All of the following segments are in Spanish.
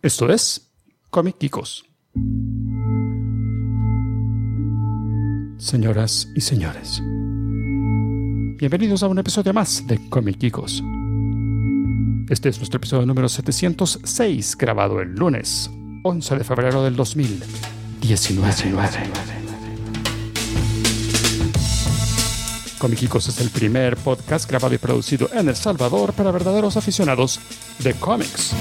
Esto es Comic Geekos. Señoras y señores, bienvenidos a un episodio más de Comic Geekos. Este es nuestro episodio número 706, grabado el lunes 11 de febrero del 2019. Comic Geekos es el primer podcast grabado y producido en El Salvador para verdaderos aficionados de cómics.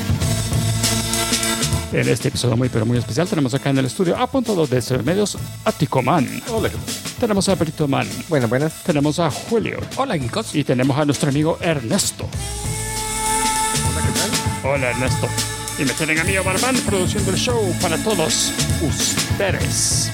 En este episodio muy especial tenemos acá en el estudio a punto de ser medios a Ticoman. Hola. Tenemos a Brito Man. Buenas. Tenemos a Julio. Hola, geekos. Y tenemos a nuestro amigo Ernesto. Hola, ¿qué tal? Hola, Ernesto. Y me tienen a mí, Barman, produciendo el show para todos ustedes.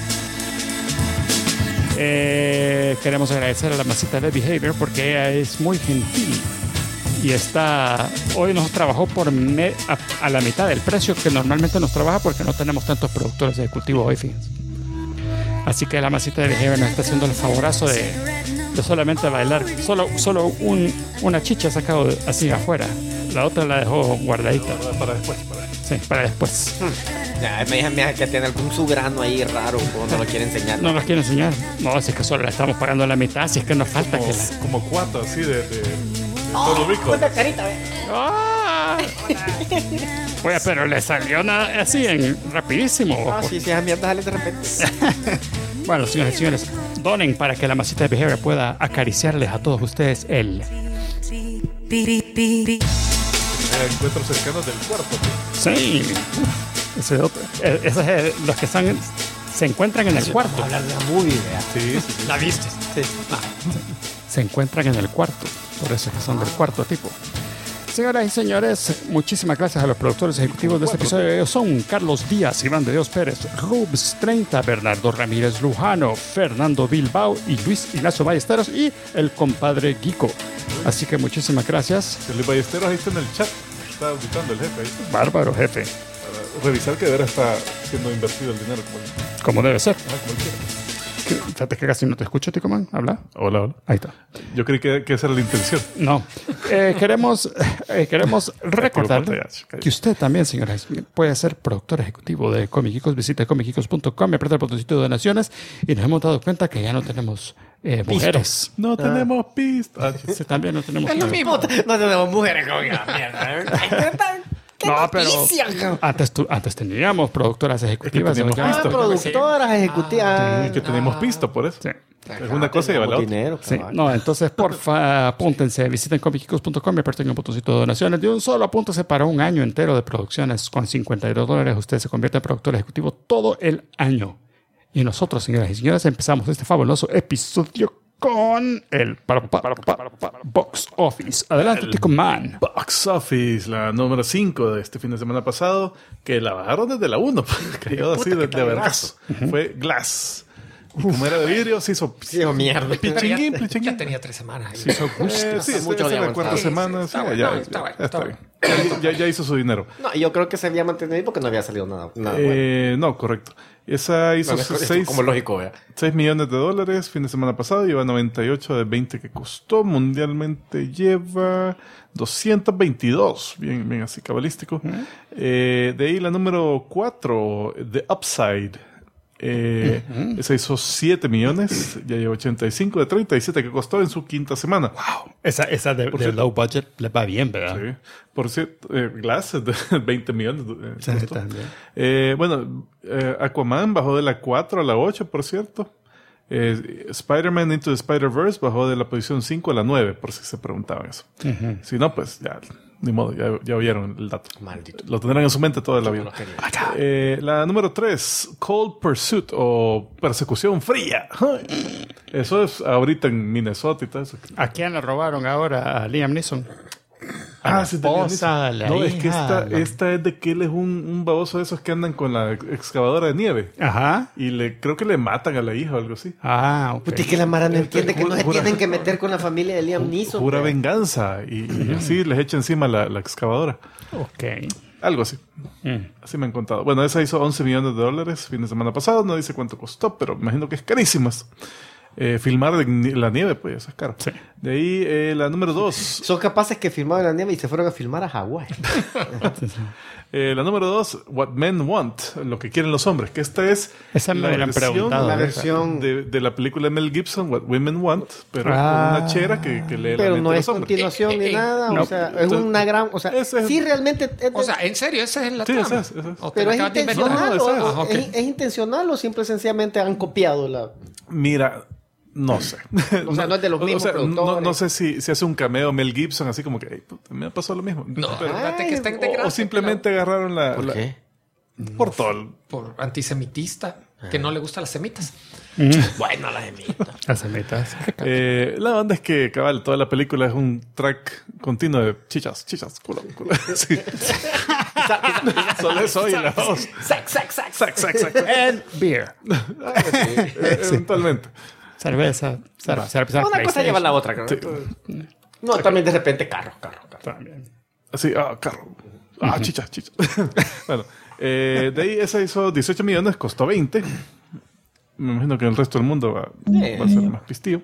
Queremos agradecer a la masita de Behavior porque ella es muy gentil y hoy nos trabajó a la mitad del precio que normalmente nos trabaja porque no tenemos tantos productores ejecutivos hoy, fíjense. Así que la masita de Behavior nos está haciendo el favorazo de solamente bailar. Solo una chicha sacado así afuera. La otra la dejó guardadita. Para después. Sí, para después. Ya, me dice que tiene algún subgrano ahí raro, no lo quiere enseñar. No nos quiere enseñar. No, si es que solo la estamos pagando la mitad, si es que nos falta Como cuatro así de Puerto Rico. Una carita, ¡Ah! Oye, pero le salió así rapidísimo. Sí, esa mierda sale de repente. Bueno, señores y señores, donen para que la masita de Behavior pueda acariciarles a todos ustedes Encuentros cercanos del cuerpo. Sí. Ese es los que se encuentran en el cuarto. Hablar de la movie, vea. Sí. ¿La viste? Sí. Se encuentran en el cuarto. Por eso es que son del cuarto tipo. Señoras y señores, muchísimas gracias a los productores ejecutivos de este episodio. Ellos son Carlos Díaz, Iván de Dios Pérez, Rubs 30, Bernardo Ramírez Lujano, Fernando Bilbao y Luis Ignacio Ballesteros y el compadre Geeko. Así que muchísimas gracias. El Ballesteros ahí está en el chat. Está auditando el jefe ahí. Bárbaro, jefe. Para revisar que de verdad está siendo invertido el dinero. Como debe ser. Como quiera. Fíjate que casi no te escucho, Ticoman. ¿Habla? Hola. Ahí está. Yo creí que esa era la intención. No. Queremos recordar que usted también, señores, puede ser productor ejecutivo de Comic Geekos. Visite comicgeekos.com, aprieta el botoncito de donaciones y nos hemos dado cuenta que ya no tenemos mujeres. No tenemos pistas. Sí, también no tenemos Es lo mujeres. mismo. No tenemos mujeres con la mierda. No, pero antes teníamos productoras ejecutivas. teníamos pistas. Productoras ejecutivas. Sí, que tenemos pista por eso. Sí. Es una cosa y la otra. Dinero, Sí, cabal. no, entonces porfa, apúntense, visiten comicgeekos.com y aprieten un botoncito de donaciones. De un solo apúntese para un año entero de producciones con $52. Usted se convierte en productor ejecutivo todo el año. Y nosotros, señoras y señores, empezamos este fabuloso episodio con el Box Office. Adelante, Ticoman. Box Office, la número 5 de este fin de semana pasado, que la bajaron desde la 1, cayó así de vergazo. Fue Glass. Y como era de vidrio, se hizo mierda. pichinguín. Ya tenía 3 semanas. Sí, son gustos. Sí, mucho esta es la había cuarta aguantado. semana. Está Sí, bueno, ya está está bien. Ya hizo su dinero. No, yo creo que se había mantenido ahí porque no había salido nada bueno. No, correcto. Esa hizo Bueno, es 6 como lógico, vea. millones de dólares fin de semana pasado. Lleva 98 de 20 que costó. Mundialmente lleva 222. Bien así cabalístico. De ahí la número 4, The Upside. Esa hizo 7 millones. Ya lleva 85 de 37 que costó en su quinta semana. Wow. Esa de low budget le va bien, ¿verdad? Sí. Por cierto, Glass es de 20 millones. Sí, costó. también. Aquaman bajó de la 4 a la 8, por cierto. Spider-Man Into the Spider-Verse bajó de la posición 5 a la 9, por si se preguntaban eso. Si no, pues ya, ni modo, ya oyeron el dato. Maldito. Lo tendrán en su mente toda la vida. No quería. La número 3, Cold Pursuit o Persecución Fría. Eso es ahorita en Minnesota y todo eso. ¿A quién le robaron ahora? A Liam Neeson. Sí, esposa, la no, es que hija, esta es de que él es un baboso de esos que andan con la excavadora de nieve. Ajá. Y creo que le matan a la hija o algo así. Ok. Puta, es que la Mara no entiende que no se Jura- tienen que meter con la familia de Liam Neeson. Pura vea. venganza. Y así les echa encima la excavadora. Ok. Algo así. Así me han contado. Bueno, esa hizo 11 millones de dólares fin de semana pasado. No dice cuánto costó, pero me imagino que es carísimo. filmar en la nieve, pues, eso es caro. Sí. De ahí, la número 2. Son capaces que filmaron la nieve y se fueron a filmar a Hawái. La número 2, What Men Want, lo que quieren los hombres, que esta es Esa me hubieran preguntado. la esa. versión... de la película de Mel Gibson, What Women Want, pero con una chera que lee la Pero mente no de es los hombres. continuación ni nada. no. O sea, es una gran... O sea, Ese es- sí realmente... O sea, ¿en serio? ¿Esa es la Sí, trama? esa es. ¿O te pero la es acabas de inventar? intencional. No, esa es. o- ok. ¿Es intencional o simple y sencillamente han copiado la... Mira, no sé. O sea, no es de los mismos productores. No sé si hace un cameo Mel Gibson, así como que "Ey, puta, me ha pasado lo mismo. No, Pero- espérate que está integrado. o simplemente agarraron la... ¿Por la- qué? Por todo. Por antisemitista, que no le gustan las semitas. Bueno, la semita. Las semitas. La onda es que, cabal, toda la película es un track continuo de chichas, culo. Sí. Solo eso y la voz. Sac. And beer. Eventualmente. Cerveza. Cerveza. Una cosa lleva a la otra. Sí. No, también de repente carro. También. Así, carro. Chichas. Bueno, de ahí esa hizo 18 millones, costó 20. Me imagino que en el resto del mundo va a ser más pistillo.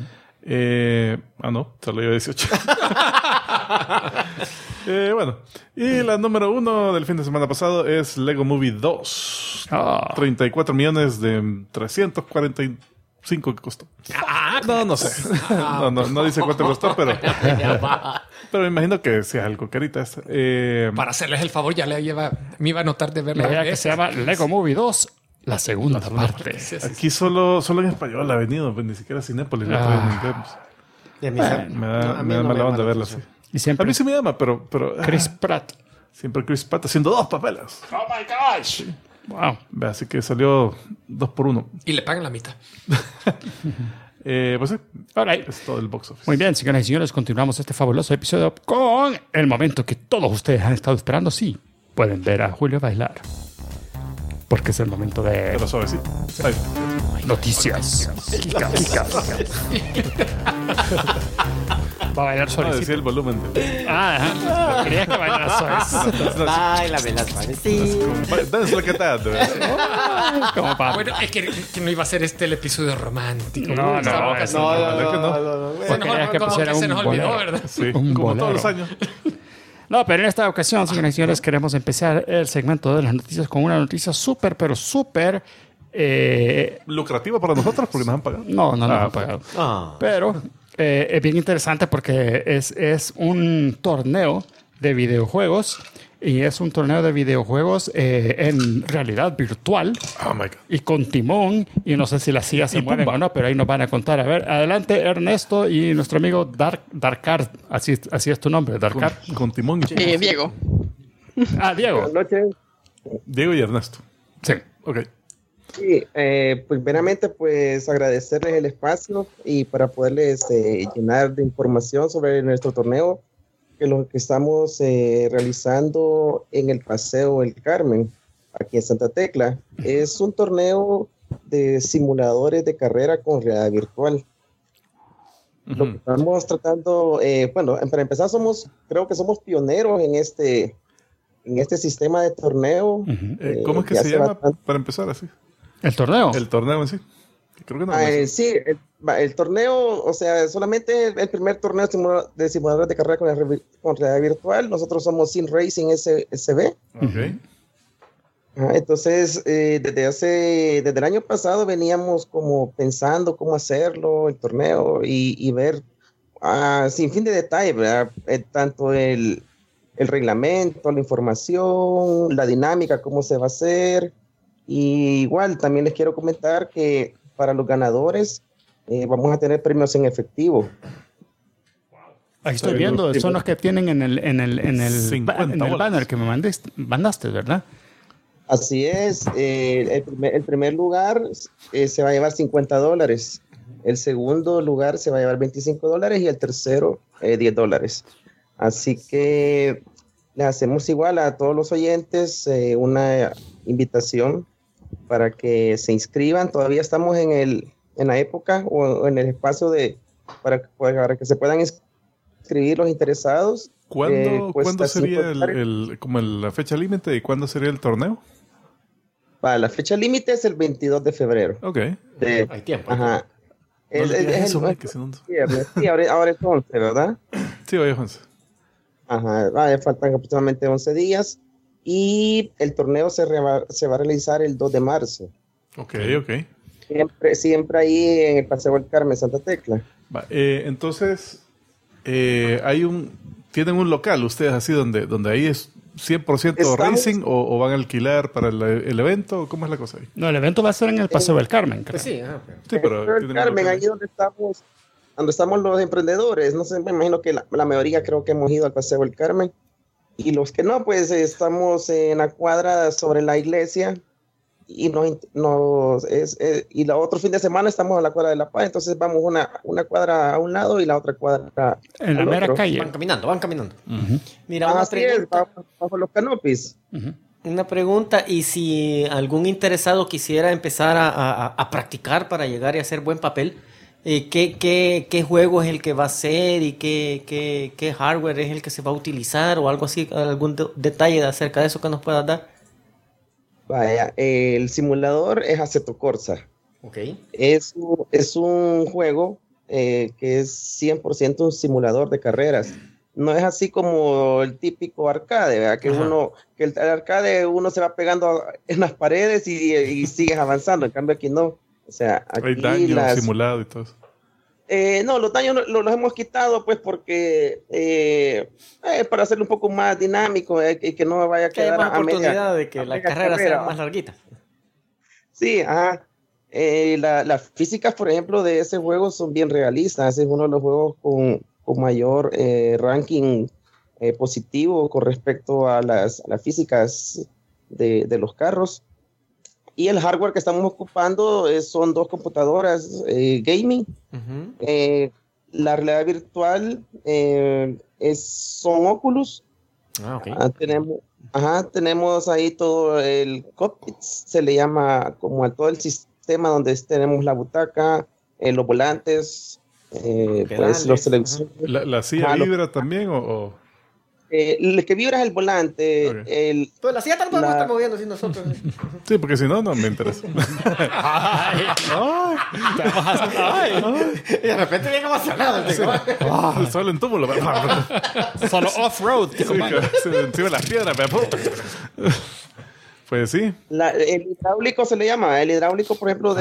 No, solo yo 18. Bueno, y la número 1 del fin de semana pasado es Lego Movie 2. 34 millones de 345 que costó. No sé. No dice cuánto costó, pero me imagino que sea algo carita esta. Para hacerles el favor, ya me iba a anotar de verla. La idea que se llama Lego Movie 2, la segunda parte. Aquí solo en español ha venido, pues, ni siquiera Cinépolis la trae en inglés. Y a mí Me da mala onda verla así. Y A siempre mí sí me llama, pero Chris Pratt. siempre Chris Pratt haciendo 2 papeles. ¡Oh, my gosh! Wow. Así que salió 2 por 1. Y le pagan la mitad. Pues sí, All right. es todo el box office. Muy bien, señoras y señores, continuamos este fabuloso episodio con el momento que todos ustedes han estado esperando. Sí, pueden ver a Julio bailar. Porque es el momento de Pero suavecito. Ahí. noticias. Va a bailar No, suavecito. decía el volumen. Ajá. Quería que bailara suavecito. Báilame las suavecitas. Dance like a dad. Como para... Bueno, es que no iba a ser este el episodio romántico. No, Estaba no, casi- no, ojalá que no. Se nos, Quería que como pusiera que se un nos olvidó, bolero. ¿verdad? Sí, Un como bolero. todos los años. No, pero en esta ocasión, señoras y señores, queremos empezar el segmento de las noticias con una noticia súper, pero súper... Lucrativa para nosotros porque nos han pagado. No nos han pagado. Pero es bien interesante porque es un torneo de videojuegos y es un torneo de videojuegos en realidad virtual Oh my God. y con timón y no sé si las sillas se mueven o no, pero ahí nos van a contar. A ver, adelante Ernesto y nuestro amigo Darkar, así es tu nombre, Darkar. Con timón y Diego. Diego. Buenas noches. Diego y Ernesto. Sí. Ok. Sí, primeramente pues agradecerles el espacio y para poderles llenar de información sobre nuestro torneo, que lo que estamos realizando en el Paseo El Carmen, aquí en Santa Tecla. Es un torneo de simuladores de carrera con realidad virtual. Lo que estamos tratando, bueno, para empezar creo que somos pioneros en este sistema de torneo. ¿Cómo es que ya se hace llama bastante. para empezar así? ¿El torneo? El torneo en sí. Creo que no. Sí, el torneo, o sea, solamente el primer torneo de simuladores de carrera con realidad virtual. Nosotros somos Sim Racing SB. Ok. Entonces, desde el año pasado veníamos como pensando cómo hacerlo, el torneo, y ver sin fin de detalle, ¿verdad? Tanto el reglamento, la información, la dinámica, cómo se va a hacer. Y igual también les quiero comentar que para los ganadores vamos a tener premios en efectivo. Ahí estoy viendo, son los que tienen en el banner que me mandaste, ¿verdad? Así es, el primer lugar se va a llevar $50, el segundo lugar se va a llevar $25 y el tercero $10. Así que les hacemos igual a todos los oyentes una invitación para que se inscriban. Todavía estamos en la época o en el espacio para que se puedan inscribir los interesados. ¿Cuándo sería como la fecha límite y cuándo sería el torneo? La fecha límite es el 22 de febrero. Ok. Hay tiempo. Ajá. No le digas eso, el Mike, si no- viernes. Sí, ahora es 11, ¿verdad? Sí, oye, Juanse. Ajá, faltan aproximadamente 11 días. Y el torneo se va a realizar el 2 de marzo. Ok. Siempre ahí en el Paseo del Carmen, Santa Tecla. Va, entonces, ¿tienen un local ustedes así donde ahí es 100% racing o van a alquilar para el evento? ¿Cómo es la cosa ahí? No, el evento va a ser en el Paseo del Carmen, creo. Pues sí, Sí, pero El Carmen, ahí donde estamos los emprendedores. No sé, me imagino que la mayoría creo que hemos ido al Paseo del Carmen. Y los que no, pues estamos en la cuadra sobre la iglesia. Y y la otro fin de semana estamos en la cuadra de La Paz. Entonces vamos una cuadra a un lado y la otra cuadra En la al mera otro. calle. van caminando. Uh-huh. Mira, una Así es, pregunta. bajo los canopis. Ujú. Una pregunta, y si algún interesado quisiera empezar a practicar para llegar y hacer buen papel, ¿qué juego es el que va a ser y qué hardware es el que se va a utilizar o algo así, algún detalle acerca de eso que nos puedas dar? Vaya, el simulador es Assetto Corsa. Ok. Es un juego que es 100% un simulador de carreras. No es así como el típico arcade, ¿verdad? Que el arcade uno se va pegando en las paredes y sigues avanzando. En cambio aquí no. O sea, Hay aquí daño simulado y todo eso. no, los daños los hemos quitado pues porque para hacerlo un poco más dinámico y que no vaya a Que haya quedar más a media, oportunidad de que a la media carrera sea carrera. más larguita. Sí, ajá. Las físicas, por ejemplo, de ese juego son bien realistas. Es uno de los juegos con mayor ranking positivo con respecto a las físicas de los carros. Y el hardware que estamos ocupando son 2 computadoras gaming. Ujú. La realidad virtual son Oculus. Ok. Tenemos ahí todo el cockpit, se le llama como a todo el sistema donde tenemos la butaca, los volantes, pues los televisores. ¿La silla vibra también o? El que vibra es el volante. Ok. Pues la silla tampoco está moviendo sin nosotros. Sí, porque si no me interesa. Y de repente bien emocionado. Solo en túmulo. Solo off-road. Sí, encima de las piedras. Pues sí. El hidráulico se le llama. El hidráulico, por ejemplo,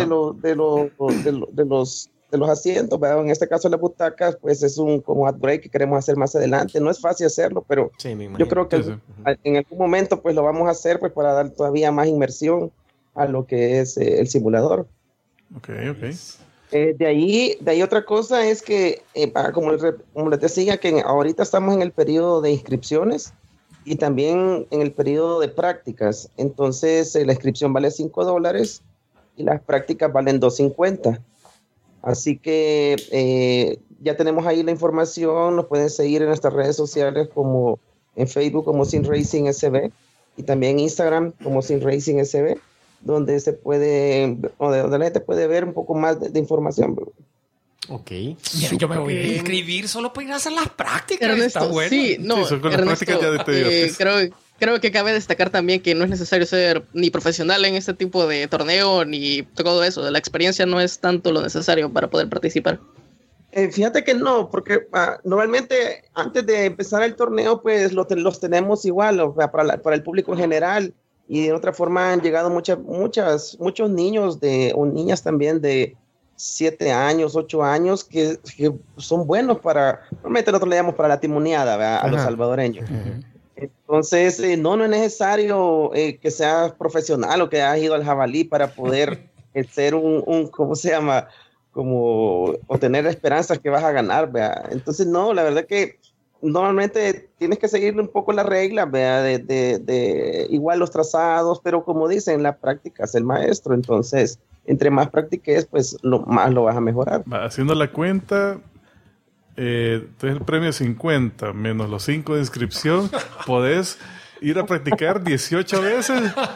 de los asientos, ¿verdad? En este caso las butacas, pues es un como upgrade que queremos hacer más adelante. No es fácil hacerlo, pero Sí, me imagino. yo creo que Sí. en algún momento pues lo vamos a hacer pues para dar todavía más inmersión a lo que es el simulador. Ok. De ahí otra cosa es que, como les decía, que ahorita estamos en el periodo de inscripciones y también en el periodo de prácticas. Entonces, la inscripción vale $5 y las prácticas valen $2.50. Así que ya tenemos ahí la información. Nos pueden seguir en nuestras redes sociales como en Facebook como Sim Racing SB y también en Instagram como Sim Racing SB, donde donde la gente puede ver un poco más de información. Ok. Mira, yo me voy a inscribir solo para ir a hacer las prácticas. Ernesto, Está bueno. sí, no, Sí, con las Ernesto, prácticas ya te divertís. creo que cabe destacar también que no es necesario ser ni profesional en este tipo de torneo ni todo eso. La experiencia no es tanto lo necesario para poder participar. Fíjate que no, porque normalmente antes de empezar el torneo, pues los tenemos igual, o sea, para el público en general, y de otra forma han llegado muchos niños o niñas también de 7 años, 8 años, que son buenos normalmente nosotros le llamamos para la timoneada, ¿verdad? A los salvadoreños. Entonces, no es necesario que seas profesional o que hayas ido al jabalí para poder ser ¿cómo se llama? Como o tener esperanzas que vas a ganar, ¿verdad? Entonces, no, la verdad que normalmente tienes que seguir un poco las reglas, ¿verdad? De igual los trazados, pero como dicen, la práctica es el maestro. Entonces, entre más practiques, pues más lo vas a mejorar. Haciendo la cuenta, entonces el premio 50 menos los 5 de inscripción, podés ir a practicar 18 veces,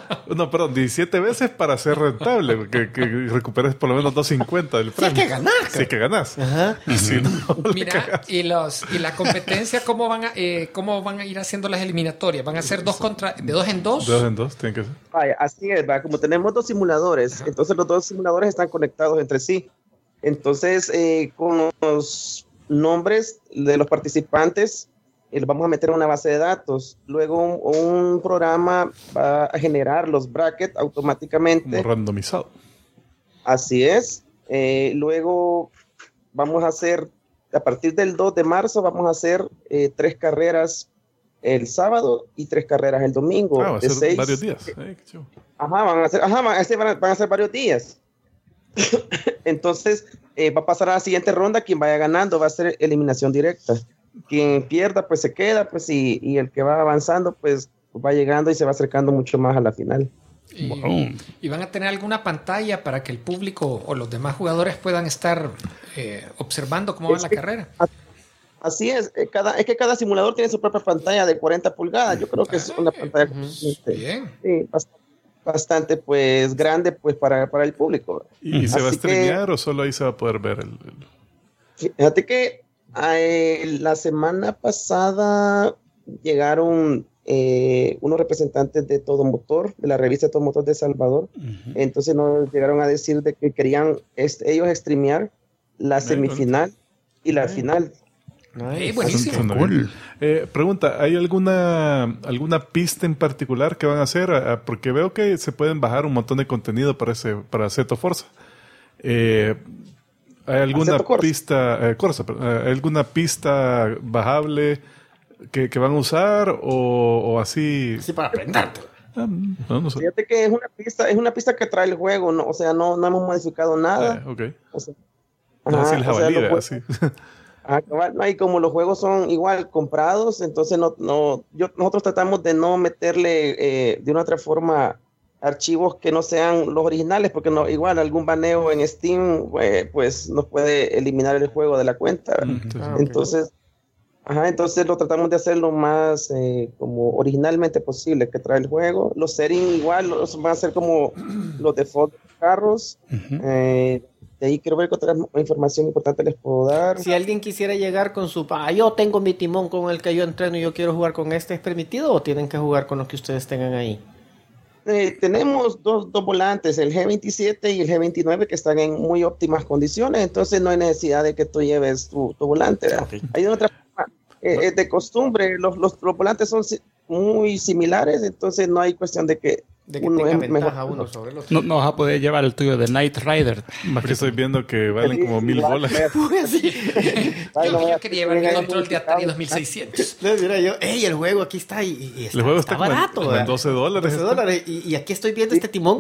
17 veces para ser rentable, que recuperes por lo menos 2.50 del premio. hay que ganar. Sí, hay que ganás. Ajá. Y si no, le Mira, cagás. y la competencia, ¿cómo van a ir haciendo las eliminatorias? ¿Van a ser de 2 en 2? De 2 en 2, tienen que ser. Vaya, así es, ¿verdad? Como tenemos 2 simuladores, entonces los 2 simuladores están conectados entre sí. Entonces, con los nombres de los participantes, vamos a meter una base de datos. Luego un programa va a generar los brackets automáticamente. Como randomizado. Así es. Luego vamos a hacer, a partir del 2 de marzo, vamos a hacer 3 carreras el sábado y 3 carreras el domingo. Va a ser varios días. Qué chido. Van a ser varios días. Entonces, va a pasar a la siguiente ronda. Quien vaya ganando va a ser eliminación directa. Quien pierda, pues se queda, pues, y el que va avanzando, pues va llegando y se va acercando mucho más a la final. ¿Y van a tener alguna pantalla para que el público o los demás jugadores puedan estar observando cómo va la carrera? Así es. Es que cada simulador tiene su propia pantalla de 40 pulgadas. Yo creo que es una pantalla bien. Sí, bastante pues grande pues para el público. ¿Y se va a streamear o solo ahí se va a poder ver el... Fíjate que la semana pasada llegaron unos representantes de Todo Motor, de la revista Todo Motor de Salvador. Entonces nos llegaron a decir de que querían ellos streamear la semifinal y la final. Buenísimo. Cool. Pregunta, ¿hay alguna pista en particular que van a hacer? Porque veo que se pueden bajar un montón de contenido para Seto Forza. ¿Hay alguna pista alguna pista bajable que van a usar o así? Sí, para aprender. No sé. Fíjate que es una pista que trae el juego, ¿no? O sea, no hemos modificado nada. Okay. O sea, así el jabalí, así. Y como los juegos son igual comprados, entonces nosotros tratamos de no meterle de una otra forma archivos que no sean los originales, porque igual algún baneo en Steam pues nos puede eliminar el juego de la cuenta. Entonces lo tratamos de hacer lo más como originalmente posible que trae el juego. Los settings igual van a ser como los default de carros. De ahí quiero ver qué otra información importante les puedo dar. Si alguien quisiera llegar con su... yo tengo mi timón con el que yo entreno y yo quiero jugar con ¿es permitido o tienen que jugar con los que ustedes tengan ahí? Tenemos dos volantes, el G27 y el G29, que están en muy óptimas condiciones, entonces no hay necesidad de que tú lleves tu volante. Okay. Hay otra forma, de costumbre, los volantes son muy similares, entonces no hay cuestión de que uno tenga ventaja uno sobre el otro. No vas a poder llevar el tuyo de Knight Rider. Porque estoy viendo que valen como $1,000. Yo quería llevar el control de Atari 2600. Mira, el juego aquí está y el juego está barato. Como en $12. Y aquí estoy viendo este timón.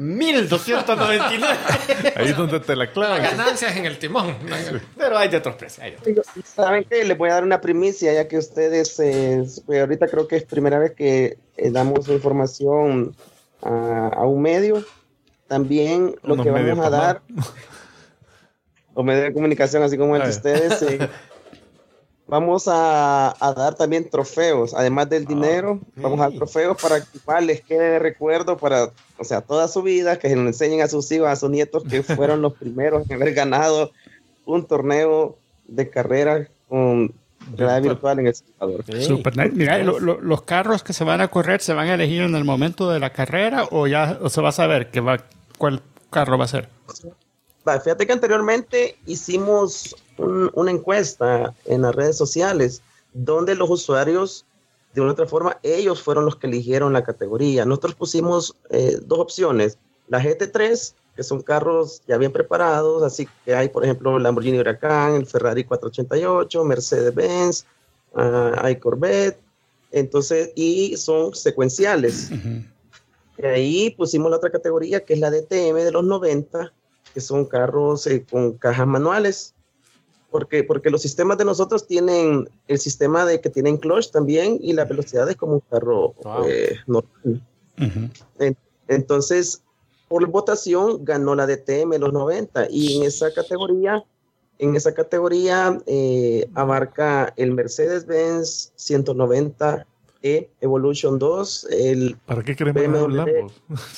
1,299. Ahí es donde te la clavan. Ganancias en el timón. Pero hay de otros precios. ¿Saben qué? Les voy a dar una primicia, ya que ustedes, ahorita creo que es primera vez que damos información a un medio. También lo que vamos a dar, o medio de comunicación, así como el de ustedes, vamos a dar también trofeos, además del dinero, vamos a dar trofeos para que igual les quede de recuerdo para, toda su vida, que se lo enseñen a sus hijos, a sus nietos, que fueron los primeros en haber ganado un torneo de carrera con realidad virtual en El Salvador. Super nice. Mira, los carros que se van a correr, ¿se van a elegir en el momento de la carrera o se va a saber cuál carro va a ser? Fíjate que anteriormente hicimos una encuesta en las redes sociales donde los usuarios, de una otra forma, ellos fueron los que eligieron la categoría. Nosotros pusimos 2 opciones, la GT3, que son carros ya bien preparados, así que hay, por ejemplo, el Lamborghini Huracán, el Ferrari 488, Mercedes-Benz, hay Corvette, entonces, y son secuenciales. Y ahí pusimos la otra categoría, que es la DTM de los 90, que son carros con cajas manuales, porque los sistemas de nosotros tienen el sistema de que tienen clutch también, y la velocidad es como un carro normal. Entonces, por votación ganó la DTM de los 90, y en esa categoría abarca el Mercedes-Benz 190 Evolution 2, el ¿para qué queremos un Lambo?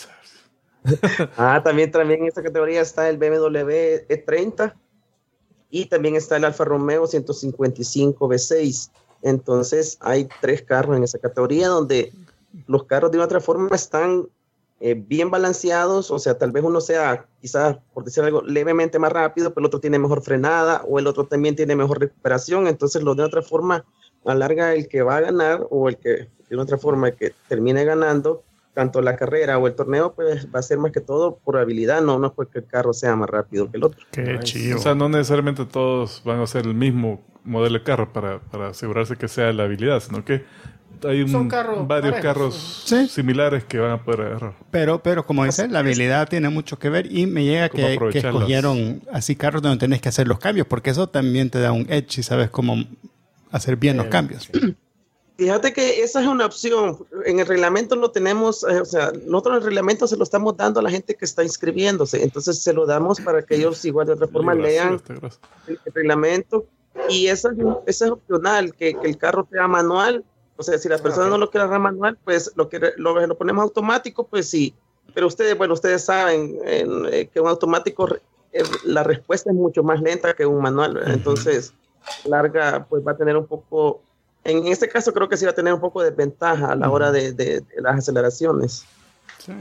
También en esta categoría está el BMW E30 y también está el Alfa Romeo 155 V6. Entonces hay 3 carros en esa categoría donde los carros de otra forma están bien balanceados, o sea, tal vez uno sea, quizás, por decir algo, levemente más rápido, pero el otro tiene mejor frenada, o el otro también tiene mejor recuperación, entonces lo de otra forma, a larga el que va a ganar, o el que, de otra forma, el que termine ganando, tanto la carrera o el torneo, pues va a ser más que todo por habilidad, no es porque el carro sea más rápido que el otro. Qué chido. O sea, no necesariamente todos van a ser el mismo modelo de carro para asegurarse que sea la habilidad, sino que hay varios carros Sí. similares que van a poder agarrar. Pero como dice, la habilidad tiene mucho que ver y me llega Cómo que aprovecharlas. escogieron así carros donde tenés que hacer los cambios, porque eso también te da un edge y sabes cómo hacer bien los cambios. Fíjate que esa es una opción. En el reglamento lo tenemos, o sea, nosotros el reglamento se lo estamos dando a la gente que está inscribiéndose. Entonces se lo damos para que ellos igual de otra forma lean el reglamento. Y eso es opcional, que el carro sea manual. O sea, si la persona no lo quiere agarrar manual, pues lo ponemos automático, pues sí. Pero ustedes saben que un automático, la respuesta es mucho más lenta que un manual, ¿verdad? Entonces, larga, pues va a tener un poco... En este caso creo que sí va a tener un poco de ventaja a la hora de las aceleraciones. Sí.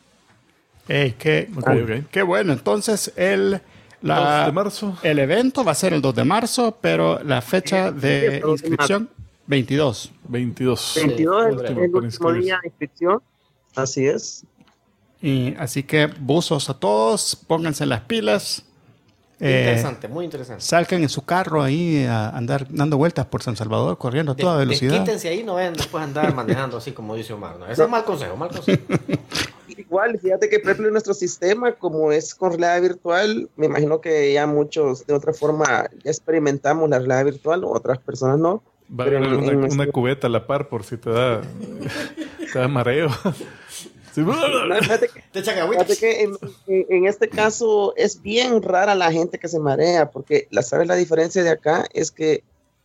Qué bueno. Entonces, 2 de marzo. el evento va a ser el 2 de marzo, pero la fecha de inscripción, 22. 22 22 es el por último inscribirse. día de inscripción. Así es. Y así que buzos a todos, pónganse las pilas. Interesante, muy interesante. Salgan en su carro ahí a andar dando vueltas por San Salvador, corriendo a toda velocidad. Desquítense ahí, no vayan después a andar manejando así como dice Omar. ¿No? Ese es mal consejo, mal consejo. Igual, fíjate que por ejemplo en nuestro sistema, como es con realidad virtual, me imagino que ya muchos de otra forma ya experimentamos la realidad virtual, otras personas no. Va a Pero haber en una nuestro- cubeta a la par por si te da mareo. Sí. No, fíjate que, Te echan agüita. fíjate que en este caso es bien rara la gente que se marea, porque ¿sabes la diferencia de acá? Es que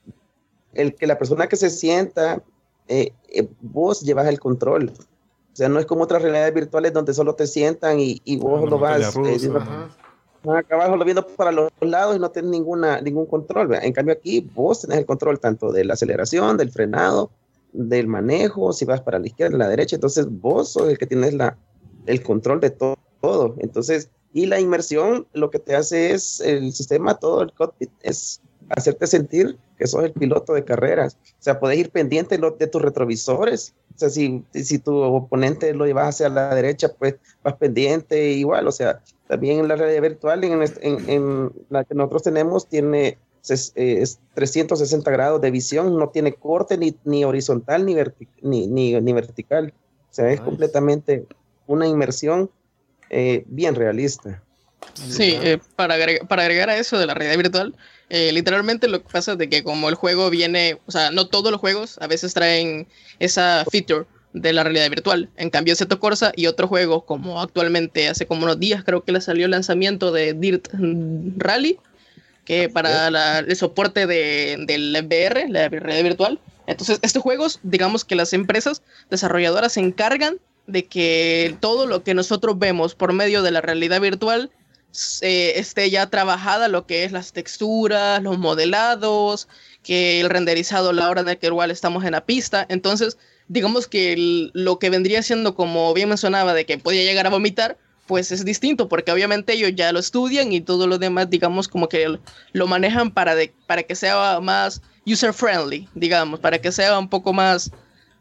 la persona que se sienta, vos llevas el control. O sea, no es como otras realidades virtuales donde solo te sientan y vos Una lo vas montaña rusa. acá abajo lo viendo para los lados y no tienes ningún control. ¿Verdad? En cambio aquí vos tenés el control tanto de la aceleración, del frenado, del manejo, si vas para la izquierda, la derecha. Entonces vos sos el que tienes el control de todo. Entonces, y la inmersión lo que te hace es el sistema, todo el cockpit, es hacerte sentir que sos el piloto de carreras. O sea, podés ir pendiente de tus retrovisores. O sea, si tu oponente lo llevas hacia la derecha, pues vas pendiente igual. O sea, también en la realidad virtual, en la que nosotros tenemos, tiene es 360 grados de visión, no tiene corte ni horizontal ni vertical. O sea, es completamente una inmersión bien realista. Sí, para agregar a eso de la realidad virtual, literalmente lo que pasa es de que como el juego viene, o sea, no todos los juegos a veces traen esa feature de la realidad virtual. En cambio, Assetto Corsa y otro juego, como actualmente hace como unos días creo que le salió el lanzamiento de Dirt Rally, que para el soporte del VR, la realidad virtual. Entonces, estos juegos, digamos que las empresas desarrolladoras se encargan de que todo lo que nosotros vemos por medio de la realidad virtual esté ya trabajada, lo que es las texturas, los modelados, que el renderizado a la hora de que igual estamos en la pista. Entonces, digamos que lo que vendría siendo, como bien mencionaba, de que podía llegar a vomitar, pues es distinto, porque obviamente ellos ya lo estudian y todo lo demás, digamos, como que lo manejan para que sea más user-friendly, digamos, para que sea un poco más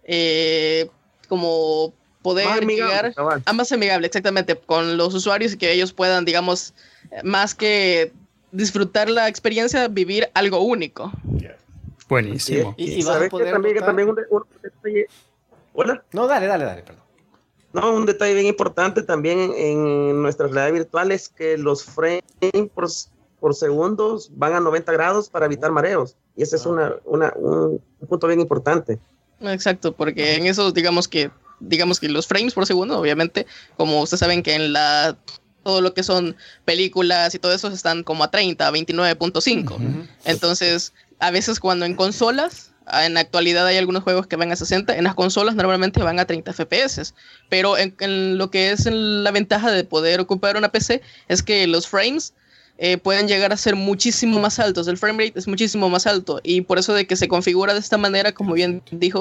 como poder Más amigable, llegar cabal. a más amigable, exactamente, con los usuarios y que ellos puedan, digamos, más que disfrutar la experiencia, vivir algo único. Buenísimo. Y vas a ¿Sabes que poder también votar? un detalle? Hola. No, dale, perdón. No, un detalle bien importante también en nuestra realidad virtual es que los frames por segundos van a 90 grados para evitar mareos. Y ese es un punto bien importante. Exacto, porque en esos digamos que los frames por segundo, obviamente, como ustedes saben que en todo lo que son películas y todo eso están como a 30, a 29.5. Entonces, a veces cuando en consolas, en la actualidad hay algunos juegos que van a 60, en las consolas normalmente van a 30 FPS, pero en lo que es la ventaja de poder ocupar una PC es que los frames pueden llegar a ser muchísimo más altos, el frame rate es muchísimo más alto, y por eso de que se configura de esta manera, como bien dijo,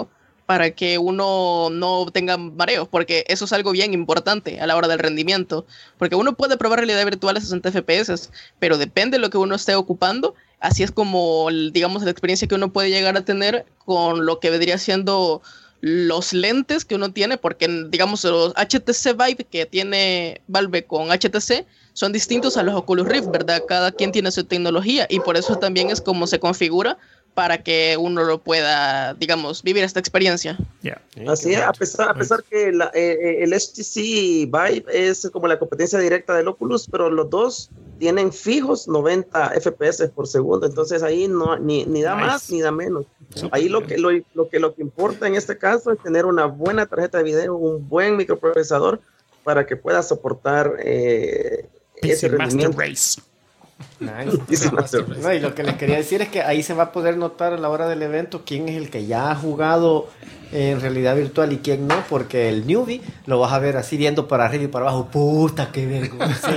para que uno no tenga mareos, porque eso es algo bien importante a la hora del rendimiento, porque uno puede probar realidad virtual a 60 FPS, pero depende de lo que uno esté ocupando, así es como, digamos, la experiencia que uno puede llegar a tener con lo que vendría siendo los lentes que uno tiene, porque digamos los HTC Vive que tiene Valve con HTC son distintos a los Oculus Rift, ¿verdad? Cada quien tiene su tecnología y por eso también es como se configura para que uno lo pueda, digamos, vivir esta experiencia. Yeah. Así es, a pesar que el HTC Vive es como la competencia directa del Oculus, pero los dos tienen fijos 90 FPS por segundo, entonces ahí no, ni da más ni da menos. Ahí lo que importa en este caso es tener una buena tarjeta de video, un buen microprocesador para que pueda soportar ese rendimiento. Master Race. Nice. No, y lo que les quería decir es que ahí se va a poder notar a la hora del evento quién es el que ya ha jugado en realidad virtual y quién no, porque el newbie lo vas a ver así viendo para arriba y para abajo. Puta, qué vergüenza.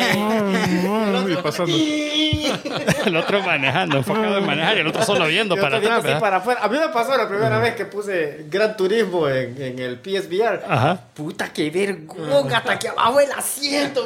El otro manejando, enfocado en manejar, y el otro solo viendo para atrás. Para afuera. A mí me pasó la primera vez que puse Gran Turismo en el PSVR. Ajá. Puta, qué vergüenza, hasta aquí abajo el asiento.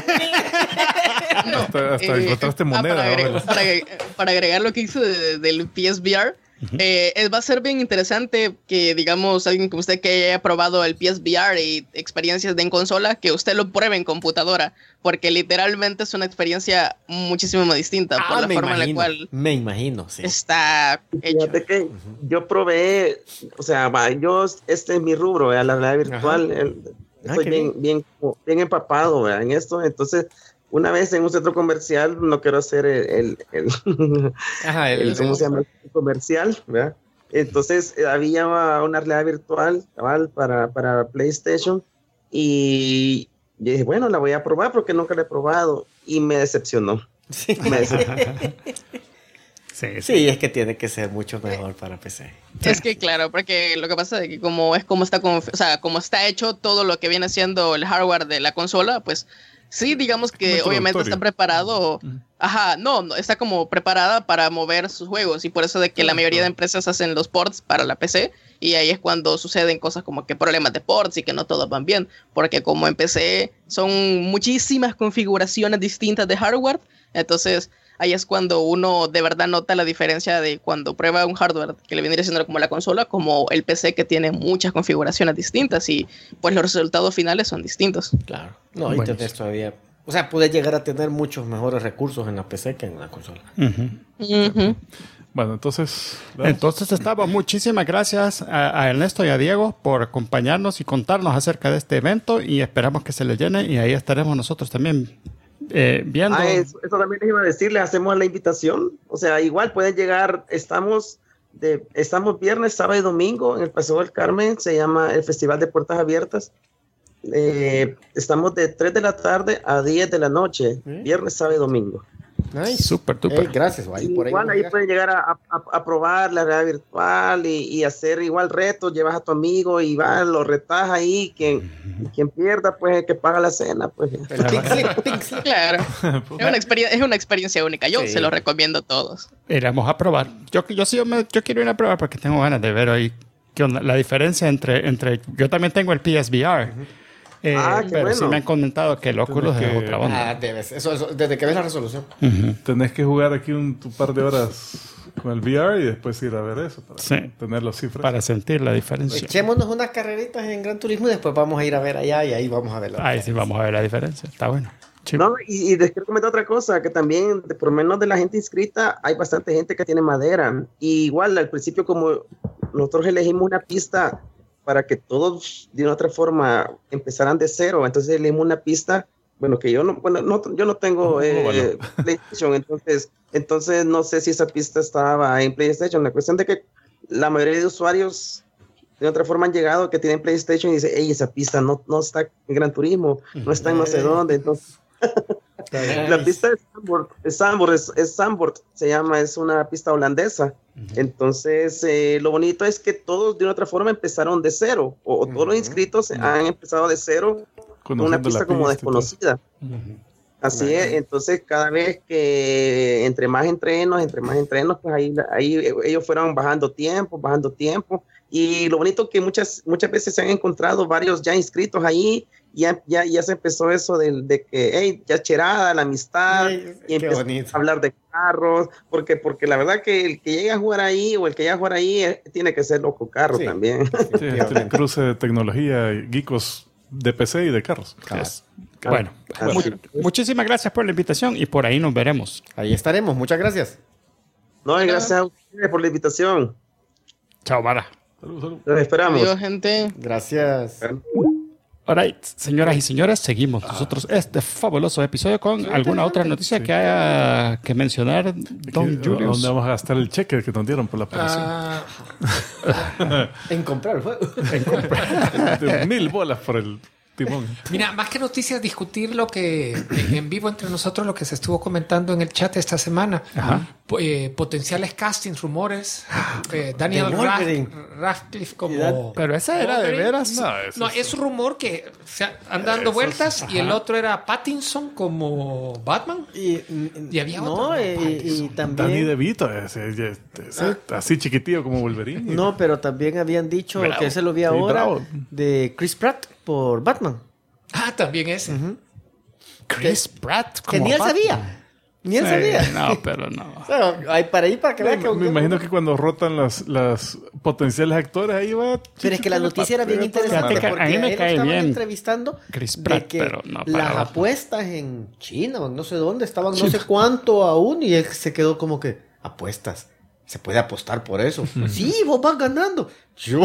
Hasta encontraste moneda. Para agregar lo que hizo del PSVR, va a ser bien interesante que, digamos, alguien como usted que haya probado el PSVR y experiencias en consola, que usted lo pruebe en computadora, porque literalmente es una experiencia muchísimo más distinta por la forma en la cual me imagino, sí. Está hecho. Fíjate que yo probé, o sea, este es mi rubro, la realidad virtual, estoy bien empapado en esto, entonces una vez en un centro comercial, no quiero hacer ¿cómo se llama? El comercial, ¿verdad? Entonces había una realidad virtual para PlayStation y yo dije, bueno, la voy a probar porque nunca la he probado y me decepcionó. Sí, es que tiene que ser mucho mejor para PC. Es que claro, porque lo que pasa es que como está hecho todo lo que viene siendo el hardware de la consola, pues sí, digamos que obviamente está preparado. Ajá, no, está como preparada para mover sus juegos y por eso de que la mayoría de empresas hacen los ports para la PC y ahí es cuando suceden cosas como que problemas de ports y que no todos van bien, porque como en PC son muchísimas configuraciones distintas de hardware, entonces ahí es cuando uno de verdad nota la diferencia de cuando prueba un hardware que le vendría siendo como la consola, como el PC que tiene muchas configuraciones distintas y pues los resultados finales son distintos. Claro. No, y tenés todavía, o sea, puedes llegar a tener muchos mejores recursos en la PC que en la consola. Bueno, entonces muchísimas gracias a Ernesto y a Diego por acompañarnos y contarnos acerca de este evento y esperamos que se les llene y ahí estaremos nosotros también viendo. Eso también les iba a decir, les hacemos la invitación, o sea, igual pueden llegar, estamos viernes, sábado y domingo en el Paseo del Carmen, se llama el Festival de Puertas Abiertas, estamos de 3 de la tarde a 10 de la noche, viernes, sábado y domingo. Nice. Súper. Gracias. Igual ahí pueden llegar a probar la realidad virtual y hacer igual retos, llevas a tu amigo y lo retas ahí, quien pierda pues el que paga la cena pues. Claro, es una experiencia única, yo se lo recomiendo a todos. Iremos a probar, yo quiero ir a probar porque tengo ganas de ver hoy qué onda, la diferencia entre yo también tengo el PSVR. Pero bueno. Sí me han comentado que el Oculus es otra onda. Eso, desde que ves la resolución. Tenés que jugar aquí un par de horas con el VR y después ir a ver eso para tener los cifras. Para sentir la diferencia. Echémonos unas carreritas en Gran Turismo y después vamos a ir a ver allá y ahí vamos a ver Ahí sí vamos a ver la diferencia. Está bueno. No, y les quiero comentar otra cosa, que también, por lo menos de la gente inscrita, hay bastante gente que tiene madera. Y igual, al principio, como nosotros elegimos una pista para que todos de una otra forma empezaran de cero, entonces elegimos una pista, que yo no tengo PlayStation, entonces no sé si esa pista estaba en PlayStation. La cuestión de que la mayoría de usuarios de otra forma han llegado que tienen PlayStation y dicen, esa pista no está en Gran Turismo, no está en no sé dónde, entonces la pista es Zandvoort, se llama, es una pista holandesa. Entonces lo bonito es que todos de una otra forma empezaron de cero, o todos los inscritos han empezado de cero con una pista como desconocida. Así es, entonces cada vez que entre más entrenos, pues ahí ellos fueron bajando tiempo, Y lo bonito que muchas veces se han encontrado varios ya inscritos ahí, ya se empezó eso de que, hey, ya cherada, la amistad, y empezó a hablar de carros, porque la verdad que el que llega a jugar ahí, o el que llega a jugar ahí, tiene que ser loco carro también. Sí, este cruce de tecnología y geekos de PC y de carros. Bueno, muchísimas gracias por la invitación y por ahí nos veremos. Ahí estaremos, muchas gracias. No, gracias a ustedes por la invitación. Chao, Mara. Salud. Los esperamos. Adiós, gente. Gracias. Alright, señoras y señores, seguimos nosotros este fabuloso episodio con alguna otra noticia que haya que mencionar, don Julius. ¿Dónde vamos a gastar el cheque que nos dieron por la aparición? En comprar el juego. De 1,000 bolas por el timón. Mira, más que noticias, discutir lo que en vivo entre nosotros, lo que se estuvo comentando en el chat esta semana. Potenciales castings, rumores. Daniel Radcliffe como... Pero esa era de veras. No, es un rumor que anda dando vueltas y el otro era Pattinson como Batman. Y había otro. Y también... Danny DeVito, así chiquitillo como Wolverine. No, pero también habían dicho que se lo vi ahora de Chris Pratt por Batman. También ese. Chris Pratt como Que ni él Batman. sabía. Ni él sabía. No, pero no. O sea, hay para ir para que vean que... Me imagino que cuando rotan las potenciales actores ahí va. Pero es que la noticia era bien interesante Fíjate que porque a mí me él cae estaban bien entrevistando Chris de Pratt, que pero no para las Batman. apuestas en China o no sé dónde estaban no sé cuánto aún y él se quedó como que apuestas. Se puede apostar por eso. Sí, vos vas ganando. Yo.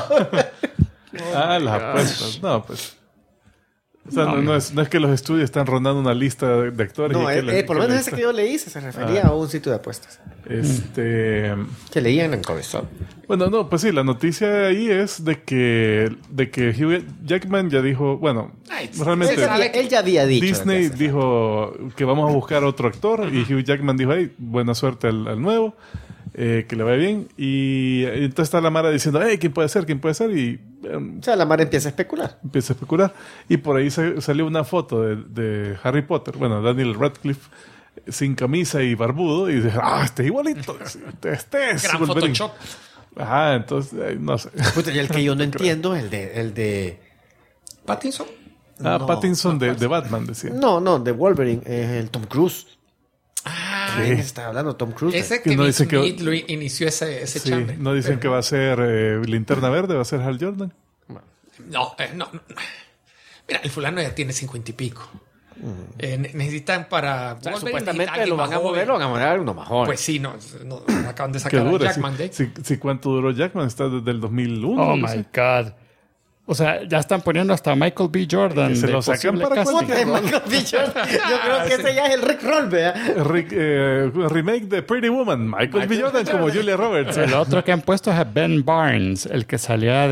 Las apuestas. No, pues. O sea, no es que los estudios están rondando una lista de actores. No, por lo menos ese que yo leí se refería a un sitio de apuestas. Que leían en cabezón. Bueno, no, pues sí, la noticia ahí es de que Hugh Jackman ya dijo, bueno, realmente Él ya había dicho. Disney dijo que vamos a buscar otro actor y Hugh Jackman dijo, hey, buena suerte al nuevo, que le vaya bien. Y entonces está la Mara diciendo, hey, ¿quién puede ser? Y O sea, la Mara empieza a especular. Y por ahí salió una foto de Harry Potter, bueno, Daniel Radcliffe, sin camisa y barbudo, y dice, este es igualito. Este es Gran Wolverine. Photoshop. Ajá, entonces, no sé. Y el que yo no entiendo, el de... Pattinson. No, Pattinson de Batman, decía. No, de Wolverine, es el Tom Cruise. ¿Quién ¿Qué? está hablando? Tom Cruise. Ese Que que no dice Smith lo inició ese Sí, chambre. no dicen que va a ser Linterna Verde, va a ser Hal Jordan. No. Mira, el fulano ya tiene 50 y pico. Necesitan para... O sea, Wolverine, supuestamente alguien lo más van a joven. mover, lo van a mover uno más joven. Pues sí, no acaban de Que sacar a dura. Jackman de ahí. Sí, ¿cuánto duró Jackman? Está desde el 2001. Oh no my sé. God. O sea, ya están poniendo hasta Michael B. Jordan. Que se de lo sacan posible para casting. De Michael B. Jordan. Yo creo que ese ya es el Rick Roll, ¿vea? Remake de Pretty Woman. Michael B. Jordan como Julia Roberts. El otro que han puesto es a Ben Barnes, el que salía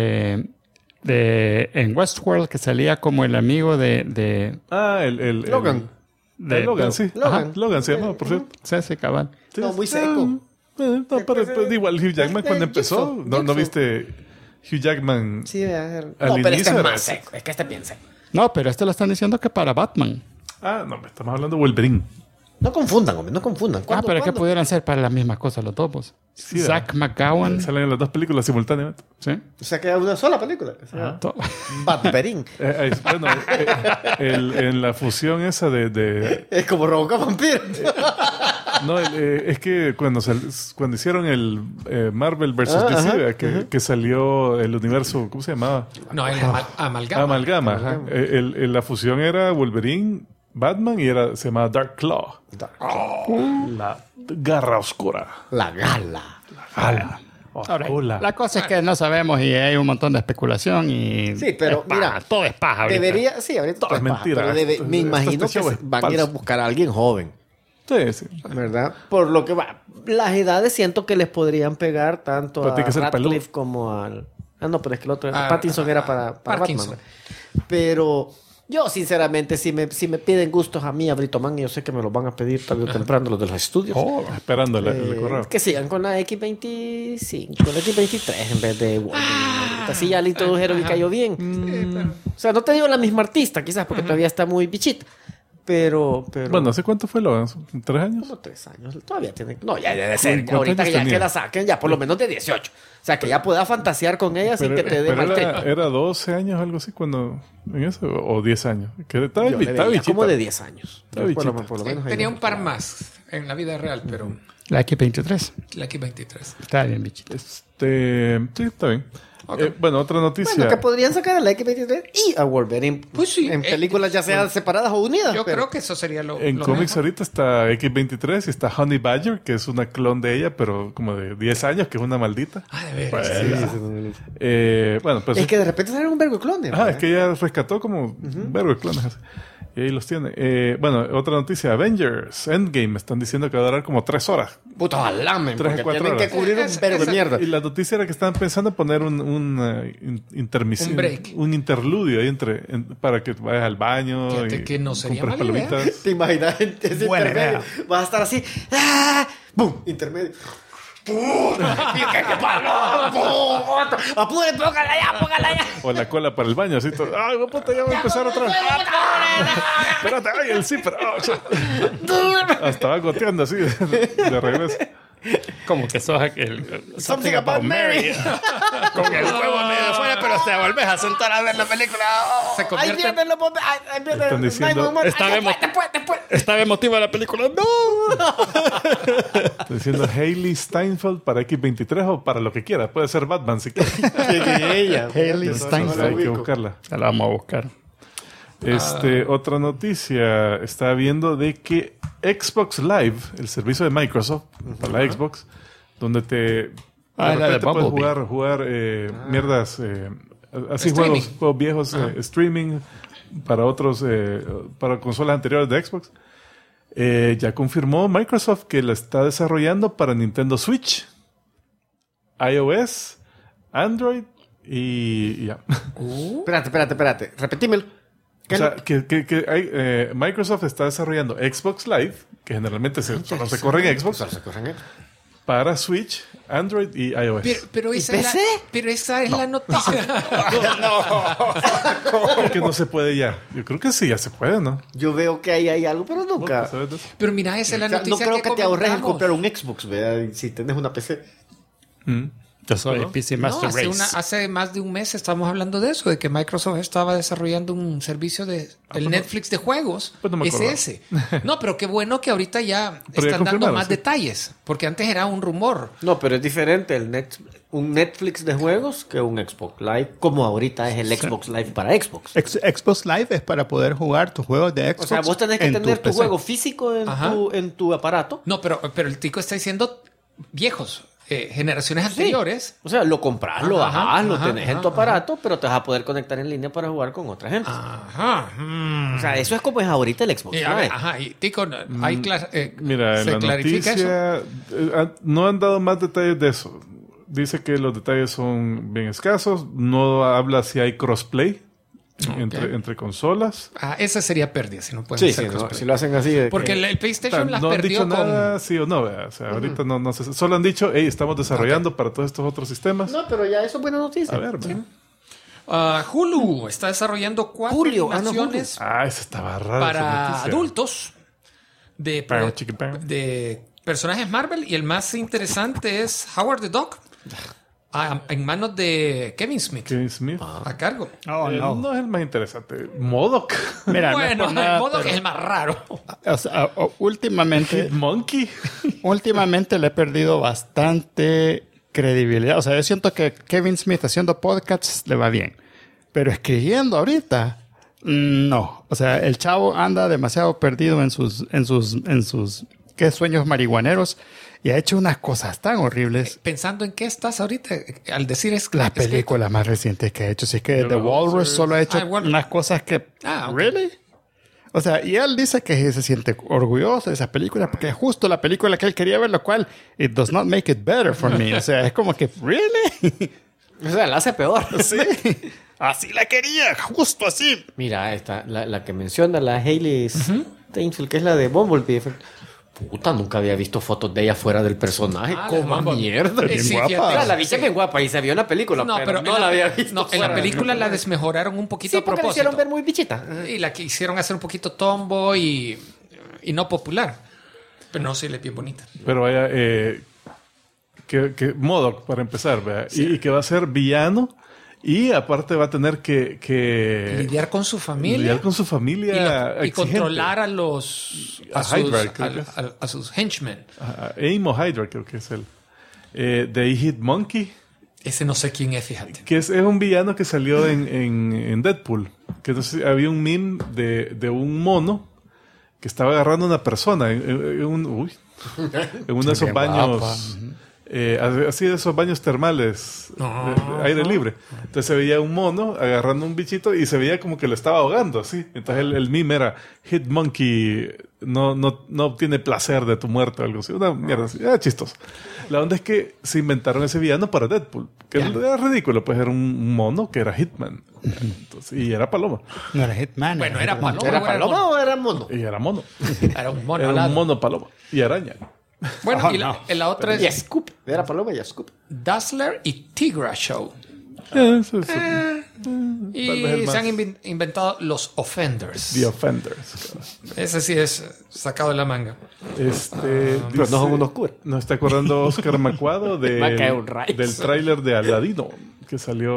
en Westworld, que salía como el amigo de Logan. Logan, sí. Logan. Ajá, Logan se llama, por cierto. Sí, cabal. No, muy seco. No, pero igual Hugh Jackman cuando empezó, ¿no viste Hugh Jackman? Sí, vea. Al No, pero este inicio es era más ese. seco. Es que este es bien seco. No, pero este lo están diciendo que para Batman. No, estamos hablando de Wolverine. No confundan, hombre, no confundan. ¿Cuándo, Pero es que cuándo? pudieran ser para la misma cosa los dos. Pues. Sí, Zach McGowan. Salen en las dos películas simultáneamente. ¿Sí? O sea, que una sola película. O sea, To- Batberín. Bueno, en la fusión esa de Es como Robocop vampiro. no, es que cuando hicieron el Marvel vs. DC, ¿verdad? Que salió el universo, ¿cómo se llamaba? No, el amalgama. Amalgama. Ajá. La fusión era Wolverine, Batman y se llamaba Dark Claw. La garra oscura. La gala. Ahora, la cosa es que no sabemos y hay un montón de especulación y Sí, pero es paja, mira, todo es paja ahorita. Debería, sí, ahorita todo es es paja, mentira. pero me imagino Este que show es van a ir a falso. buscar a alguien joven, Sí. ¿verdad? Por lo que va, las edades siento que les podrían pegar tanto Pero a tiene que ser Radcliffe peludo. como al... no, pero es que el otro, Pattinson era para Parkinson. Batman. Pero yo, sinceramente, si me piden gustos a mí, a Brito Man, yo sé que me los van a pedir tarde o temprano los de los estudios. Esperando el correo. Que sigan con la X25, con la X23 en vez de Wolverine. Así ya le introdujeron y cayó bien. O sea, no te digo la misma artista, quizás, porque todavía está muy bichita. Pero... Bueno, ¿hace cuánto fue lo? ¿3 años? Como 3 años. Todavía tiene... No, ya debe ser. ¿Cuántos Ahorita años ya tenía? que la saquen, ya por lo menos de 18. O sea, que ya pueda fantasear con ella sin que te dé mal genio. era 12 años algo así cuando... ¿En eso? ¿O 10 años? Que estaba Yo le veía bichita. como de 10 años. Está bichita. Por lo menos Tenía ahí. un par más en la vida real, pero La X23. la X23. Está bien, bichito. Sí, está bien. Ok. Bueno, otra noticia. Bueno, que podrían sacar a la X23 y a Wolverine. Pues sí, En películas ya sean separadas o unidas. Yo pero- creo que eso sería lo En lo cómics mejor. ahorita está X23 y está Honey Badger, que es una clon de ella, pero como de 10 años, que es una maldita. Ah, de veras. Bueno, pues... Es que de repente salen un vergo de clones. es que ella rescató como un verbo de clones. Así. Y ahí los tiene. Bueno, otra noticia. Avengers Endgame. Están diciendo que va a durar como 3 horas. Puta jalamen. 3 a Porque 4 tienen que horas. cubrir un vergo de mierda. Y la noticia era que estaban pensando en poner un intermisión. Un break. Un interludio ahí para que vayas al baño. Fíjate y que no sería compres mala idea. palomitas. ¿Te imaginas ese Buena intermedio? idea. Vas a estar así. ¡Ah! ¡Bum! Intermedio. ¡Apure, póngala ya! O la cola para el baño. Así todo. ¡Ay, puta, ya va a empezar otra vez! Espérate, ¡ay, el zipper! Hasta va goteando así de regreso. Como que sos aquel... Something About Mary. Con el huevo medio afuera, pero te volvés a sentar a ver la película. Se Ahí convierte vienen los bomberos. Ahí vienen Están diciendo- 911. Estaba Después. Estaba emotiva la película. ¡No! Estoy diciendo Hailey Steinfeld para X23 o para lo que quiera. Puede ser Batman si quieres. Ella. Hailey Steinfeld. Hay que buscarla. Ya la vamos a buscar. Otra noticia. Estaba viendo de que Xbox Live, el servicio de Microsoft para la Xbox, donde de la de repente puedes Bumblebee. jugar mierdas, así Streaming. juegos viejos, streaming para otros, para consolas anteriores de Xbox. Ya confirmó Microsoft que la está desarrollando para Nintendo Switch, iOS, Android y ya. Espérate. Repetímelo. O sea, que hay, Microsoft está desarrollando Xbox Live, que generalmente solo se corre en Xbox, para Switch, Android y iOS. Pero esa, PC? es la noticia. Que no se puede ya. Yo creo que sí, ya se puede, ¿no? Yo veo que ahí hay algo, pero nunca. ¿Sabes de eso? Pero mira, esa es la O sea, noticia no creo que te ahorres en comentamos. comprar un Xbox, ¿verdad? Si tenés una PC. Yo soy PC Master No, Race. hace más de un mes estábamos hablando de eso, de que Microsoft estaba desarrollando un servicio de el Netflix de juegos. pues no me es acordaba. ese. No, pero qué bueno que ahorita ya Pero ya están dando confirmaron, más sí. detalles, porque antes era un rumor. No, pero es diferente un Netflix de juegos que un Xbox Live, como ahorita es el Xbox Live para Xbox. Xbox Live es para poder jugar tus juegos de Xbox. O sea, vos tenés que en tener tu PC. juego físico Ajá. en tu aparato. No, pero el tico está diciendo viejos, generaciones anteriores. O sea, lo compras, lo Ajá, bajás, lo ajá, tenés en ajá, tu aparato, pero te vas a poder conectar en línea para jugar con otra gente. Ajá. O sea, eso es como es ahorita el Xbox Y, Live. y tico, hay Mira, en se la clarifica eso. noticia no han dado más detalles de eso. Dice que los detalles son bien escasos. No habla si hay crossplay entre consolas. Esa sería pérdida si no pueden Sí, hacer sí, no, crossplay. si lo hacen así. De Porque que- el PlayStation las No han perdió dicho con... nada, sí o no. ¿Verdad? O sea, ahorita no sé. Solo han dicho, hey, estamos desarrollando para todos estos otros sistemas. No, pero ya eso es buena noticia. A ver, ¿verdad? Hulu está desarrollando 4 Julio, animaciones Esa estaba rara. esa para noticia. adultos de, Pow, chicken pow. de personajes Marvel, y el más interesante es Howard the Duck, en manos de Kevin Smith, Kevin Smith. a cargo. Oh, no. No es el más interesante. MODOK. Mira, Bueno, no es por nada, el modo pero- que es el más raro. o sea, últimamente Monkey. le he perdido bastante credibilidad. O sea, yo siento que Kevin Smith haciendo podcasts le va bien. Pero escribiendo ahorita, no. O sea, el chavo anda demasiado perdido en sus ¿qué? Sueños marihuaneros, y ha hecho unas cosas tan horribles. Pensando en qué estás ahorita, al decir es La película más reciente que ha hecho. Si es que The Walrus solo ha hecho Walrus. unas cosas que... Ok. ¿Really? O sea, y él dice que se siente orgulloso de esa película porque es justo la película que él quería ver, lo cual it does not make it better for me. O sea, es como que, ¿really? O sea, la hace peor. Sí. Así la quería, justo así. Mira, esta, la que menciona, la Hailey Steinfeld, que es la de Bumblebee. Puta, nunca había visto fotos de ella fuera del personaje. Como mierda. Sí, guapa. fíjate. La viste bien guapa y se vio en la película, pero no la había visto. No, en la película la desmejoraron un poquito Sí, a porque la propósito. hicieron ver muy bichita. Y la que hicieron hacer un poquito tomboy y no popular. Pero no, sí, le es bien bonita. Pero vaya, que MODOK, para empezar, ¿verdad? Y que va a ser villano. Y aparte va a tener que Lidiar con su familia. lidiar con su familia y exigente. controlar a Hydra, creo que es. a sus henchmen. Aim o Hydra, creo que es él. De Hit Monkey, Ese no sé quién es, fíjate. que es un villano que salió en Deadpool. Que entonces había un meme de un mono que estaba agarrando a una persona en uno de esos Bien baños. guapa. Así de esos baños termales de aire libre. Entonces se veía un mono agarrando un bichito y se veía como que lo estaba ahogando, así. Entonces el meme era Hit Monkey no obtiene placer de tu muerte o algo así. Una mierda así. Era chistoso. La onda es que se inventaron ese villano para Deadpool, que era ridículo, pues era un mono que era Hitman. Entonces, y era paloma. No era Hitman. Bueno, era Hitman. paloma. ¿Era paloma o era mono? Y era mono. Era un mono Era alado. un mono paloma. Y araña. Bueno, y la otra Y es Scoop. Era paloma y Scoop. Dazzler y Tigra Show. Eso. Y Tal vez el se han más. inventado los Offenders. The Offenders. Ese sí es sacado de la manga. Pero no son unos curas. Nos está acordando Oscar Macuado Va a caer un rayo. del tráiler de Aladino que salió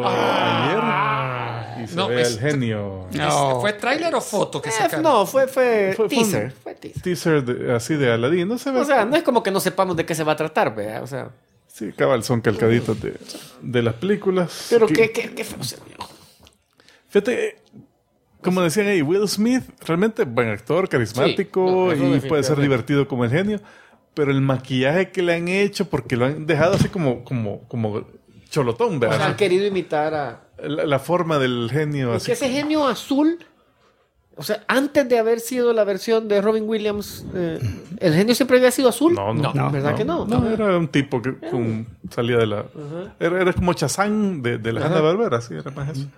ayer y se No, ve es- el genio. No. ¿Fue tráiler o foto que sacaron? No, fue Fue teaser. un Fue teaser. teaser así de Aladino. Se ve. O sea, no es como que no sepamos de qué se va a tratar, ¿verdad? O sea, Sí, cabal, son calcaditos de las películas. pero Que- qué feo se vio. Fíjate, como decían ahí, Will Smith, realmente buen actor, carismático Sí, no, eso y puede ser definitivamente. divertido como el genio, pero el maquillaje que le han hecho, porque lo han dejado así como cholotón, O ¿verdad? sea, han querido imitar a... La forma del genio Es así. que ese genio azul, o sea, antes de haber sido la versión de Robin Williams, ¿el genio siempre había sido azul? No, ¿verdad que no? No, era un tipo que salía de la... Era como Chazán de la Hanna-Barbera, sí, era más eso.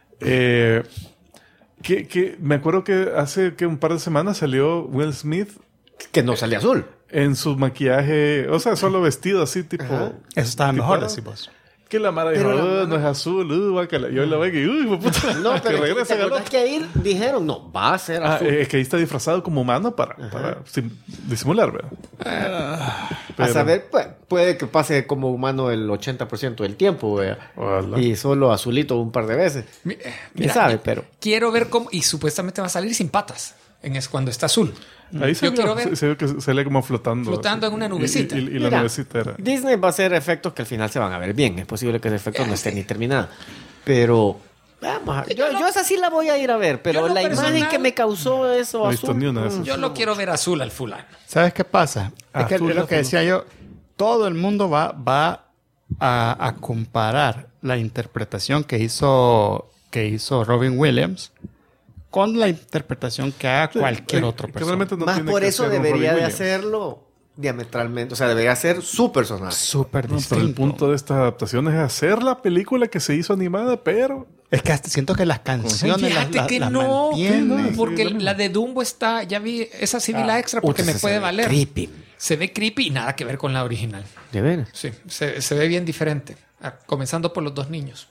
Que me acuerdo que hace un par de semanas salió Will Smith Que no salía azul. en su maquillaje, o sea, solo vestido así, tipo... Eso estaba tipo- mejor, así vos. Que la Mara dijo, no es azul, guácala. Yo la veo y, uy, puta, No, pero que regresa ¿te acordás que ahí dijeron, no, va a ser azul? es que ahí está disfrazado como humano para disimular, ¿verdad? A Pero- saber, puede que pase como humano el 80% del tiempo, ¿verdad? Ojalá. Y solo azulito un par de veces. ¿Quién Mira, sabe? Pero... Quiero ver cómo... Y supuestamente va a salir sin patas cuando está azul. Ahí se Yo quiero ve, ver- se ve que sale como flotando. Flotando en una nubecita. Y la Mira, nubecita era... Disney va a hacer efectos que al final se van a ver bien. Es posible que ese efecto no esté ni terminado. Pero... Vamos a... yo esa sí la voy a ir a ver, pero yo lo la imagen personal- que me causó eso No he visto azul... ni una de esas. Yo lo quiero ver azul al fulano. ¿Sabes qué pasa? Es que Azul, es lo que azul. decía yo. Todo el mundo va a comparar la interpretación que hizo Robin Williams con la interpretación que haga cualquier otro Que persona. realmente no Más tiene por que eso ser un debería Robin de Williams. hacerlo diametralmente. O sea, debería ser su personaje. Súper No, pero el distinto. punto de esta adaptación es hacer la película que se hizo animada, pero... Es que hasta siento que las canciones Fíjate las que las no, mantiene. sí, porque lo mismo. la de Dumbo está, ya vi, esa sí vi la extra porque me puede valer. Creepy. Se ve creepy y nada que ver con la original. De veras. Sí, se ve bien diferente. Comenzando por los dos niños.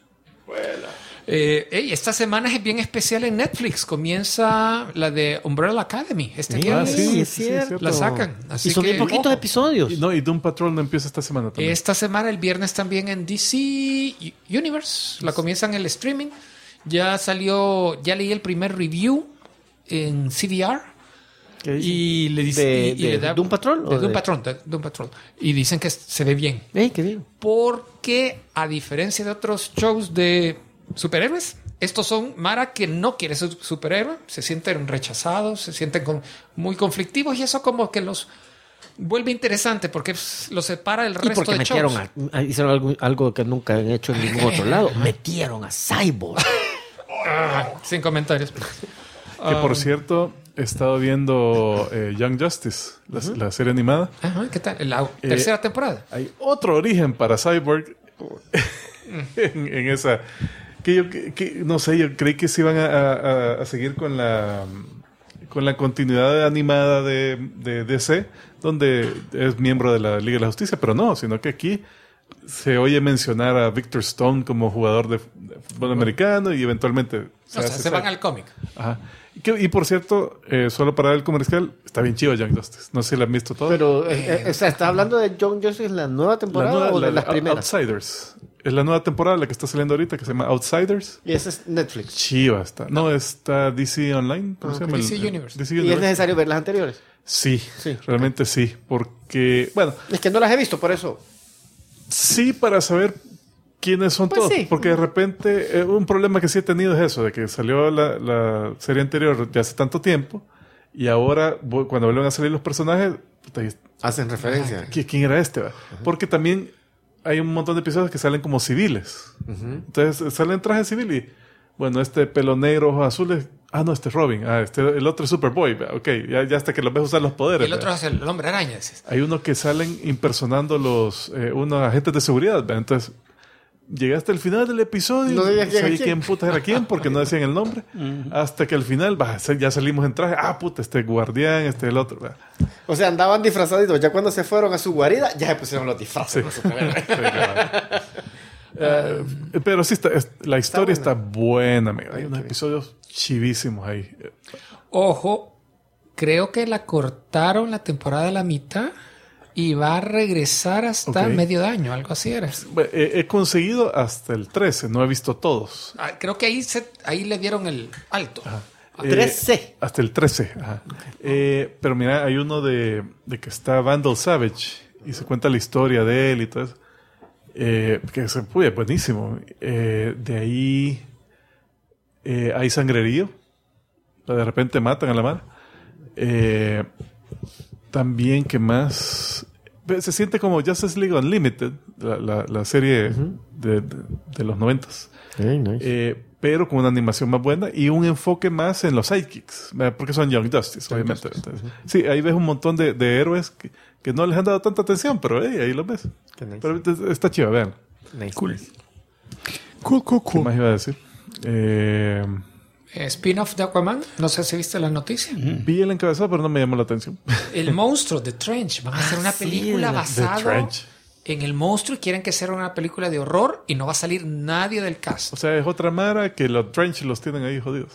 Esta semana es bien especial en Netflix. Comienza la de Umbrella Academy. Este viernes sí, es sí, cierto. cierto. la sacan. Así Y son bien que poquitos episodios. Y Doom Patrol no empieza esta semana también. esta semana, el viernes también en DC Universe. La comienzan el streaming. Ya leí el primer review en CDR. ¿Qué dice? Y le dice ¿De Doom Patrol? De ¿O Doom de- Patrol, de Doom Patrol. Y dicen que se ve bien. Qué bien. Porque, a diferencia de otros shows de superhéroes, estos son Mara que no quiere ser superhéroe, se sienten rechazados, se sienten muy conflictivos y eso como que los vuelve interesante porque los separa del Y resto porque de shows. hicieron algo que nunca han hecho en ningún otro lado. Metieron a Cyborg. Sin comentarios. Que por cierto, he estado viendo Young Justice, la serie animada. Ajá, ¿qué tal? La tercera temporada. Hay otro origen para Cyborg en esa... Que no sé, yo creí que se iban a seguir con con la continuidad animada de DC, donde es miembro de la Liga de la Justicia, pero no, sino que aquí se oye mencionar a Victor Stone como jugador de fútbol americano y eventualmente se van al cómic. Ajá. Y por cierto, solo para el comercial, está bien chido Young Justice. No sé si la han visto todo. Pero, o sea, ¿está hablando de Young Justice en la nueva temporada o de las primeras? Outsiders. Es la nueva temporada, la que está saliendo ahorita, que se llama Outsiders. Y esa es Netflix. Chiva está. No, está DC Online. ¿Cómo se llama? DC Universe. DC ¿Y Universe. es necesario ver las anteriores? Sí, realmente sí. Porque, bueno, Es que no las he visto, por eso. sí para saber quiénes son Pues todos. sí. Porque de repente, un problema que sí he tenido es eso, de que salió la serie anterior de hace tanto tiempo y ahora cuando vuelven a salir los personajes, puta, Hacen referencia. ¿quién era este? Va? Porque también hay un montón de episodios que salen como civiles. Entonces salen en traje civil y, bueno, este pelo negro, ojos azules. Ah, no, este es Robin. Ah, el otro es Superboy. Va. Ok, ya hasta que los ves usar los poderes. Y el otro es el hombre araña. Dices. Hay unos que salen impersonando unos agentes de seguridad. ¿va? Entonces, llegué hasta el final del episodio. No sabía quién era quién puta era quién porque no decían el nombre. Hasta que al final, ya salimos en traje. Ah, puta, este guardián, este el otro. Va. O sea, andaban disfrazaditos. Ya cuando se fueron a su guarida, ya se pusieron los disfraces. Sí. Pero sí, la historia está buena, amigo. Hay unos episodios chivísimos ahí. Ojo, creo que la cortaron la temporada a la mitad y va a regresar hasta medio de año, algo así era. He conseguido hasta el 13, no he visto todos. Creo que ahí le dieron el alto. Ajá. 13. Hasta el 13. Ajá. Pero mira, hay uno de que está Vandal Savage y se cuenta la historia de él y todo eso. Que se puede, buenísimo. De ahí hay sangrerío. De repente matan a la mar. También, ¿qué más? Se siente como Justice League Unlimited, la serie de los 90s. Nice. Pero con una animación más buena y un enfoque más en los sidekicks, ¿verdad? Porque son Young Justice, obviamente. Entonces, sí, ahí ves un montón de héroes que no les han dado tanta atención, pero ahí los ves. Nice. Pero está chido, vean. Nice. Cool. ¿Qué más iba a decir? Spin-off de Aquaman. No sé si viste la noticia. Vi el encabezado, pero no me llamó la atención. El monstruo de Trench. Van a hacer una película The basada Trench. en el monstruo y quieren que sea una película de horror y no va a salir nadie del cast. O sea, es otra mara que los Trench los tienen ahí jodidos.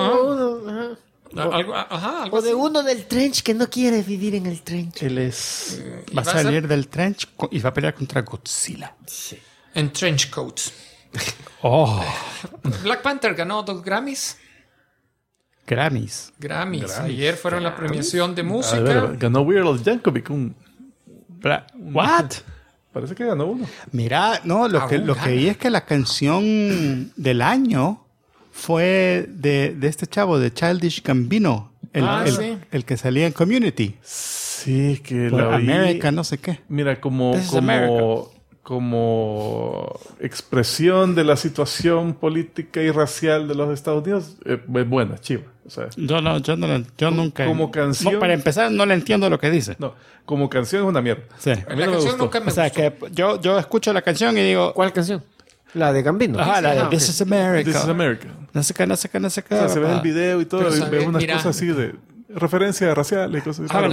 Algo O de así. uno del trench que no quiere vivir en el trench. Él va a salir del trench y va a pelear contra Godzilla. En trench coats. Oh, Black Panther ganó 2 Grammys. Grammys. Ayer fueron la premiación de A música. ver, ganó Weird Al Yankovic. What? Parece que ganó uno. Mira, no, lo que vi es que la canción del año fue de este chavo, de Childish Gambino, sí. el que salía en Community. Sí, que Por la oí. America, no sé qué. Mira, This is America. como expresión de la situación política y racial de los Estados Unidos, es buena, chiva. O sea, Yo nunca. como canción- No, para empezar, no le entiendo lo que dice. no, como canción es una mierda. Sí. A mí La no me canción gustó. nunca me O sea, gustó. que yo escucho la canción y digo, ¿Cuál canción? La de Gambino. ajá, la de Ah, This ok. is America. This is America. No sé qué. O sea, se ve el video y todo, Pero y sabe, ves unas mira. cosas así de referencias raciales y cosas así.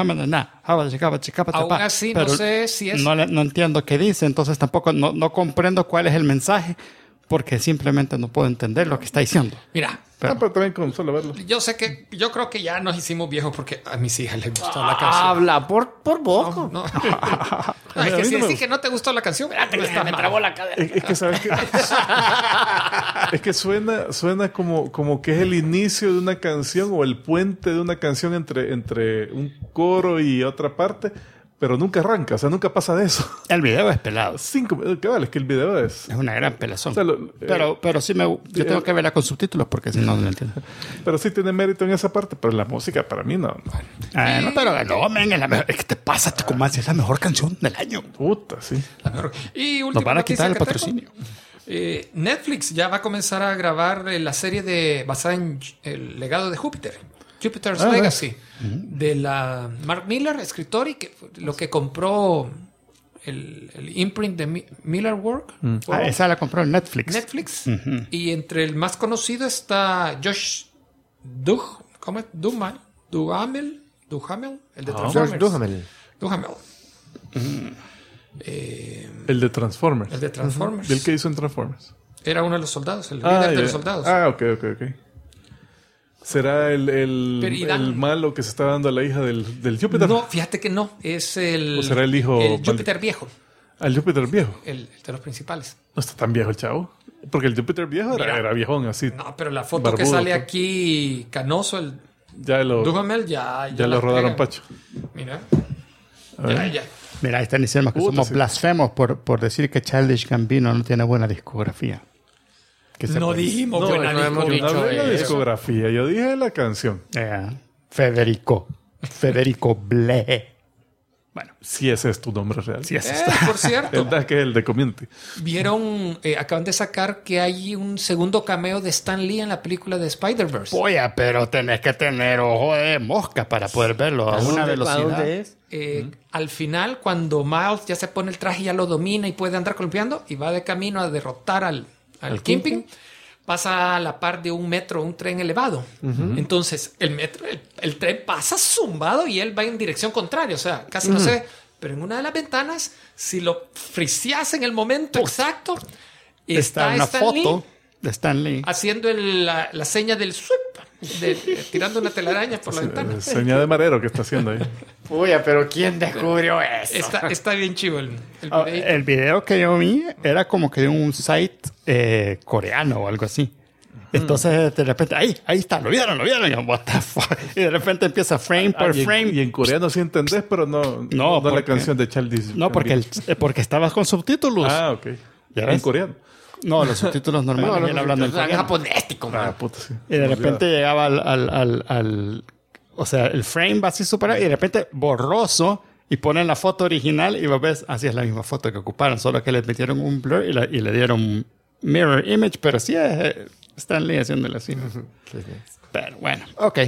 Aún así, no sé si es- No entiendo qué dice, entonces tampoco no comprendo cuál es el mensaje, porque simplemente no puedo entender lo que está diciendo. Mira, Pero también con solo verlo. yo creo que ya nos hicimos viejos porque a mis hijas les gustó la canción. Habla por poco. No. No, es A que mí si no me decís que no te gustó la canción, me trabó la cadera. Es que sabes que es que suena como que es el inicio de una canción o el puente de una canción entre un coro y otra parte, pero nunca arranca, o sea, nunca pasa de eso. El video es pelado. Cabal, es que el video es. Es una gran pelazón. O sea, pero sí yo tengo que verla con subtítulos porque si no, no lo entiendo. pero sí tiene mérito en esa parte, pero la música para mí no. No, pero ganó, men, es que te pasa, es la mejor canción del año. Puta, sí. La mejor. Y Nos última van a noticia quitar el que tengo. patrocinio. Netflix ya va a comenzar a grabar la serie basada en el legado de Júpiter. Jupiter's Legacy. De la Mark Miller, escritor, y que lo que compró el imprint de Miller Work. Esa la compró en Netflix. Netflix. Y entre el más conocido está Josh Duggar. ¿cómo es? Duhamel, el de George Transformers. Duhamel. Duhamel. El de Transformers. El de Transformers. ¿Y el que hizo en Transformers? Era uno de los soldados, el líder de los soldados. Ok. ¿Será el malo que se está dando a la hija del Júpiter? No, fíjate que no. Es el... ¿O será el hijo... El Júpiter viejo. ¿Al Júpiter viejo? El de los principales. No está tan viejo el chavo. Porque el Júpiter viejo era viejón así. No, ya la foto que barbudo, sale todo. aquí, canoso, Ya lo Duhamel, ya lo la rodaron pegan. Pacho. Mira. A ver. Ya. Mira, ahí están diciendo que Puta, somos sí. blasfemos por decir que Childish Gambino no tiene buena discografía. Que se No puede- dijimos No, buena no hemos Yo no hablé de la eso. discografía, yo dije la canción. Federico Ble. Bueno, Si ese es tu nombre real. sí, eso Por cierto, El que es el de Community. vieron, acaban de sacar que hay un segundo cameo de Stan Lee en la película de Spider-Verse. Polla, pero tenés que tener ojo de mosca para poder verlo a una velocidad. ¿Dónde es? Al final, cuando Miles ya se pone el traje y ya lo domina y puede andar columpiando y va de camino a derrotar al Kingpin, pasa a la par de un metro, un tren elevado. Entonces, el tren pasa zumbado y él va en dirección contraria. O sea, casi no se ve. Pero en una de las ventanas, si lo friseas en el momento exacto, está una Stan Lee foto de Stan Lee. haciendo la seña del sweep, tirando una telaraña por la ventana. Señal de marero que está haciendo ahí. Oye, pero ¿quién descubrió eso? Está bien chivo el videíto. El video que yo vi era como que de un site coreano o algo así. Entonces, de repente, ahí está, lo vieron. Y yo, what the fuck. Y de repente empieza frame por frame. Y en coreano sí entendés, pero no la porque- canción de Childish. No, porque estabas con subtítulos. Ok. ¿Ya En ves? coreano. No, los subtítulos normales. y él hablando en coreano. japonés, Puta, sí. Y de repente llegaba al o sea, el frame va así super y de repente borroso y ponen la foto original y vos ves, así es la misma foto que ocuparon, solo que le metieron un blur y le dieron mirror image, pero sí es Stan Lee haciéndole así. Pero bueno, ok.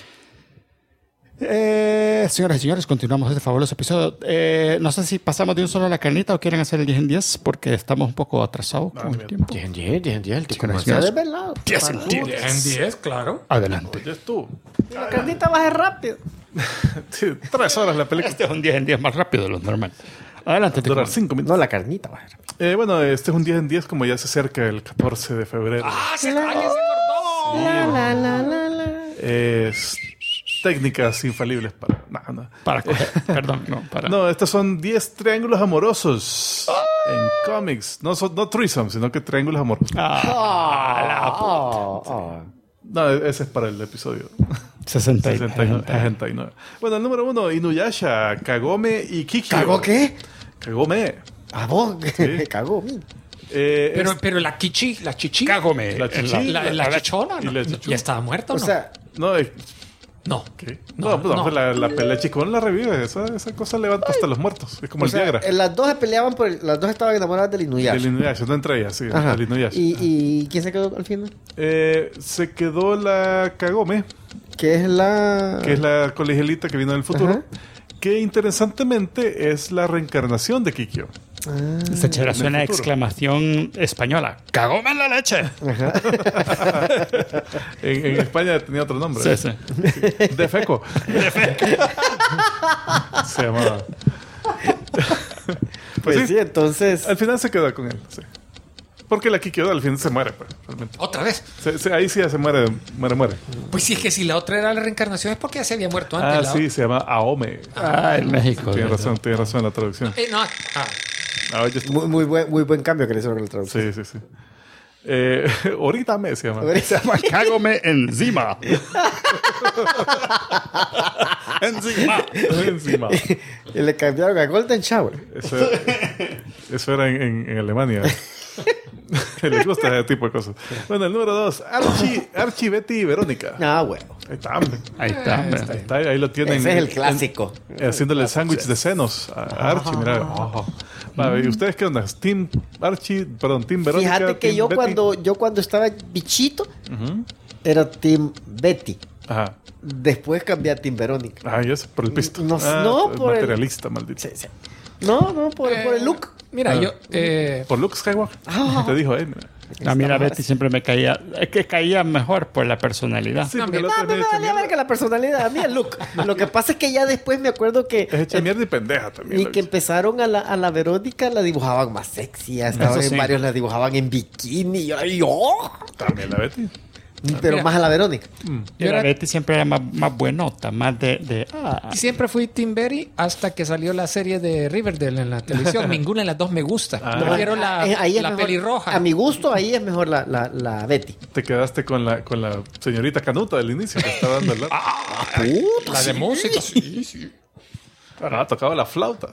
Señoras y señores, continuamos este fabuloso episodio. No sé si pasamos de un solo a la carnita o quieren hacer el 10 en 10 porque estamos un poco atrasados con el tiempo. 10, el tipo Señoras y se ha señores, desvelado. 10 en 10. En 10, claro. Adelante. Ya estuvo. La carnita baja rápido. Sí, 3 horas la película. Este es un 10 en 10 más rápido de los normales. Adelante, te Durar 5 minutos. No, la carnita baja rápido. Bueno, este es un 10 en 10 como ya se acerca el 14 de febrero. ¡Alguien se acordó! Es técnicas infalibles para... No. Para coger. Perdón, no, para. No, estos son 10 triángulos amorosos en cómics. No threesomes, sino que triángulos amorosos. No, ese es para el episodio 69. Bueno, el número 1, Inuyasha, Kagome y Kikyo. ¿Cagó qué? Kagome. ¿A vos? Sí. Cagó. Pero la chichi. Cágome. La chichi. La chichona, Y ¿no? la chichona. ¿Ya estaba muerta o O no? sea, No, no. ¿qué? No, No, no. la pelea chicón la revive. Esa cosa levanta hasta los muertos. Es como o el sea, Viagra. las dos se peleaban las dos estaban enamoradas del Inuyasha. El Inuyasha, no entre ellas, sí. Ajá. El Inuyasha. ¿Y quién se quedó al final? Se quedó la Kagome, Que es la... que es la colegialita que vino del futuro, Ajá. que interesantemente es la reencarnación de Kikyo. Se echará En el una futuro. exclamación española. ¡Cágome en la leche! En España tenía otro nombre. Sí, sí. De Feco. Se llamaba. Pues sí, entonces... Al final se queda con él. Sí. Porque la Kikyo al final se muere, pues, realmente. ¿Otra vez? Ahí sí ya se muere. Pues sí, es que si la otra era la reencarnación es porque ya se había muerto antes. Sí, se llama Aome. Ah, en México. Tiene razón en la traducción. No. Ya está. Muy buen cambio que le hicieron con la traducción. Sí. Ahorita me se llama. Se llama Cágome encima. Encima. Encima. Y le cambiaron a Golden Shower. Eso era en Alemania. Les gusta ese tipo de cosas. Bueno, el número 2, Archie, Betty y Verónica. Bueno. Ahí está, hombre. Ahí está. Ahí lo tienen. Ese es el clásico. Haciéndole el sándwich de senos a Archie, mira. ¿Y ustedes qué onda? ¿Team Archie? Perdón, ¿Team Verónica? Fíjate que team Betty? yo cuando estaba bichito, era Team Betty. Ajá. Después cambié a Team Verónica. Yo sé, por el pisto. No, por el- materialista, maldito. Sí, sí. No, por el look. Mira, yo... Por Luke Skywalker. Te dijo, mira. A mí la Betty siempre me caía... Es que caía mejor por la personalidad. Sí, No, porque me- el otro No, me es hecha valía mierda. verga la personalidad. A mí el look. Lo que pasa es que ya después me acuerdo que... Es hecha mierda y pendeja también. Y la que bicha. empezaron a la Verónica, la dibujaban más sexy. Estaban Eso en sí. varios, la dibujaban en bikini. Y yo, También la Betty. pero Mira. más a la Verónica. Y la Betty siempre era más buenota, más de Siempre fui Tim Berry hasta que salió la serie de Riverdale en la televisión. Ninguna de las dos me gusta. Prefiero la Ahí es mejor. pelirroja. A mi gusto, ahí es mejor la Betty. Te quedaste con la señorita Canuta del inicio que estaba dando el lado. La de música. Sí, sí. Tocaba la flauta.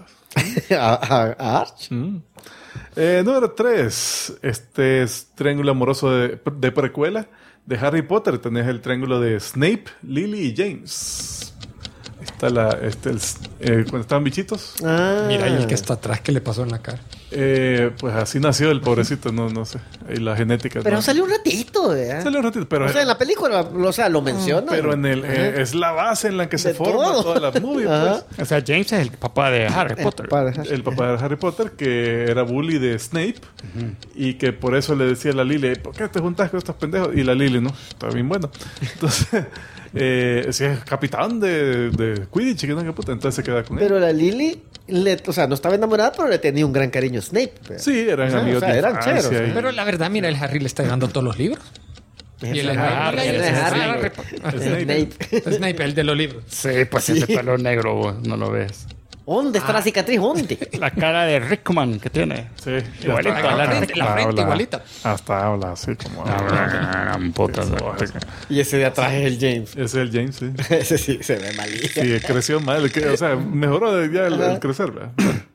a Arch. Número 3. Este es triángulo amoroso de precuela de Harry Potter. Tenés el triángulo de Snape, Lily y James. Ahí está cuando estaban bichitos. Mira, y el que está atrás, ¿qué le pasó en la cara? Pues así nació el pobrecito, no sé. Y la genética. Pero no. salió un ratito, ¿verdad? Salió un ratito, pero, O sea, en la película, lo menciona. pero en es la base en la que se De forma todo. toda la movie. Ajá. Pues. O sea, James es el papá de Harry Potter. El papá de Harry Potter, que era bully de Snape, y que por eso le decía a la Lily, ¿por qué te juntas con estos pendejos? Y la Lily, no, está bien bueno. Entonces, si es capitán de Quidditch, que no, qué puta, entonces se queda con él. Pero la Lily, o sea, no estaba enamorada, pero le tenía un gran cariño a Snape. ¿verdad? Sí, eran Ajá, amigos o sea, de eran infancia cheros, y- Pero la verdad, mira, el Harry le está llevando todos los libros. Y el Harry, Snape, es Harry. Snape. Snape, el de los libros. Sí, pues ese pelo negro, vos, no lo ves. ¿Dónde está la cicatriz? ¿Dónde? La cara de Rickman que tiene. Sí, Igualito hasta- a la La frente igualita. Hasta habla así como... Puta, Y ese de atrás es el James. Ese es el James, sí. Ese sí se ve malito. Sí, creció mal. O sea, mejoró ya el crecer, ¿verdad?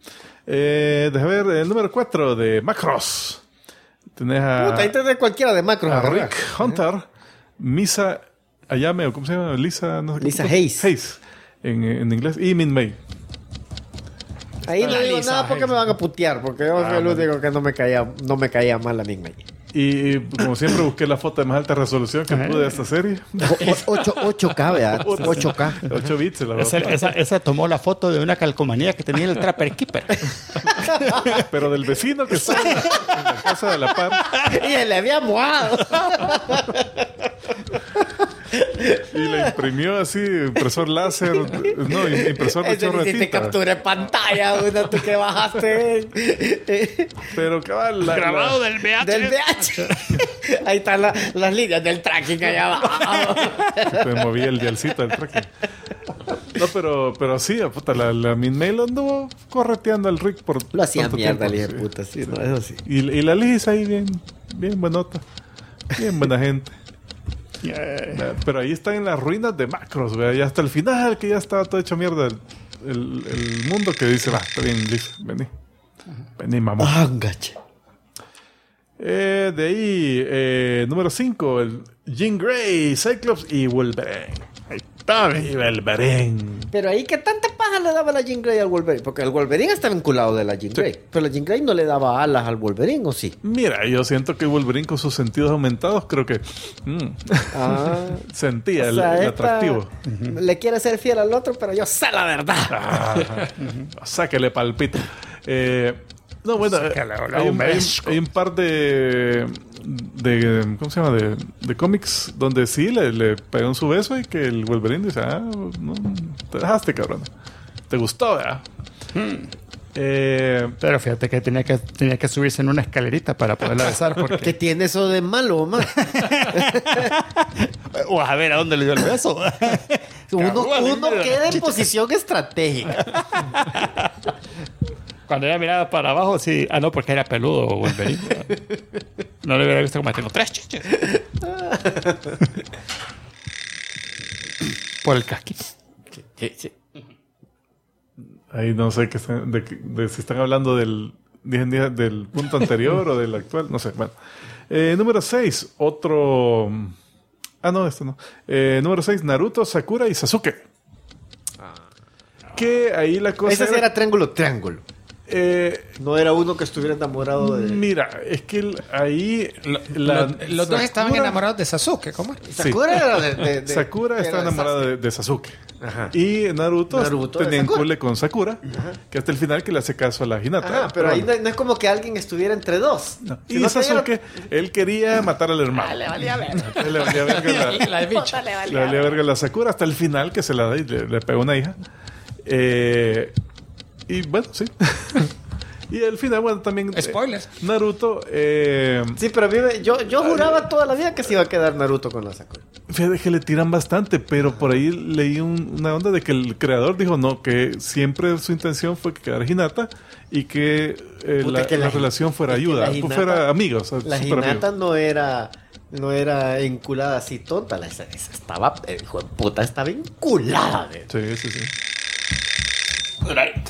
Deja ver el número 4 de Macross. Tenés Puta, ahí tenés cualquiera de macro. a Rick Hunter, Misa Ayame, o ¿cómo se llama? Lisa, no sé Lisa cómo- Hayes. Hayes, en inglés. Y Min May. Ahí no La digo Lisa, nada porque me van a putear, porque yo soy el único que no me caía mal a mí. Y como siempre busqué la foto de más alta resolución que pude de esta serie. 8K, ¿verdad? 8K. 8 bits, la verdad. Esa tomó la foto de una calcomanía que tenía el Trapper Keeper. Pero del vecino que está en la casa de la par. Y se le había mojado. Y la imprimió así, impresor láser. No, impresor de Ese hiciste chorretita. captura de pantalla, una tú que bajaste. Pero cabal, Grabado del VH. Del VH. Ahí están las líneas del tracking allá abajo. te movía el dialcito del tracking. No, pero sí, puta, la Min May lo anduvo correteando al Rick por Lo hacía tanto mierda, tiempo, el hijo de sí. puta, sí, no, eso sí. Y la Liz ahí bien buenota. Bien buena gente. Pero ahí están en las ruinas de Macross, ¿verdad? Ya hasta el final, que ya estaba todo hecho mierda el mundo, que dice, va, está bien, Liz, vení. Vení, mamá. Ah, gache. De ahí, número 5, el Jean Grey, Cyclops y Wolverine. Ahí está, y Wolverine. Pero ahí, ¿qué tanta paja le daba la Jean Grey al Wolverine? Porque el Wolverine estaba vinculado de la Jean Grey. Pero la Jean Grey no le daba alas al Wolverine, ¿o sí? Mira, yo siento que Wolverine con sus sentidos aumentados, creo que Ah, sentía o sea, el esta atractivo. le quiere ser fiel al otro, pero yo sé la verdad. Sáquele palpito. No, bueno, Sácale, hay un par de ¿cómo se llama? De cómics donde sí le pegan su beso y que el Wolverine dice, no, te dejaste, cabrón. Te gustó, ¿verdad? Pero fíjate que tenía que subirse en una escalerita para poderla besar. ¿Qué Porque... tiene eso de malo, Omar? O a ver, ¿a dónde le dio el beso? Uno queda en posición estratégica. Cuando ella miraba para abajo, sí. Ah, no, porque era peludo Wolverine. No le hubiera visto como tengo 3 chiches. Por el casquito. ahí no sé qué de si están hablando del punto anterior o del actual, no sé. Bueno. Número 6, otro... no, esto no. Número 6, Naruto, Sakura y Sasuke. Que ahí la cosa Ese sí era triángulo. No era uno que estuviera enamorado de... Mira, es que ahí... Los dos estaban enamorados de Sasuke, ¿cómo es? Sakura era de Sakura está enamorada de Sasuke. Ajá. Y Naruto tenía de Sakura. encule con Sakura, que hasta el final que le hace caso a la Hinata. Ajá, pero ahí no es como que alguien estuviera entre dos. No. Si Y no Sasuke, él quería matar al hermano. le valía ver. Él le valía verga La de bicho. le valía verga la Sakura hasta el final que se la da y le pega una hija. Y bueno, sí. Y al final, bueno, también... Spoilers. Naruto... Sí, pero a mí yo juraba toda la vida que se iba a quedar Naruto con la Sakura. Fíjate que le tiran bastante, pero por ahí leí una onda de que el creador dijo no, que siempre su intención fue que quedara Hinata y que la relación fuera ayuda, fuera amigos. O sea, La súper Hinata amigos. no era enculada así tonta. Esa estaba, hijo de puta, estaba enculada. Sí. Right.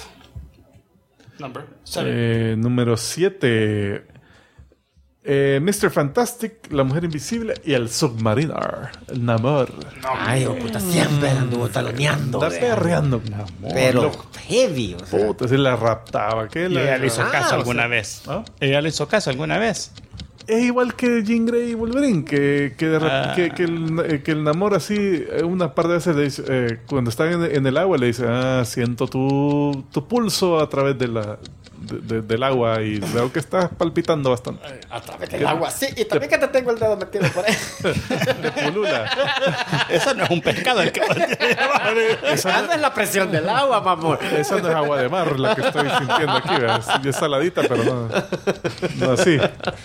Número 7. Mr. Fantastic, la mujer invisible y el Submariner, el Namor. Ay, hijo de puta, siempre la anduvo taloneando. Anda perreando. Pero heavy, o sea. Puta, se la raptaba. ¿Qué ¿Y ella le hizo caso o sea, alguna vez? ¿Ah? ¿Ella le hizo caso alguna vez? Es igual que Jean Grey y Wolverine, que el Namor así, una par de veces le dice, cuando están en el agua le dice, siento tu pulso a través del agua y veo que estás palpitando bastante. A través del agua, sí. Y también que te tengo el dedo metido por ahí. De pulula. Eso no es un pescado el que Esa no es la presión del agua, mamón. Esa no es agua de mar la que estoy sintiendo aquí, ¿verdad? Es saladita, pero no así.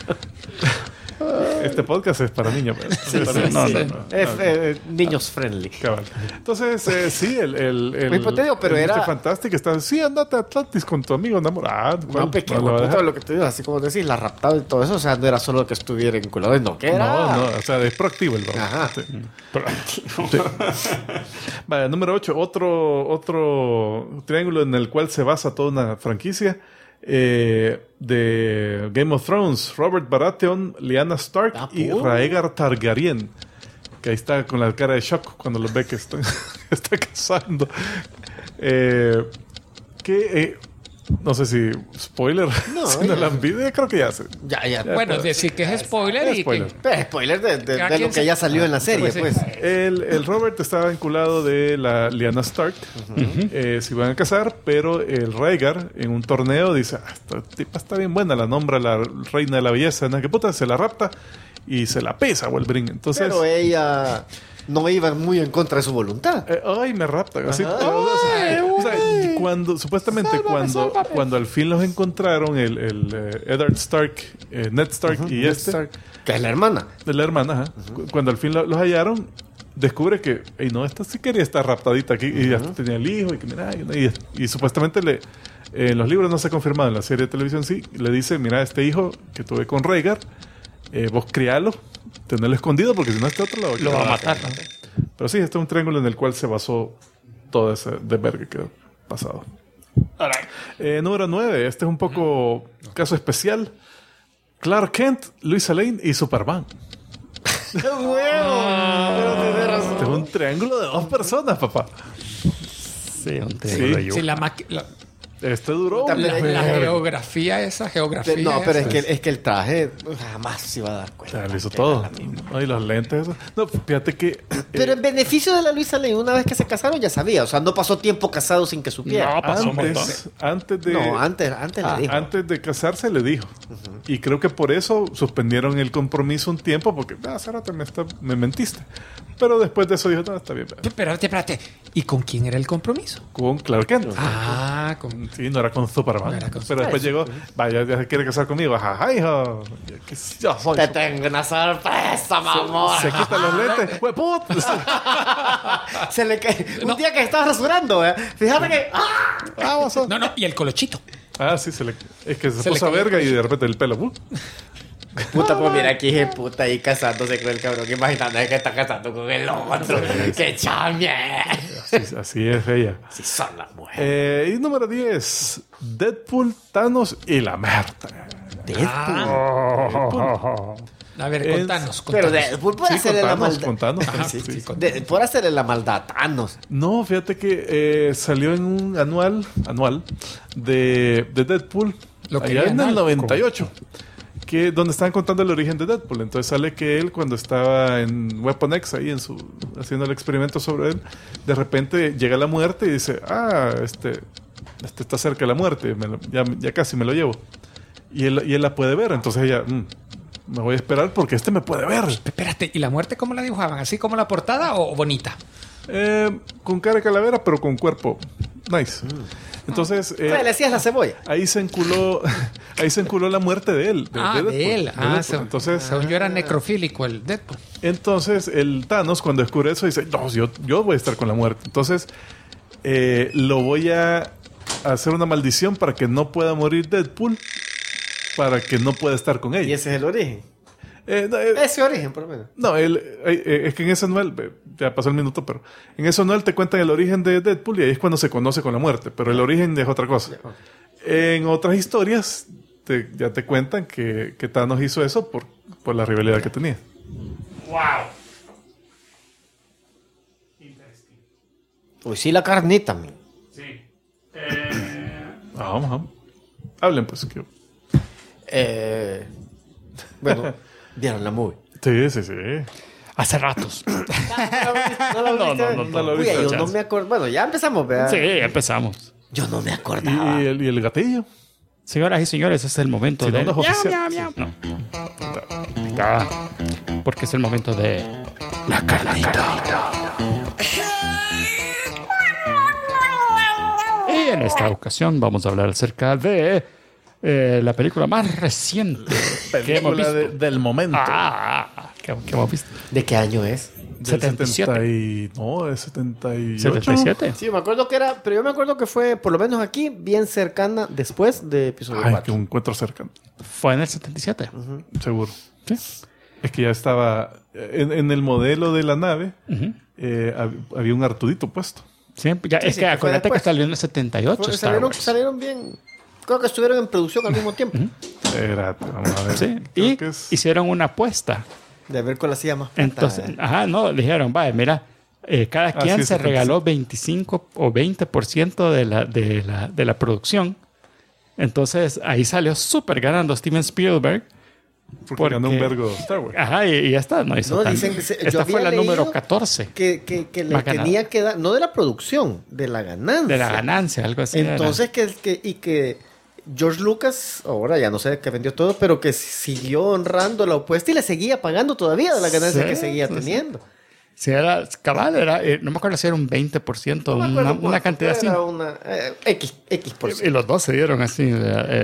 Este podcast es para niños. No. Es niños friendly. Cabal. Entonces, sí, el hipotético, pero el era... Mr. Fantastic está, sí, andate a Atlantis con tu amigo enamorado. No, pequeño, lo que te digo, así como decís, la raptada y todo eso, o sea, no era solo que estuviera enculado, no, que era... No, o sea, es proactivo el broma. Ajá. Sí. Sí. Vale, número 8, otro triángulo en el cual se basa toda una franquicia. De Game of Thrones, Robert Baratheon, Lyanna Stark y Rhaegar Targaryen, que ahí está con la cara de shock cuando los ve que está casando. No sé si spoiler, No, si no la han visto, creo que ya sé. Ya. Bueno, decir que es spoiler y spoiler. que... Pero spoiler de lo que ya salió en la serie, pues. El Robert estaba vinculado de la Lyanna Stark. Se iban a casar, pero el Rhaegar en un torneo dice, esta tipa está bien buena, la nombra la reina de la belleza, ¿no? ¿Qué puta? Se la rapta y se la pesa Wolverine. Entonces, Pero ella no iba muy en contra de su voluntad. ay, me rapta. Así, supuestamente cuando al fin los encontraron, el Eddard Stark, Ned Stark y Ned Stark, que es la hermana. de la hermana, ajá. Cuando al fin los hallaron, descubre que, no, esta sí quería estar raptadita aquí y ya tenía el hijo y que mira, y supuestamente en los libros no se ha confirmado, en la serie de televisión sí, le dice, mira, este hijo que tuve con Rhaegar, vos crialo, tenerlo escondido porque si no este otro lo va a matar. Pero sí, este es un triángulo en el cual se basó todo ese desvergue que ha pasado. Número 9, este es un poco caso especial. Clark Kent, Luisa Lane y Superman. ¡Qué huevo! Pero tenés razón. Este es un triángulo de 2 personas, papá. Sí, un triángulo. Sí, Este duró. la geografía, esa geografía. No, pero esa. es que el traje jamás se iba a dar cuenta. Le hizo todo. Y los lentes. Eso. No, fíjate que. Pero en beneficio de la Luisa Lane, una vez que se casaron ya sabía. O sea, no pasó tiempo casado sin que supiera. No, pasó un montón. Antes de. No, antes le dijo. Antes de casarse le dijo. Y creo que por eso suspendieron el compromiso un tiempo, porque hace rato me mentiste. Pero después de eso dijo, no, está bien. Espérate. ¿Y con quién era el compromiso? Con Clark Kent. Con... Sí, no era con Superman. Pero después llegó, vaya, ya se quiere casar conmigo. Ajá, hijo. Yo soy. Te tengo una sorpresa, mamón. Se quita los lentes. ¡Hueput! Se le un día que estaba rasurando, fíjate que. Vamos. No, y el colochito. Sí, es que se puso a verga y de repente el pelo. Puta, pues mira aquí es puta ahí casándose con el cabrón. Imaginando que está casando con el otro. ¡Qué chamie! Así es ella. Así son las mujeres. Y número 10. Deadpool, Thanos y la Merta. Deadpool. A ver, contanos. Pero Deadpool puede hacerle la maldad. Contanos. Puede hacerle la maldad a Thanos. No, fíjate que salió en un anual de Deadpool. Lo allá en querían el algo. 98. Donde estaban contando el origen de Deadpool. Entonces sale que él, cuando estaba en Weapon X, ahí haciendo el experimento sobre él, de repente llega la muerte y dice, este está cerca de la muerte, ya casi me lo llevo. Y él la puede ver, entonces ella, me voy a esperar porque me puede ver. Espérate, ¿y la muerte cómo la dibujaban? ¿Así como la portada o bonita? Con cara de calavera, pero con cuerpo nice. Entonces, Le hacías la cebolla. ahí se enculó la muerte de él. De él. Entonces, Según yo era necrofílico el Deadpool. entonces el Thanos, cuando descubre eso, dice, no, yo voy a estar con la muerte. Entonces, lo voy a hacer una maldición para que no pueda morir Deadpool, para que no pueda estar con Y ella. ese es el origen. No, Ese origen, por lo menos. no, es que en ese anual, ya pasó el minuto, pero en ese anual te cuentan el origen de Deadpool y ahí es cuando se conoce con la muerte, pero el origen es otra cosa. En otras historias ya te cuentan que Thanos hizo eso por la rivalidad que tenía. Uy, sí, la carnita, man. Vamos. Hablen, pues. Bueno, vieron la movie. Sí. Hace ratos. No lo he Uy, visto. yo no me acuerdo. Bueno, ya empezamos, ¿verdad? Sí, empezamos. Yo no me acordaba. ¿Y el gatillo? Señoras y señores, es el momento Sí, de... no, no es oficial. No. Ya. Porque es el momento de... La carnita. Y en esta ocasión vamos a hablar acerca de la película más reciente que hemos Película visto. del momento. Que hemos visto. ¿De qué año es? Del 77. 70 no, de 78. 77. Sí, me acuerdo que era, pero yo me acuerdo que fue, por lo menos aquí, bien cercana después de episodio Ay, 4. que un encuentro cercano. Fue en el 77. Seguro. Sí. Es que ya estaba... En el modelo de la nave había un Artudito puesto. Siempre, ya, es sí, que fue acuérdate que después. salió en el 78 Star Wars. Salieron bien. Creo que estuvieron en producción al mismo tiempo. Espérate, vamos a ver. Sí. Creo Y que es- hicieron una apuesta. De ver cuál hacía más plata. Entonces, dijeron, vaya, mira, cada quien sí, se 75. regaló 25 o 20% de la producción. Entonces, ahí salió súper ganando Steven Spielberg. porque ganó un vergo Star Wars. Ajá, y ya está. No hizo No, tan- dicen que yo Esta fue había la número leído 14 que le Más ganado. tenía que dar, no de la producción, de la ganancia. de la ganancia, algo así. era. Entonces, que George Lucas, ahora ya no sé que vendió todo, pero que siguió honrando la apuesta y le seguía pagando todavía de la ganancia Sí, que seguía sí, teniendo. Si era cabal, no me acuerdo si era un 20%, No me acuerdo una cuánto, cantidad así. era una X por Y ciento. los dos se dieron así.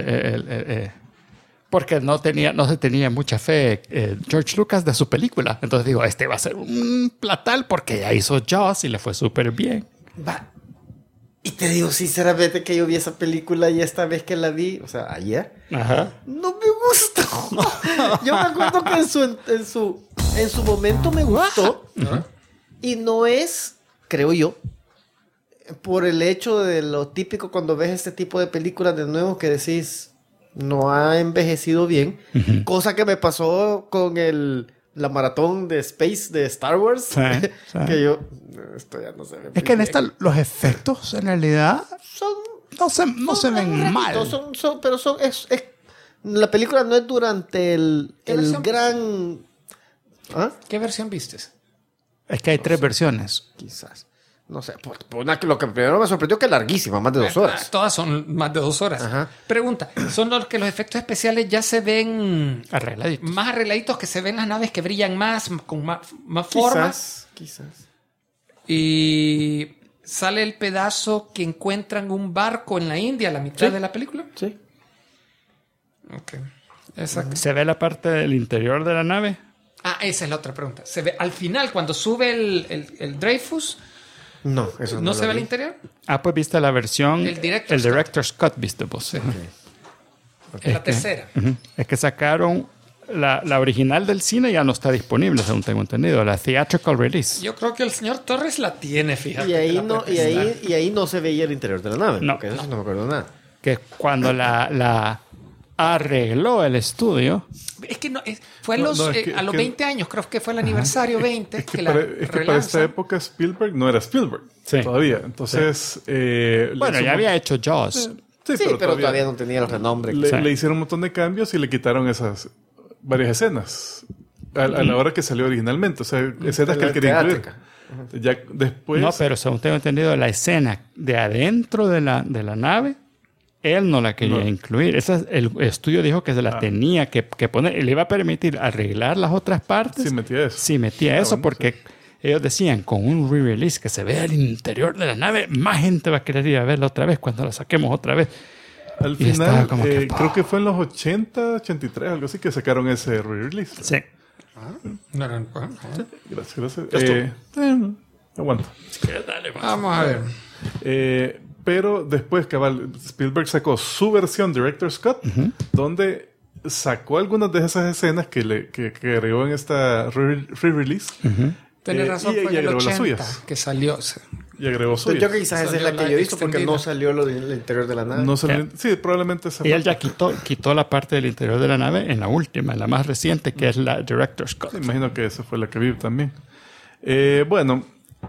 Porque no se tenía mucha fe George Lucas de su película. Entonces digo, este va a ser un platal porque ya hizo Jaws y le fue súper bien. Va. Y te digo sinceramente que yo vi esa película y esta vez que la vi, o sea, ayer, Ajá. no me gustó. Yo me acuerdo que en su momento me gustó. Y no es, creo yo, por el hecho de lo típico cuando ves este tipo de películas de nuevo que decís no ha envejecido bien. Cosa que me pasó con la maratón de Space de Star Wars. Sí, sí. Que yo, esto ya no se ve. Es que en muy esta bien. los efectos en realidad Son no se ven mal. pero la película no es durante el versión? gran... ¿Ah? ¿Qué versión vistes? Es que hay tres versiones. Quizás. No sé. Lo que primero me sorprendió que es larguísima, más de 2 horas. Todas son más de 2 horas. Ajá. Pregunta, ¿son los que los efectos especiales ya se ven Arregladitos. más arregladitos, que se ven las naves que brillan más, con más forma? Quizás. Y sale el pedazo que encuentran un barco en la India a la mitad de la película? Sí. Ok. Exacto. Se ve la parte del interior de la nave. Ah, esa es la otra pregunta. Se ve al final, cuando sube el Dreyfus, No, eso ¿no lo se ve vi. el interior? Ah, pues viste la versión. El director's director's cut, viste vos. Es la tercera. Ujú. Es que sacaron la original del cine, ya no está disponible, según tengo entendido. La theatrical release. Yo creo que el señor Torres la tiene, fíjate. Y ahí, la no, puede y, ahí, prestar. y ahí no se veía el interior de la nave. No. Porque eso sí no me acuerdo nada. Que cuando arregló el estudio. Es que fue a los 20 años, creo que fue el aniversario 20. Es que para esta época Spielberg no era Spielberg todavía. Entonces, bueno, ya había hecho Jaws. Sí, pero todavía no tenía el renombre. Le hicieron un montón de cambios y le quitaron esas varias escenas a la hora que salió originalmente. O sea, escenas que él quería incluir. Ya después... No, pero según tengo entendido, la escena de adentro de la nave, él no la quería incluir. El estudio dijo que se la tenía que poner. Le iba a permitir arreglar las otras partes. Sí, metía eso. Sí, metía eso porque ellos decían, con un re-release que se vea el interior de la nave, más gente va a querer ir a verla otra vez cuando la saquemos otra vez. Al final, creo que fue en los 80, 83, algo así, que sacaron ese re-release. Sí. Gracias. Aguanta. Vamos a ver. Pero después, Spielberg sacó su versión Director's Cut, donde sacó algunas de esas escenas que agregó en esta re-release. Tienes razón, fue en el 80 que salió. Y agregó suyas. Yo quizás esa es la que yo he visto porque no salió lo del interior de la nave. Sí, probablemente esa. Y él ya quitó la parte del interior de la nave en la última, en la más reciente, que es la Director's Cut. Sí, imagino que esa fue la que vi también. Bueno,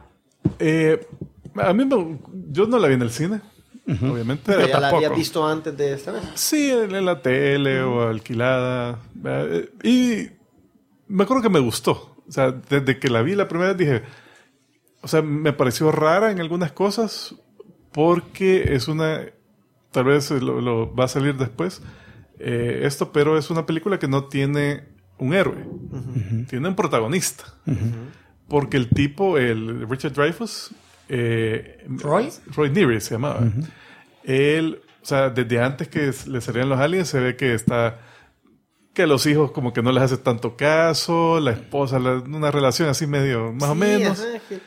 a mí yo no la vi en el cine, obviamente. Pero ya tampoco. la había visto antes de esta vez. Sí, en la tele o alquilada. Y me acuerdo que me gustó. O sea, desde que la vi la primera vez dije... O sea, me pareció rara en algunas cosas porque es una... Tal vez lo va a salir después pero es una película que no tiene un héroe. Tiene un protagonista. Porque el tipo, el Richard Dreyfuss... Roy Neary se llamaba. Él, o sea, desde antes que le salían los aliens se ve que que los hijos como que no les hace tanto caso, la esposa, una relación así medio, más o menos.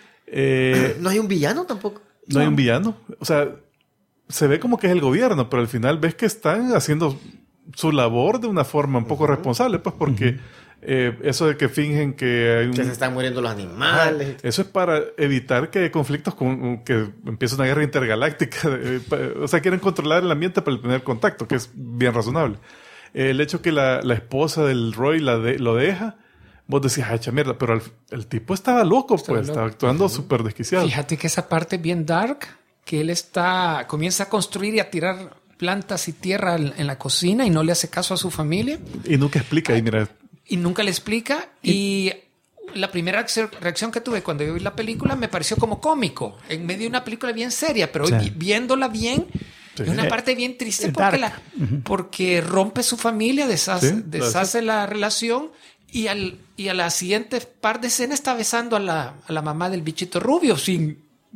No hay un villano tampoco. No hay un villano. O sea, se ve como que es el gobierno, pero al final ves que están haciendo su labor de una forma un poco responsable, pues porque eso de que fingen que hay que se están muriendo los animales. Eso es para evitar que haya conflictos que empiece una guerra intergaláctica. O sea, quieren controlar el ambiente para el primer contacto, que es bien razonable. El hecho que la esposa del Roy lo deja, vos decís, ay, echa mierda, pero el tipo estaba loco, estaba actuando súper desquiciado. Fíjate que esa parte bien dark, que él comienza a construir y a tirar plantas y tierra en la cocina y no le hace caso a su familia. Y nunca explica, Y nunca le explica. Y la primera reacción que tuve cuando vi la película me pareció como cómico, en medio de una película bien seria, pero viéndola bien... Sí. Es una parte bien triste porque rompe su familia, deshace la relación y a la siguiente par de escenas está besando a la mamá del bichito rubio sin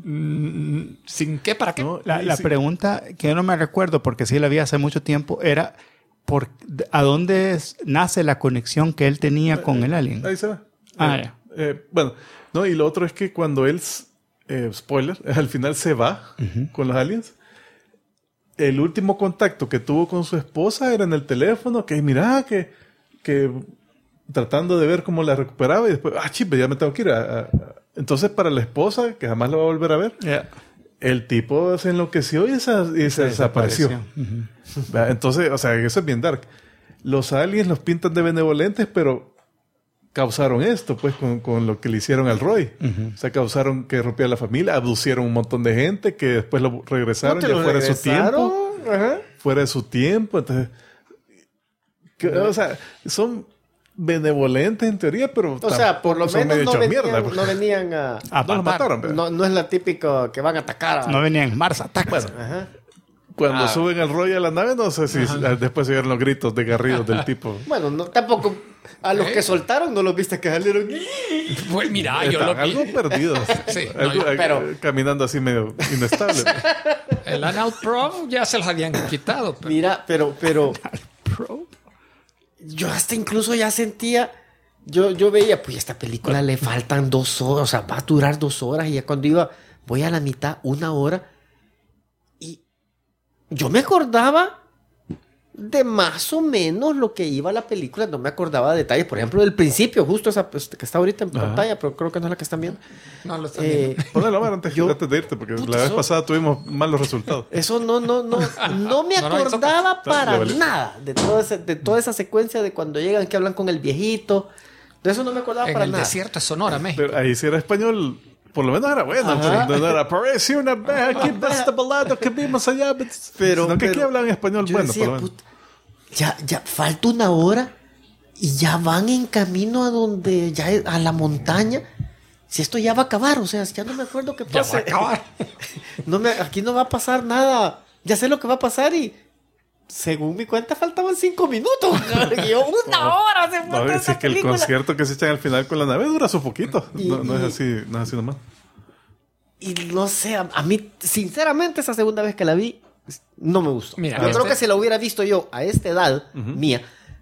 qué, para qué. No, la pregunta que yo no me recuerdo porque sí la vi hace mucho tiempo era ¿a dónde nace la conexión que él tenía con el alien? Ahí se va. Bueno, no, y lo otro es que cuando él, spoiler, al final se va con los aliens. El último contacto que tuvo con su esposa era en el teléfono, que mira, que tratando de ver cómo la recuperaba y después, chipe, ya me tengo que ir. Entonces, para la esposa, que jamás la va a volver a ver, el tipo se enloqueció y se desapareció. Entonces, o sea, eso es bien dark. Los aliens los pintan de benevolentes, pero causaron esto, pues, con lo que le hicieron al Roy. O sea, causaron que rompiera la familia, abducieron un montón de gente, que después lo regresaron ya fuera de su tiempo. Fuera de su tiempo. Entonces, o sea, son benevolentes en teoría, pero o sea, por lo menos no venían a no los mataron, pero. No es la típica que van a atacar. No venían en Mars Attack. Bueno, cuando suben al Roy a la nave, no sé si después se oyeron los gritos desgarridos del tipo. Bueno, no, tampoco. A los que soltaron no los viste que salieron. Pues mira, yo lo vi. Algo perdidos. Sí, pero caminando así medio inestable. El Anout Pro ya se los habían quitado. Pero. Mira, pero yo hasta incluso ya sentía. Yo veía, pues esta película le faltan 2 horas, o sea, va a durar 2 horas. Y ya cuando voy a la mitad, 1 hora. Y yo me acordaba de más o menos lo que iba la película. No me acordaba de detalles. Por ejemplo, del principio, justo esa que está ahorita en pantalla, pero creo que no es la que están viendo. No, lo están viendo. Ponelo antes de irte, porque la vez pasada tuvimos malos resultados. Eso no me acordaba para nada de toda esa secuencia de cuando llegan que hablan con el viejito. De eso no me acordaba para nada. En el desierto de Sonora, México. Pero ahí sí era español, por lo menos era bueno. Pero no era, parece una vez aquí basta balado que vimos allá. Sino que aquí hablan español bueno, decía, por lo menos. Ya falta una hora y ya van en camino a donde, ya a la montaña. Si esto ya va a acabar, o sea, ya no me acuerdo qué pasa. Ya va a acabar. Aquí no va a pasar nada. Ya sé lo que va a pasar y según mi cuenta faltaban 5 minutos. Y yo, una hora se fue. No, si es que el concierto que se echan al final con la nave dura su poquito. No es así nomás. Y no sé, a mí, sinceramente, esa segunda vez que la vi, no me gustó. Mira, yo creo que si la hubiera visto yo a esta edad mía,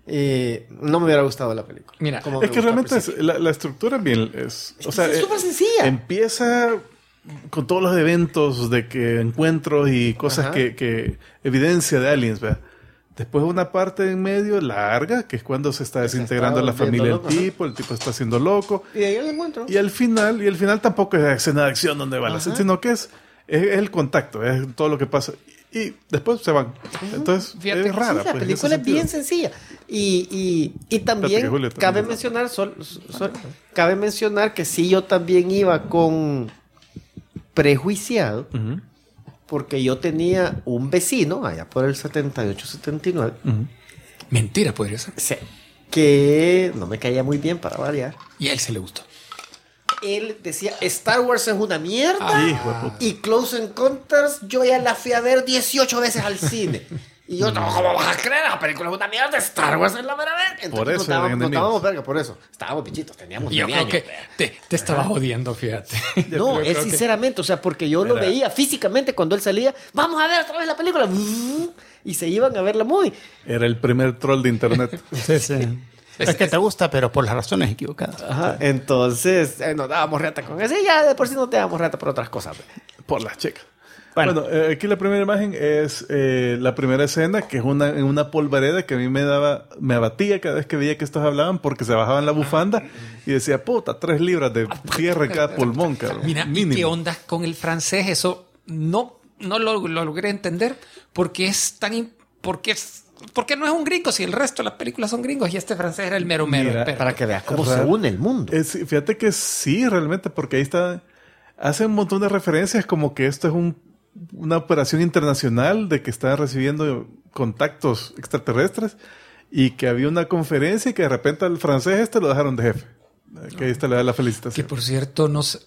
no me hubiera gustado la película. Mira, es que realmente la estructura es bien. Es súper sencilla. Empieza con todos los eventos de que encuentros y cosas que evidencia de aliens, ¿verdad? Después una parte en medio larga, que es cuando se está desintegrando la familia del tipo, el tipo está haciendo loco. Y ahí lo encuentro. Y al final tampoco es escena de acción donde va la escena, sino que es el contacto, es todo lo que pasa. Y después se van. Entonces, fíjate, es rara. Sí, la película es bien sencilla. Y también cabe mencionar, cabe mencionar que sí, yo también iba con prejuiciado, porque yo tenía un vecino allá por el 78, 79. Mentira, podría ser. Sí, que no me caía muy bien para variar. Y a él se le gustó. Él decía, Star Wars es una mierda. Y Close Encounters yo ya la fui a ver 18 veces al cine. Y yo, no, ¿cómo vas a creer? La película es una mierda. Star Wars es la mera verga. Por eso no estábamos verga, por eso. Estábamos pichitos, teníamos yo creo años. Que te estaba jodiendo, fíjate. No, es sinceramente, o sea, porque yo lo veía físicamente cuando él salía. Vamos a ver otra vez la película. Y se iban a ver la movie. Era el primer troll de internet. Sí. Es que te gusta, pero por las razones equivocadas. Ajá. Entonces, nos dábamos rata con eso. Y ya de por sí no te damos rata por otras cosas. Por las chicas. Bueno, aquí la primera imagen es la primera escena, que es en una polvareda que a mí me abatía cada vez que veía que estos hablaban, porque se bajaban la bufanda y decía, puta, 3 libras de tierra en cada pulmón, cabrón. Mira, ¿y qué onda con el francés? Eso no lo logré entender, porque es tan... Porque no es un gringo, si el resto de las películas son gringos y este francés era el mero. Mira, para que veas cómo se une el mundo. Fíjate que sí, realmente, porque ahí está... Hace un montón de referencias como que esto es una operación internacional de que están recibiendo contactos extraterrestres y que había una conferencia y que de repente al francés lo dejaron de jefe. Que ahí está le da la felicitación. Que por cierto,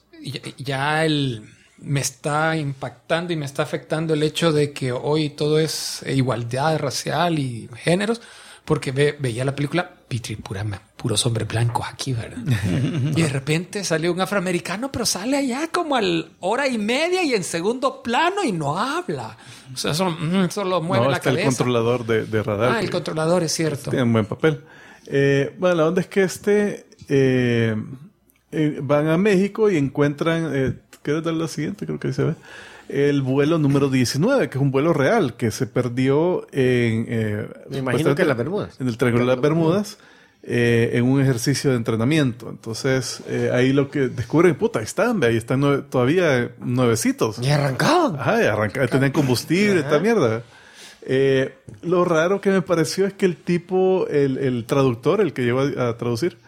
me está impactando y me está afectando el hecho de que hoy todo es igualdad racial y géneros, porque veía la película puros hombres blancos aquí, ¿verdad? Y de repente salió un afroamericano, pero sale allá como a hora y media y en segundo plano y no habla. O sea, solo mueve la cabeza. El controlador de radar. El controlador, es cierto. Tiene un buen papel. Bueno, la onda es que van a México y encuentran... ¿Quieres dar la siguiente? Creo que ahí se ve. El vuelo número 19, que es un vuelo real, que se perdió me imagino que en las Bermudas. En el Triángulo de las Bermudas, en un ejercicio de entrenamiento. Entonces, ahí lo que descubren, ahí están todavía nuevecitos. Y arrancaban. Ajá, y arrancaban, tenían combustible, esta mierda. Lo raro que me pareció es que el tipo, el traductor, el que llegó a traducir,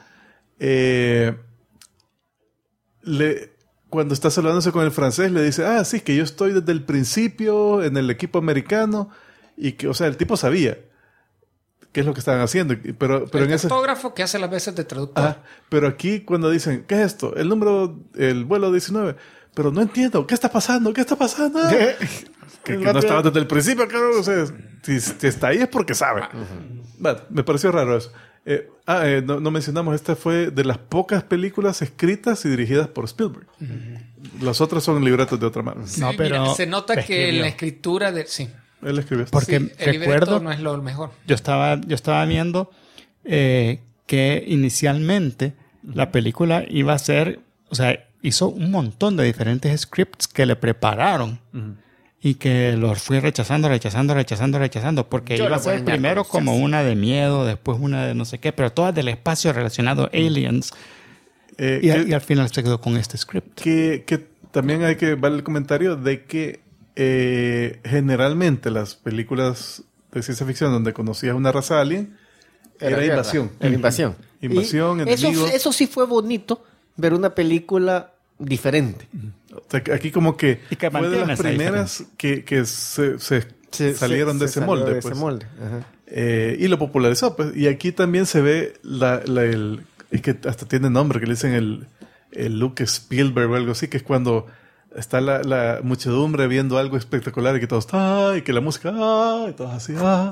cuando está saludándose con el francés, le dice, sí, que yo estoy desde el principio en el equipo americano, y que, o sea, el tipo sabía qué es lo que estaban haciendo. Pero el fotógrafo que hace las veces de traductor. Pero aquí cuando dicen, ¿qué es esto? El vuelo 19. Pero no entiendo, ¿qué está pasando? ¿Qué está pasando? que no estaba desde el principio, claro. O sea, si está ahí es porque sabe. Bueno, me pareció raro eso. No mencionamos, esta fue de las pocas películas escritas y dirigidas por Spielberg. Las otras son libretos de otra mano. Sí, no, pero mira, se nota que la escritura de... Sí. Él escribió esto. Porque el recuerdo, no es lo mejor. Yo estaba viendo que inicialmente la película iba a ser, o sea, hizo un montón de diferentes scripts que le prepararon. y que los fui rechazando, porque Yo iba a lo voy a ser primero añadir, como sí. una de miedo, después una de no sé qué, pero todas del espacio relacionado a aliens. Y al final se quedó con este script. Que también hay que ver el comentario de que generalmente las películas de ciencia ficción donde conocías una raza alien era invasión. Era invasión. Invasión, Y enemigos. eso sí fue bonito, ver una película diferente. O sea, que aquí como que Y que fue de mantiene las esa primeras que salieron de ese salió molde. de pues. ese molde. Ajá. Y lo popularizó. Pues. Y aquí también se ve es que hasta tiene nombre, que le dicen el Luke Spielberg o algo así, que es cuando está la muchedumbre viendo algo espectacular y que todos, y que la música, y todos así,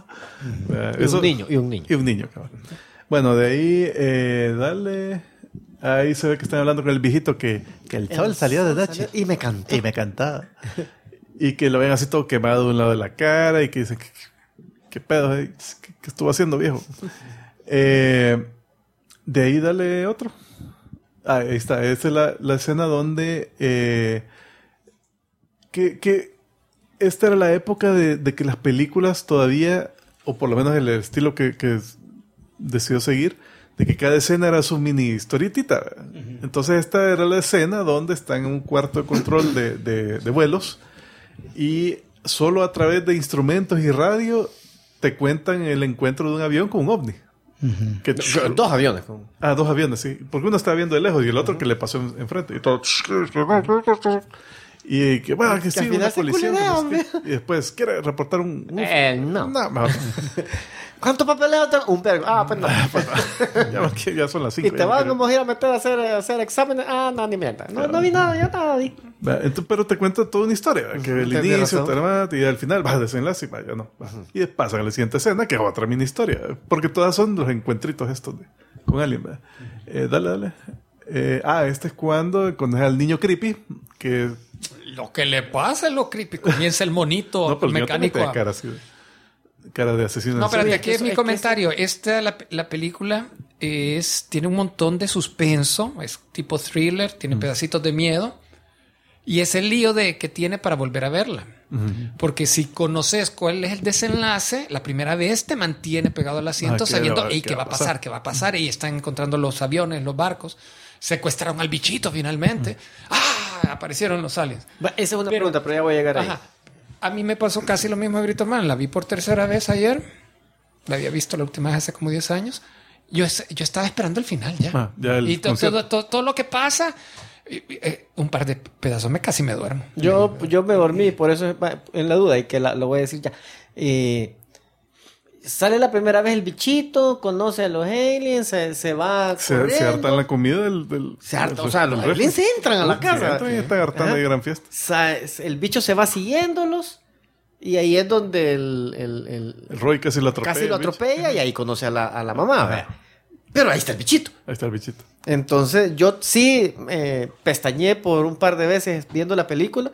Y un niño. Cabrón. Bueno, de ahí, dale. Ahí se ve que están hablando con el viejito que el sol salió de noche. Y me cantó. Y me cantaba. Y que lo ven así todo quemado de un lado de la cara y que dicen, ¿qué pedo? ¿Qué estuvo haciendo, viejo? De ahí dale otro. Ahí está. Esta es la escena donde que esta era la época de que las películas todavía, o por lo menos el estilo que decidió seguir, de que cada escena era su mini historietita. Entonces esta era la escena donde están en un cuarto de control de vuelos y solo a través de instrumentos y radio te cuentan el encuentro de un avión con un ovni. Que, Dos aviones. dos aviones, sí. Porque uno estaba viendo de lejos y el otro que le pasó enfrente. Y todo... Y que, bueno, que sí, al final una se colisión. culea, que hombre. y después, ¿quiere reportar un...? No. mejor. ¿Cuánto papeleo tengo? Un vergo. Pues no. ya son las 5. Y te van a ir a meter a hacer exámenes. No, ni mierda. No vi nada, yo nada vi. Pero te cuenta toda una historia. Que el Tenés inicio, razón. y al final va desenlace y ya no. Y pasan a la siguiente escena, que es otra mini historia. Porque todas son los encuentritos estos con alguien. Dale. Este es cuando es al niño creepy, que... Lo que le pasa es lo creepy. Comienza el monito pero el niño mecánico. también tiene cara de asesino. No, en serie. espérate, aquí es mi comentario. La película tiene un montón de suspenso, es tipo thriller, tiene pedacitos de miedo. Y es el lío que tiene para volver a verla. Porque si conoces cuál es el desenlace, la primera vez te mantiene pegado al asiento sabiendo ¿qué va a pasar? ¿Qué va a pasar? Y están encontrando los aviones, los barcos. Secuestraron al bichito finalmente. Aparecieron los aliens. Esa es una pregunta, pero ya voy a llegar ahí. A mí me pasó casi lo mismo de Grito Man. La vi por tercera vez ayer. La había visto la última vez hace como 10 años. Yo estaba esperando el final ya. Y todo lo que pasa, un par de pedazos casi me duermo. Yo me dormí, por eso en la duda, y que lo voy a decir ya. Sale la primera vez el bichito, conoce a los aliens, se va corriendo. Se hartan la comida Se harta, o sea, los aliens entran a la casa. Entran y están hartando de gran fiesta. El bicho se va siguiéndolos y ahí es donde el Roy casi lo atropella. Y ahí conoce a la mamá. Pero ahí está el bichito. Ahí está el bichito. Entonces yo sí pestañeé por un par de veces viendo la película.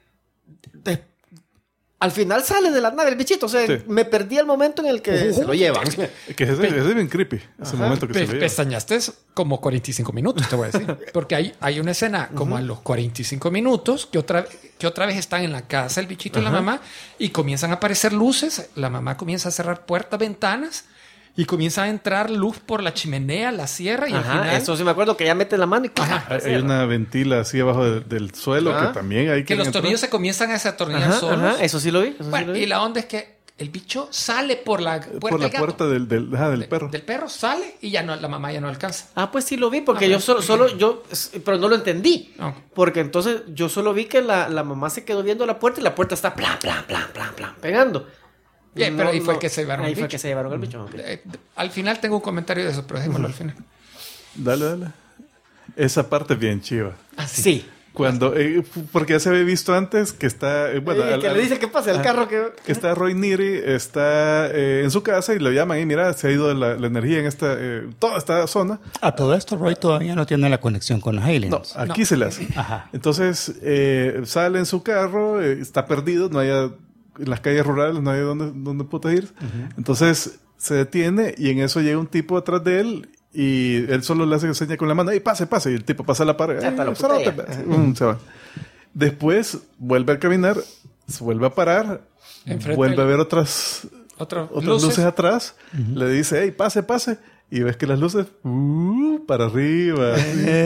Al final sale de la nave el bichito. O sea, me perdí el momento en el que se lo llevan. Que ese es bien creepy. Ese momento que se lo llevan. Pestañaste como 45 minutos, te voy a decir. Porque hay una escena como a los 45 minutos que otra vez están en la casa el bichito y la mamá y comienzan a aparecer luces. La mamá comienza a cerrar puertas, ventanas y comienza a entrar luz por la chimenea, la sierra y al final... Eso sí me acuerdo que ya mete la mano y... Hay una ventila así abajo del suelo que también hay que los tornillos se comienzan a desatornillar solos. Eso sí lo vi. Y la onda es que el bicho sale por la puerta del perro. Del perro sale y la mamá ya no alcanza. Pues sí lo vi, porque yo pero no lo entendí. Porque entonces yo solo vi que la mamá se quedó viendo la puerta y la puerta está plan, pegando. Pero ahí fue que se llevaron el bicho. Al final tengo un comentario de eso, pero dejémoslo al final. Dale. Esa parte es bien chiva. Sí. Cuando, porque ya se había visto antes que está... que le dice que pase el carro que está Roy Neary, está en su casa y lo llaman y mira, se ha ido la energía en toda esta zona. A todo esto, Roy todavía no tiene la conexión con los aliens. No, aquí se le hace. Entonces, sale en su carro, está perdido, no hay... En las calles rurales no hay donde putas ir. Entonces se detiene y en eso llega un tipo atrás de él y él solo le hace seña con la mano. ¡Ey, pase! Y el tipo pasa la pared. Se va. Después vuelve a caminar se vuelve a parar, Enfrente vuelve a del- ver otras luces luces. atrás, le dice, hey, pase, y ves que las luces, para arriba.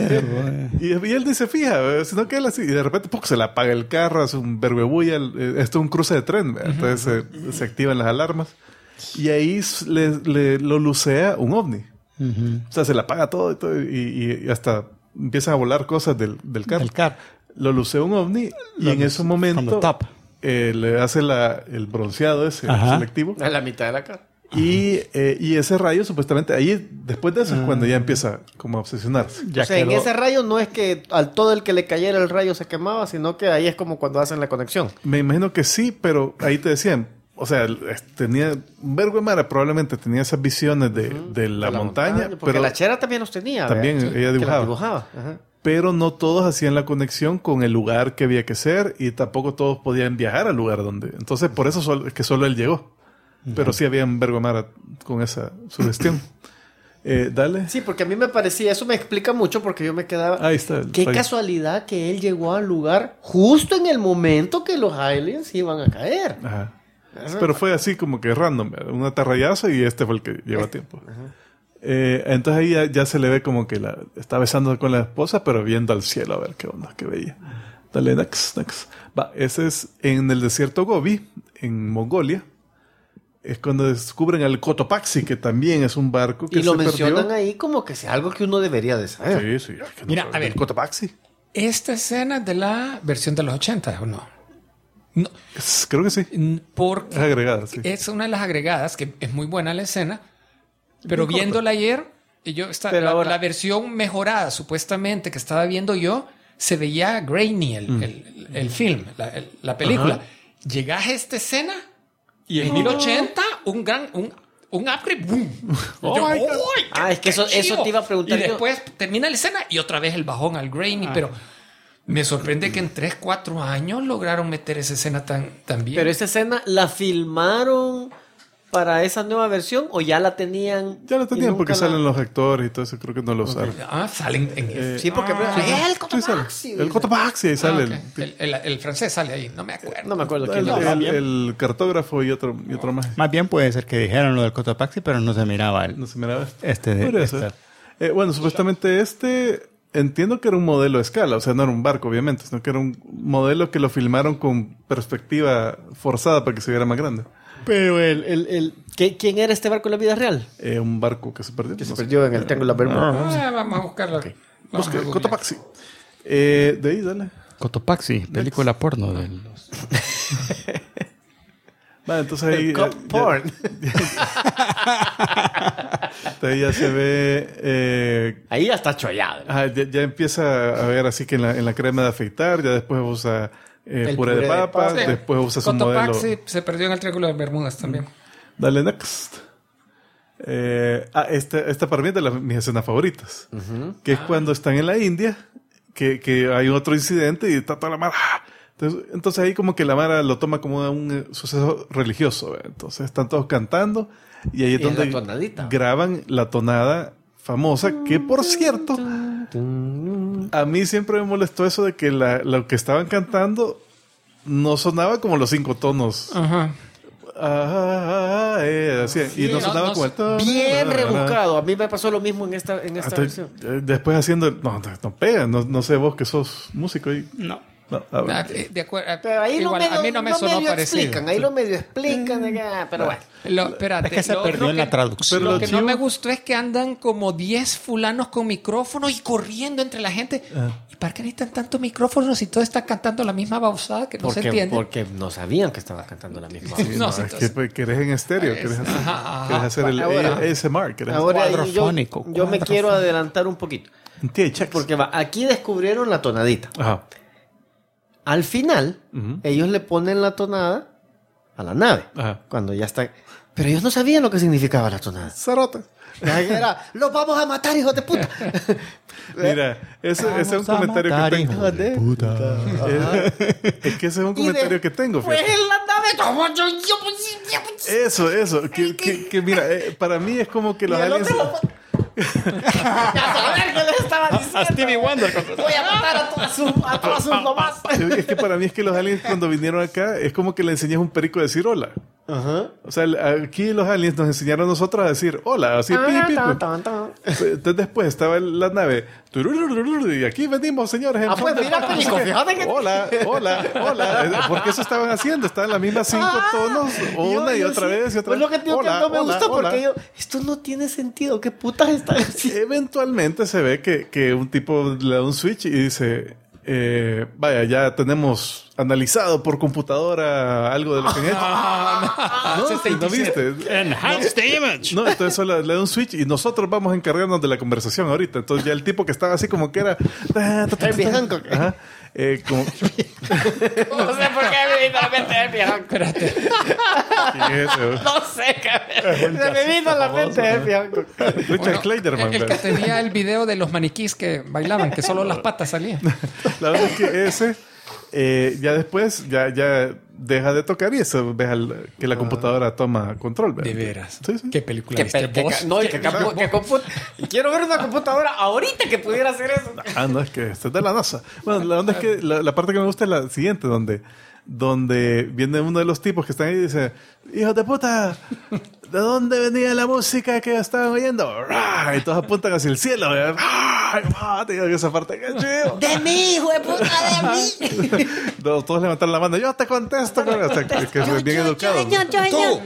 y él dice, fija, sino que él así, y de repente se le apaga el carro, hace un verbo de bulla, esto es un cruce de tren, ¿verdad? Entonces se activan las alarmas, y ahí lo lucea un ovni. O sea, se le apaga todo, y hasta empiezan a volar cosas del carro. El carro. Lo lucea un ovni, y en ese From momento the top. le hace el bronceado ese Ajá. selectivo. A la mitad de la cara. Y ese rayo, supuestamente, ahí, después de eso es cuando ya empieza como a obsesionarse. Ya o sea, en quedó- ese rayo no es que al todo el que le cayera el rayo se quemaba, sino que ahí es como cuando hacen la conexión. Me imagino que sí, pero ahí te decían, o sea, tenía, Vergo de Mara probablemente tenía esas visiones de la montaña, Porque pero la Chera también los tenía. también ¿verdad? ella Que dibujaba. las dibujaba. Ajá. pero no todos hacían la conexión con el lugar que había que ser y tampoco todos podían viajar al lugar donde. Entonces, por eso es que solo él llegó. Pero sí había en Vergo de Mara con esa sugestión. Dale. Sí, porque a mí me parecía, eso me explica mucho porque yo me quedaba... Ahí está. Qué Ahí. casualidad que él llegó al lugar justo en el momento que los aliens iban a caer. Ajá. Pero fue así como que random, un atarrayazo y este fue el que llevó a tiempo. Entonces ahí ya se le ve como que está besando con la esposa, pero viendo al cielo a ver qué onda, qué veía. Dale, next. Va, ese es en el desierto Gobi, en Mongolia. Es cuando descubren al Cotopaxi, que también es un barco que Y lo se mencionan perdió. ahí como que sea algo que uno debería de saber. Sí. Que no Mira, sabe a ver. del Cotopaxi. Esta escena es de la versión de los 80, ¿o no? No, Creo que sí. porque Es agregada, sí. es una de las agregadas, que es muy buena la escena, pero viéndola ayer, y yo Pero ahora- la versión mejorada, supuestamente, que estaba viendo yo, se veía grainy el film, la película. Ajá. Llegas a esta escena y en 1080, un upgrade, boom. Oh Yo, my God. ¡ay, Ah, es que qué eso chivo! te iba a preguntar Y yo. después termina la escena y otra vez el bajón al grainy, pero me sorprende que en 3-4 años lograron meter esa escena tan bien. Pero esa escena, ¿la filmaron para esa nueva versión o ya la tenían? Ya lo y tenían nunca porque la- salen los actores y todo eso. Creo que no lo usaron. Salen en Sí, porque... ¡El Sí, Cotopaxi! sale. El Cotopaxi, ahí sale. ok. El francés sale ahí, no me acuerdo. No me acuerdo El, quién el- el cartógrafo y otro más. Más bien puede ser que dijeron lo del Cotopaxi, pero no se miraba No se miraba esto. este Podría esta- ser. Bueno, supuestamente entiendo que era un modelo a escala, o sea, no era un barco, obviamente, sino que era un modelo que lo filmaron con perspectiva forzada para que se viera más grande. Pero ¿quién era este barco en la vida real? Un barco que se perdió. Que se no sé. perdió en el Triángulo de las Bermudas. Vamos a buscarlo. Vamos a Busca, googlear. Cotopaxi. De ahí, dale. Cotopaxi, película porno de los... Vale, entonces ahí... Cop porn. Ahí ya se ve... Ahí ya está chollado. ya empieza a ver así que en la crema de afeitar, ya después usa El puré de papa, Sí. después usa su modelo... Cotopaxi se perdió en el Triángulo de Bermudas también. Dale, next. Esta para mí es de mis escenas favoritas. Que es cuando están en la India, que hay otro incidente y está toda la mara. Entonces ahí como que la mara lo toma como un suceso religioso. Entonces están todos cantando y ahí es Y es donde la tonadita. graban la tonada famosa, que por cierto, a mí siempre me molestó eso de que lo que estaban cantando no sonaba como los 5 tonos. Ajá. Así, y no no, sonaba no, como el... Bien rebuscado. A mí me pasó lo mismo en esta Hasta, versión. después haciendo... No pega. No sé vos que sos músico y... No. No, a ver. De acuerdo. Pero ahí Igual, a mí no me sonó medio parecido. explican. Ahí lo medio explican. Pero bueno. Espérate, Es que se perdió lo en la que- traducción. Pero Lo que chivo- no me gustó es que andan como 10 fulanos con micrófonos y corriendo entre la gente. ¿Y para qué necesitan tantos micrófonos si todo está cantando la misma babosada que no se entiende? Porque no sabían que estaba cantando la misma. No, No, sí, es entonces- que querés en estéreo. Querés hacer, Ajá. querés hacer el Ahora- ASMR. Querés Ahora Cuadrofónico, yo me quiero adelantar un poquito. hacer THX. Porque aquí descubrieron la tonadita. Ajá. Al final, ellos le ponen la tonada a la nave. Ajá. Cuando ya está... Pero ellos no sabían lo que significaba la tonada. Zarota. Era, los vamos a matar, hijos de puta. Mira, ese es un comentario que tengo. Hijos de puta. Es que ese es un comentario que tengo. Pues fíjate. en la nave... Eso. Que mira, para mí es como que los Y el aliens... otro... Ya saber qué les estaba diciendo. A Stevie Wonder. Voy a matar a todas sus mamás. Es que para mí es que los aliens cuando vinieron acá es como que le enseñas a un perico a decir hola. Ajá. O sea, aquí los aliens nos enseñaron a nosotros a decir hola, así pi. Entonces después estaba la nave y aquí venimos, señores. Pues mira, perico, fíjate que... Hola. Porque eso estaban haciendo, estaban las mismas 5 tonos, una y otra vez y otra vez. Pues lo que digo que no me gusta porque yo, esto no tiene sentido, ¿qué putas está haciendo? Eventualmente se ve que un tipo le da un switch y dice, vaya, ya tenemos analizado por computadora algo de lo que han hecho. ¿No viste? Enhanced image. No, entonces solo le da un switch y nosotros vamos a encargarnos de la conversación ahorita. Entonces ya el tipo que estaba así como que era... Herbie Hancock. Ajá. Como... No sé por qué me vino a la mente Herbie Hancock. Espérate. ¿Quién es ese? No sé, cabrón. Se me vino a la mente Herbie Hancock. Richard Clayderman. El que tenía el video de los maniquís que bailaban, que solo las patas salían. La verdad es que ese... ya después ya deja de tocar y eso ves que la computadora toma control. ¿verdad? De veras. Sí, sí. ¿Qué película viste? ¿Vos? Quiero ver una computadora ahorita que pudiera hacer eso. No, es que esto es de la NASA. Bueno, la onda es que la parte que me gusta es la siguiente, donde viene uno de los tipos que están ahí y dice, hijos de puta, ¿de dónde venía la música que estaban oyendo? Y todos apuntan hacia el cielo. Digo que esa parte, qué chido. De mí, hijo de puta, de mí. Todos levantan la mano, yo te contesto, que es bien educado. Tú.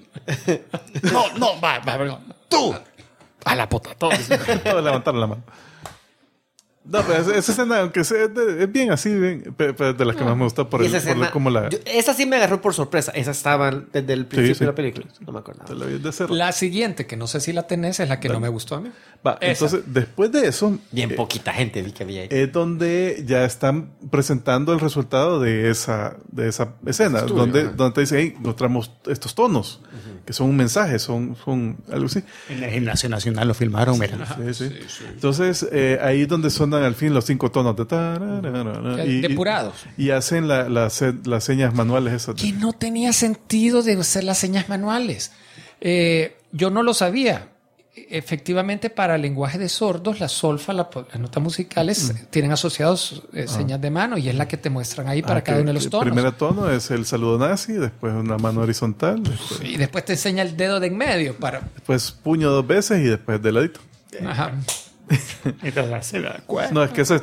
No, va, tú. A la puta, todos. Todos levantaron la mano. No, pero esa escena, aunque sea es bien así, pero de las que más me gustó por como la... Esa sí me agarró por sorpresa. Esa estaba desde el principio de la película. No me acuerdo. La siguiente, que no sé si la tenés, es la que no me gustó a mí. Entonces, después de eso... Bien poquita gente vi que había ahí. Es donde ya están presentando el resultado de esa escena. Donde te dicen, hey, encontramos estos tonos, que son un mensaje, son algo así. En el Gimnasio Nacional lo filmaron, mira. Sí. Entonces, ahí es donde suenan al fin los 5 tonos depurados. Y hacen las señas manuales esas. Que no tenía sentido de hacer las señas manuales. Yo no lo sabía. Efectivamente, para el lenguaje de sordos, la solfa, las notas musicales tienen asociados señas de mano y es la que te muestran ahí para cada uno de los tonos. El primer tono es el saludo nazi, después una mano horizontal. Y después te enseña el dedo de en medio para... Después puño 2 veces y después de ladito. Ajá. No, es que eso es...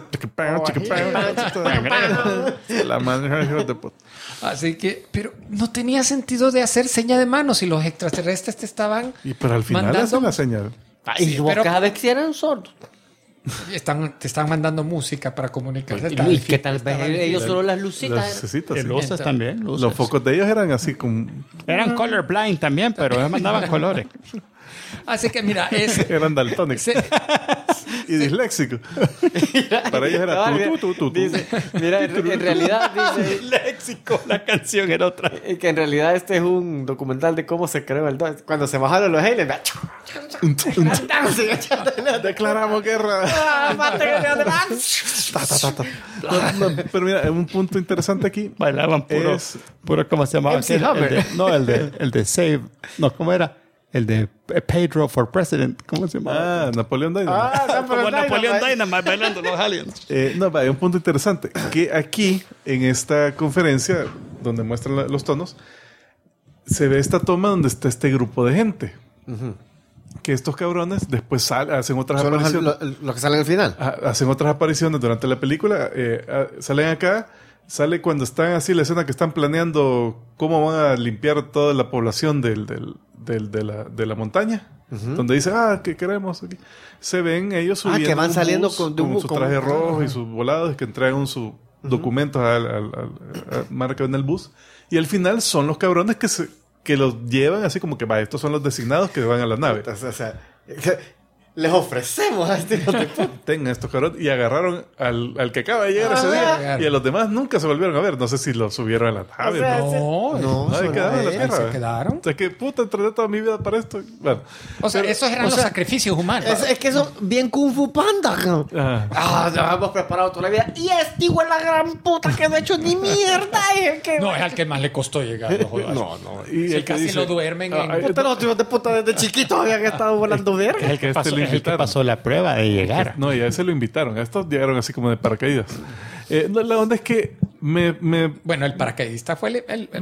La mano de puta. Así que, pero no tenía sentido de hacer seña de mano si los extraterrestres te estaban pero al final mandando... hacen la señal. Y vos cada vez que eran sordos. Te están mandando música para comunicarse. Y que tal vez ellos solo las lucitas. Luces también. Luces. Los focos de ellos eran así como... Eran colorblind también, pero ellos mandaban colores. Así que mira, eran daltónicos. Y disléxicos. Para ellos era tú. Mira, en realidad dice... Léxico, la canción era otra. Que en realidad este es un documental de cómo se creó el... Cuando se bajaron los aliens... Declaramos guerra. Pero mira, un punto interesante aquí. Bailaban puro ¿cómo se llamaba? El de Save. No, ¿cómo era? El de Pedro for President. ¿Cómo se llama? Napoleon Dynamite. Como Napoleon Dynamite bailando los aliens. Hay un punto interesante. Que aquí, en esta conferencia, donde muestran los tonos, se ve esta toma donde está este grupo de gente. Que estos cabrones después hacen otras apariciones. Los que salen al final. Hacen otras apariciones durante la película. Salen acá. Sale cuando están así la escena que están planeando cómo van a limpiar toda la población de la montaña. Donde dice, ¿qué queremos aquí? Se ven ellos subiendo que van saliendo con su traje rojo y sus volados, que entregan sus documentos al marca en el bus. Y al final son los cabrones que los llevan así como que, estos son los designados que van a la nave. O sea, les ofrecemos a este tengan estos cabrones y agarraron al que acaba de llegar ese día y a los demás nunca se volvieron a ver. No sé si lo subieron a la nave. Quedaron en la tierra. Se quedaron. O sea, que entrené toda mi vida para esto. Bueno, o sea, esos eran los sacrificios humanos. Es que son bien Kung Fu Panda. Ya hemos preparado toda la vida. Y este hijo de la gran puta que no ha hecho ni mierda. No, es al que más le costó llegar. No. Y casi lo duermen puta, los tíos de puta desde chiquito habían estado volando verga. El que pasó es el que pasó la prueba de llegar. No, y a ese lo invitaron. A estos llegaron así como de paracaídas. No, la onda es que Bueno, el paracaidista fue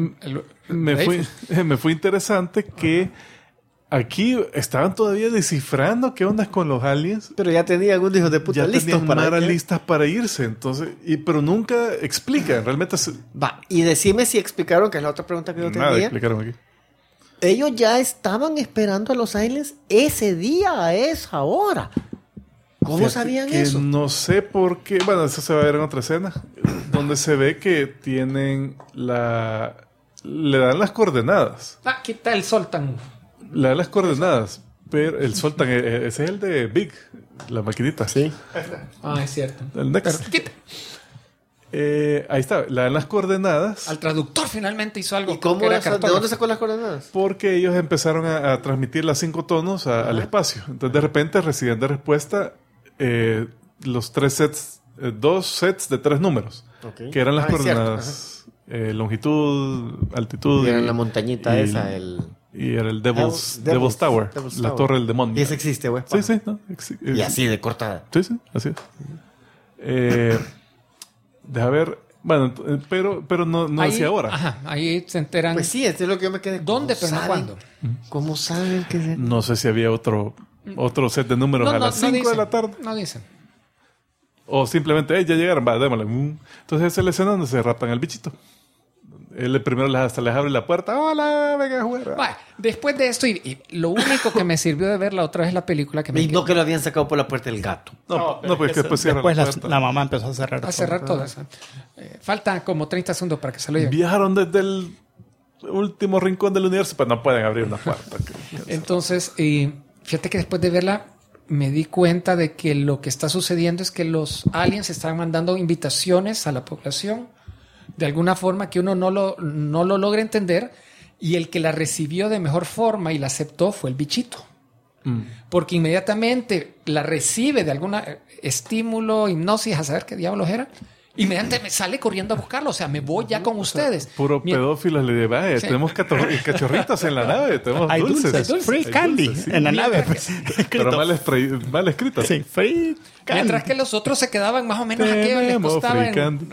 me fue interesante que aquí estaban todavía descifrando qué onda con los aliens. Pero ya tenían unos hijos de puta Ya listos tenían para maras ir. listas para irse. Entonces, pero nunca explican. Realmente Va, y decime si explicaron, que es la otra pregunta que yo nada tenía. explicaron aquí. Ellos ya estaban esperando a los aliens ese día, a esa hora. ¿Cómo Fíjate sabían que eso? No sé por qué. Bueno, eso se va a ver en otra escena. Donde se ve que tienen le dan las coordenadas. quita el Soltan. Le dan las coordenadas. Pero el Soltan, ese es el de Big, la maquinita. Sí. Es cierto. El Next. Pero quita. Ahí está, le dan las coordenadas. Al traductor finalmente hizo algo. ¿Y cómo que era eso? ¿De cartógrafo. dónde sacó las coordenadas? Porque ellos empezaron a transmitir las 5 tonos al espacio. Entonces, de repente, recibían de respuesta los 3 sets, 2 sets de 3 números. Ok. Que eran las Es cierto, coordenadas. Longitud, altitud. Y era la montañita esa, Y era el Devil's Devil's Tower. Devil's la Tower. torre del demonio. Y ese existe, güey. Sí, sí. No, Y así de cortada. Sí, sí, así es. Deja ver. Bueno, pero no Ahí, decía ahora. Ajá, ahí se enteran. Pues sí, este es lo que yo me quedé. ¿Dónde, ¿Cómo pero no saben? cuándo? ¿Cómo saben que se... No sé si había otro set de números a las 5 de dicen, la tarde. No dicen. O simplemente, ya llegaron, va, démosle. Entonces esa es la escena donde se rapan al bichito. Él primero hasta les abre la puerta. Hola, venga a jugar. Vaya, después de esto, y lo único que me sirvió de ver la otra vez la película que me Y no que lo habían sacado por la puerta del gato. No, pues que después cierra Después la puerta. la mamá empezó a cerrar. a cerrar todas. Falta como 30 segundos para que se lo lleven. Viajaron desde el último rincón del universo, pero no pueden abrir una puerta. Entonces, fíjate que después de verla me di cuenta de que lo que está sucediendo es que los aliens están mandando invitaciones a la población de alguna forma que uno no lo logra entender, y el que la recibió de mejor forma y la aceptó fue el bichito. Porque inmediatamente la recibe de algún estímulo, hipnosis, a saber qué diablos era, inmediatamente me sale corriendo a buscarlo. O sea, me voy ya con ustedes. Puro pedófilo le dice, vaya, Sí. tenemos cachorritos en la nave, tenemos Hay dulces. dulces. Free Hay candy dulces, sí. en la nave. Mientras pues, Pero escrito. mal escrito. Sí, free candy. Mientras que los otros se quedaban más o menos aquí, les Tenemos costaba free candy.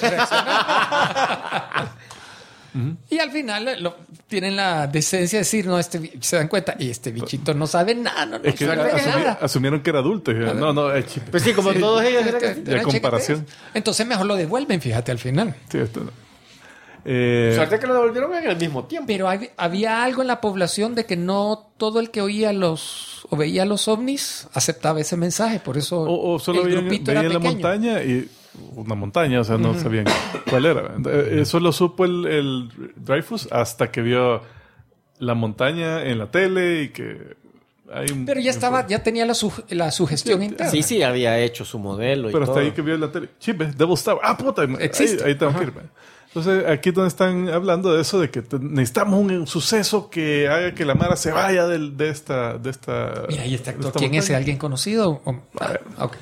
reaccionar. Y al final tienen la decencia de decir, no, se dan cuenta, y este bichito no sabe nada, no Es que sabe nada. asumieron que era adulto. Y dijeron, no, es chip. Pues sí, como todos ellos. Era de comparación. Entonces mejor lo devuelven, fíjate, al final. Sí, esto no. Suerte que lo devolvieron en el mismo tiempo. Pero había algo en la población de que no todo el que oía o veía los ovnis aceptaba ese mensaje, por eso O solo el veían, grupito era veían la pequeño. montaña y una montaña, o sea, no sabían cuál era. Eso lo supo el Dreyfus hasta que vio la montaña en la tele y que hay un... Pero ya tenía la sugestión interna. Sí, había hecho su modelo y Pero hasta todo. ahí que vio en la tele. Chip, Devil's Tower. Ah, puta. Existe. Ahí tengo que ir. Entonces, aquí es donde están hablando de eso, de que necesitamos un suceso que haga que la Mara se vaya de esta... Mira, ¿y este actor de esta quién es? montaña. ¿Alguien conocido? Ok.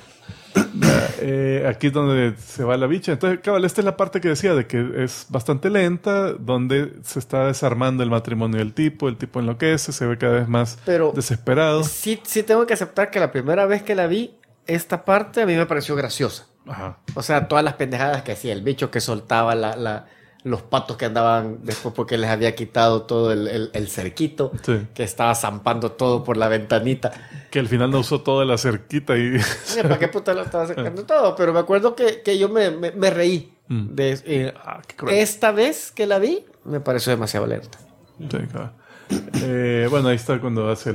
Aquí es donde se va la bicha. Entonces, cabal, esta es la parte que decía de que es bastante lenta, donde se está desarmando el matrimonio del tipo, el tipo enloquece, se ve cada vez más Pero desesperado. sí tengo que aceptar que la primera vez que la vi, esta parte a mí me pareció graciosa. Ajá. O sea, todas las pendejadas que hacía el bicho que soltaba los patos que andaban después porque les había quitado todo el cerquito, Sí. que estaba zampando todo por la ventanita. Que al final no usó toda la cerquita y... ¿Para qué puta lo estaba sacando todo? Pero me acuerdo que yo me reí. qué cruel. Esta vez que la vi, me pareció demasiado lenta. Sí, cabal. Bueno, ahí está cuando hace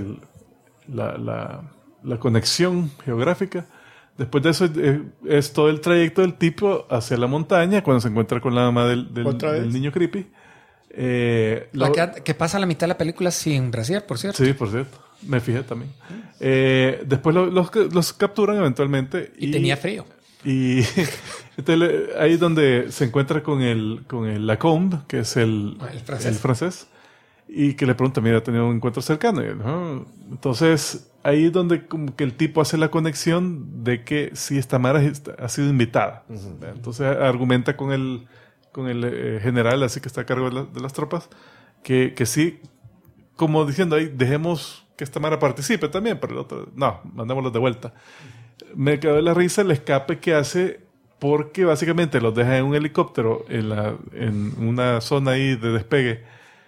la conexión geográfica. Después de eso es todo el trayecto del tipo hacia la montaña, cuando se encuentra con la mamá del niño creepy. Que pasa la mitad de la película sin brasier, por cierto. Sí, por cierto. Me fijé también. Después los capturan eventualmente. Y tenía frío. Y entonces, ahí es donde se encuentra con el Lacombe, que es el francés. Y que le pregunta, mira, ha tenido un encuentro cercano. Y él, entonces, ahí es donde como que el tipo hace la conexión de que sí, esta Mara ha sido invitada. Entonces argumenta con el general, así que está a cargo de las tropas, que sí, como diciendo ahí, dejemos que esta mara participe también, pero el otro, no, mandémoslos de vuelta. Me quedó la risa el escape que hace, porque básicamente los deja en un helicóptero en una zona ahí de despegue,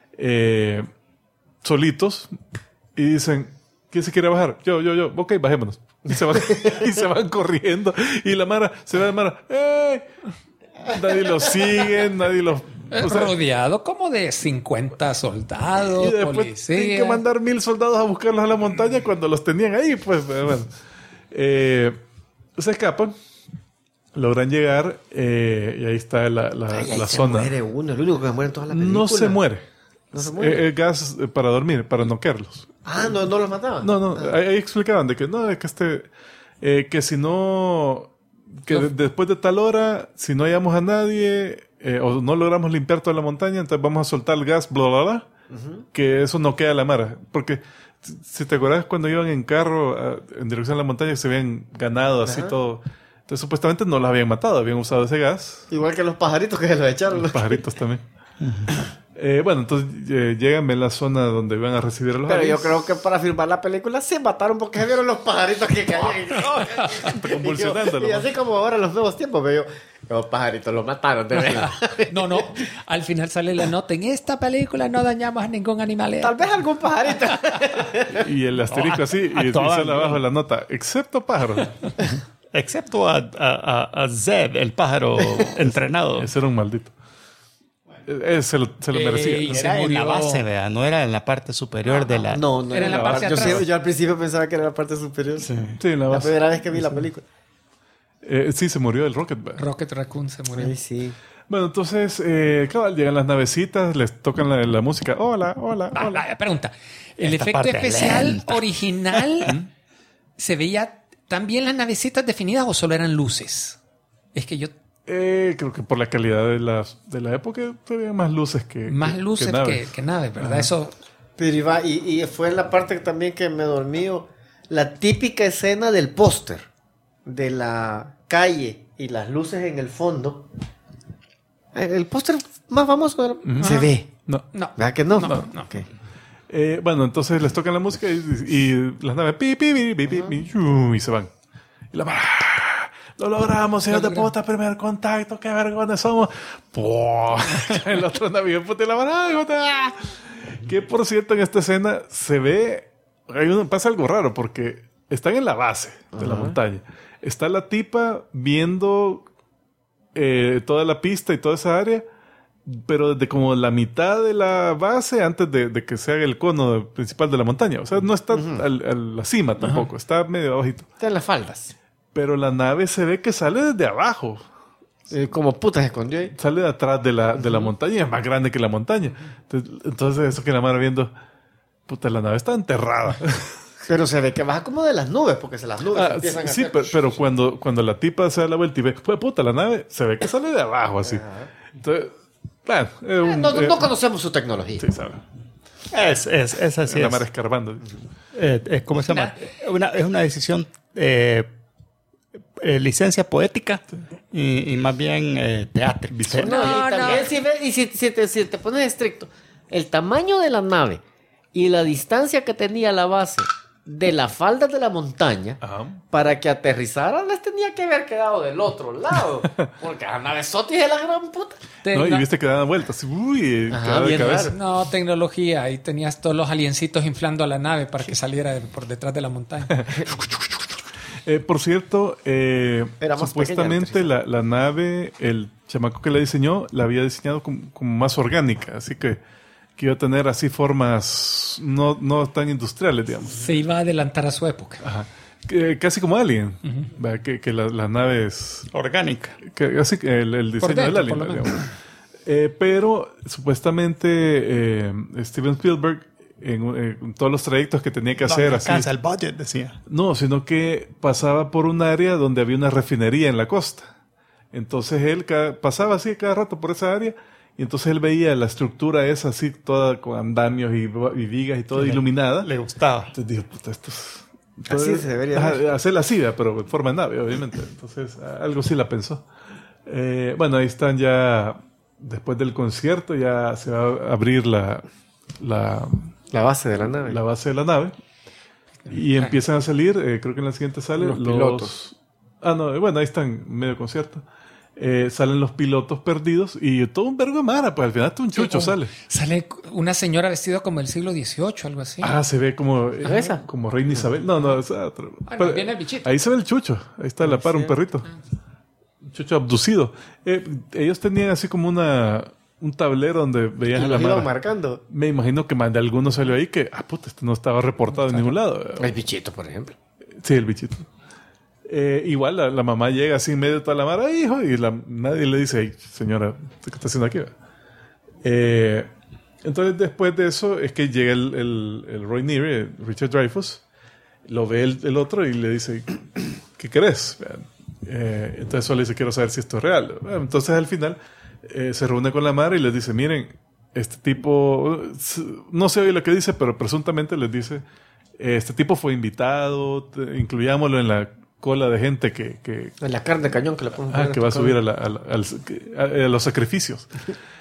solitos, y dicen, ¿quién se quiere bajar? Yo, ok, bajémonos. Y se van corriendo, y la mara, se ve la mara, ¡ey! Nadie los sigue, nadie los... rodeado como de 50 soldados, y después policías. tienen que mandar 1000 soldados a buscarlos a la montaña cuando los tenían ahí, pues, bueno. Se escapan, logran llegar, y ahí está la zona. Se muere uno, el único que muere en toda la película. No se muere. No se muere. El gas para dormir, para noquearlos. No los mataban. No, ahí explicaban de que no, es que que si no, después de tal hora, si no hallamos a nadie, o no logramos limpiar toda la montaña, entonces vamos a soltar el gas, bla, bla, bla, que eso no queda la mara. Porque si te acuerdas cuando iban en carro en dirección a la montaña, se habían ganado así todo. Entonces supuestamente no los habían matado, habían usado ese gas. Igual que los pajaritos que se los echaron. Los pajaritos también. Bueno, entonces llegan, ven la zona donde iban a recibir a los Pero aliens. yo creo que para filmar la película se mataron porque se vieron los pajaritos que caían. Convulsionando. Y así como ahora en los nuevos tiempos, veo los pajaritos los mataron. De verdad. No, al final sale la nota. En esta película no dañamos a ningún animal. Tal vez algún pajarito. Y el asterisco así, y sale abajo la nota, excepto pájaros. Excepto a Zeb, el pájaro entrenado. Ese era un maldito. Se lo merecía. Y se Era en la murió. base, ¿verdad? No era en la parte superior de la... No, Era en la parte de yo, atrás. yo al principio pensaba que era la parte superior. Sí, en la La base. primera vez que vi la película. Sí, se murió el Rocket. Rocket Raccoon se murió. Ay, sí. Bueno, entonces, cabal, llegan las navecitas, les tocan la música. Hola. Pregunta. ¿El Esta efecto parte especial lenta. original se veía tan bien las navecitas definidas o solo eran luces? Es que yo... Creo que por la calidad de la época tenía más luces que Más luces naves. que naves, ¿verdad? Eso... Pero y fue en la parte también que me dormí. La típica escena del póster de la calle y las luces en el fondo. El póster más famoso se ve. No. No. ¿Verdad que no? No. Ok. Bueno, entonces les tocan la música y las naves y se van. Y la mara, lo logramos, señor de puta, primer contacto, qué vergones somos. El otro navío, puta, y la mara, que por cierto en esta escena se ve, pasa algo raro porque están en la base de la montaña. Está la tipa viendo toda la pista y toda esa área, pero desde como la mitad de la base antes de que se haga el cono principal de la montaña. O sea, no está a la cima tampoco, está medio abajito. Está en las faldas. Pero la nave se ve que sale desde abajo. Como puta se escondió ahí. Sale de atrás de la montaña y es más grande que la montaña. Entonces eso que la mano viendo, puta, la nave está enterrada. Pero se ve que baja como de las nubes, porque las nubes empiezan a sí, hacer... pero cuando la tipa se da la vuelta y ve, pues puta, la nave se ve que sale de abajo así. Entonces, bueno, no conocemos su tecnología. sí, sabe. Es así. La mar escarbando. ¿Cómo se llama? Es una decisión licencia poética y más bien teatro. Visual. No, y también si te pones estricto, el tamaño de la nave y la distancia que tenía la base de la falda de la montaña, para que aterrizara les tenía que haber quedado del otro lado. Porque la nave sotis de la gran puta. ¿No? Y viste que daban vueltas. Uy, quedaba de bien cabeza. raro. No, tecnología. Ahí tenías todos los aliencitos inflando a la nave para que saliera por detrás de la montaña. Por cierto, Era más supuestamente la nave, el chamaco que la diseñó, la había diseñado como más orgánica, así que iba a tener así formas no tan industriales, digamos. Se iba a adelantar a su época. Ajá. Casi como Alien, ¿verdad? Que la nave es Orgánica. así que el diseño dentro, del Alien, por lo menos. digamos. Pero supuestamente Steven Spielberg en todos los trayectos que tenía que hacer, así, Alcanza el budget, decía. no, sino que pasaba por un área donde había una refinería en la costa. Entonces él pasaba así cada rato por esa área y entonces él veía la estructura esa así toda con andamios y vigas y todo iluminada. Le gustaba. Entonces dijo, puta, esto es... Así se debería hacerla así, pero en forma de nave, obviamente. Entonces algo sí la pensó. Bueno, ahí están ya, después del concierto ya se va a abrir la La base de la nave. base de la nave. Y empiezan a salir, creo que en la siguiente sale Los pilotos. No, bueno, ahí están medio concierto. Salen los pilotos perdidos y todo un vergo de mara, pues al final hasta un chucho sale. Sale una señora vestida como el siglo XVIII, algo así. Se ve como ¿Esa? como Reina Isabel. No, esa otra. Pero, viene el bichito. ahí se ve el chucho. Ahí está a la par, un perrito. Un chucho abducido. Ellos tenían así como un tablero donde veías a la mara. marcando. Me imagino que más de alguno salió ahí que, este no estaba reportado en ningún lado. El bichito, por ejemplo. Sí, el bichito. Igual la mamá llega así en medio de toda la mara, hijo, y nadie le dice, "Ay, señora, ¿qué está haciendo aquí?" Entonces, después de eso, es que llega el Roy Neary, Richard Dreyfuss, lo ve el otro y le dice, ¿qué crees? Entonces solo le dice, quiero saber si esto es real. Entonces, al final, se reúne con la mara y les dice, miren, este tipo, no sé hoy lo que dice, pero presuntamente les dice, este tipo fue invitado, incluyámoslo en la cola de gente que En la carne de cañón que le ponen. que va a subir a los sacrificios.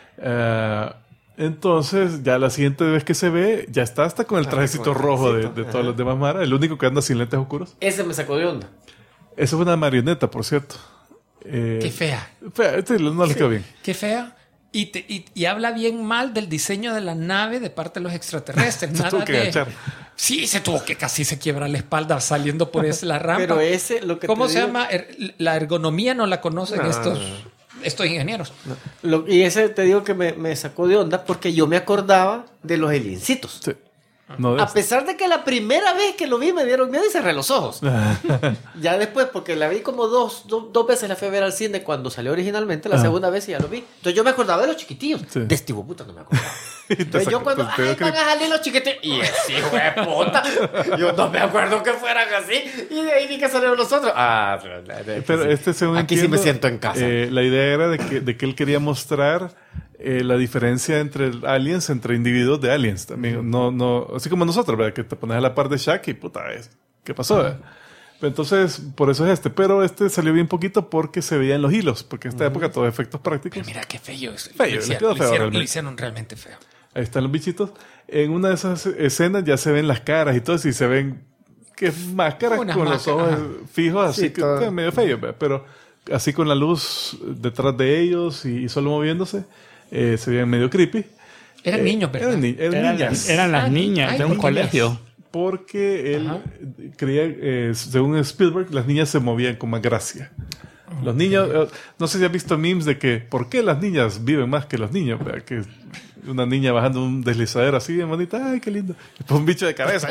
Entonces, ya la siguiente vez que se ve, ya está hasta con el trajecito rojo de todos los demás maras. El único que anda sin lentes oscuros. Ese me sacó de onda. Esa es una marioneta, por cierto. Qué fea. Fea, no le quedó bien. Qué fea. Y habla bien mal del diseño de la nave de parte de los extraterrestres. Se tuvo que agachar. Sí, casi se quiebra la espalda saliendo por la rampa. Pero ese, lo que ¿Cómo se llama? La ergonomía no la conocen estos ingenieros. Y ese te digo que me sacó de onda porque yo me acordaba de los aliencitos. Sí. No, A pesar de que la primera vez que lo vi me dieron miedo y cerré los ojos. Ya después, porque la vi como dos veces, la fui a ver al cine cuando salió originalmente, la segunda vez y ya lo vi. Entonces yo me acordaba de los chiquitillos. Sí. De este hijo de puta no me acordaba. Entonces yo cuando, van a salir los chiquitillos. Y ese hijo de puta. Yo no me acuerdo que fueran así. Y de ahí vi que salieron los otros. pero este según aquí entiendo, sí me siento en casa. La idea era de que él quería mostrar la diferencia entre aliens, entre individuos de aliens también. No, así como nosotros, ¿verdad? Que te pones a la par de Shaq y puta, ¿qué pasó? Pero entonces, por eso es pero salió bien poquito porque se veía en los hilos, porque en esta época todo efectos prácticos. Pero mira qué feo es. Lo hicieron realmente feo. Ahí están los bichitos. En una de esas escenas ya se ven las caras y todo, y se ven que máscaras con los ojos fijos, así que es medio feo, pero así con la luz detrás de ellos y solo moviéndose. Se veían medio creepy. Eran niños, ¿verdad? Eran niñas. Eran las niñas de un colegio. Porque él creía, según Spielberg, las niñas se movían con más gracia. Los niños, no sé si has visto memes de que, ¿por qué las niñas viven más que los niños? ¿Verdad? Que una niña bajando un deslizadero así, bien bonita, ¡ay, qué lindo! Y después un bicho de cabeza.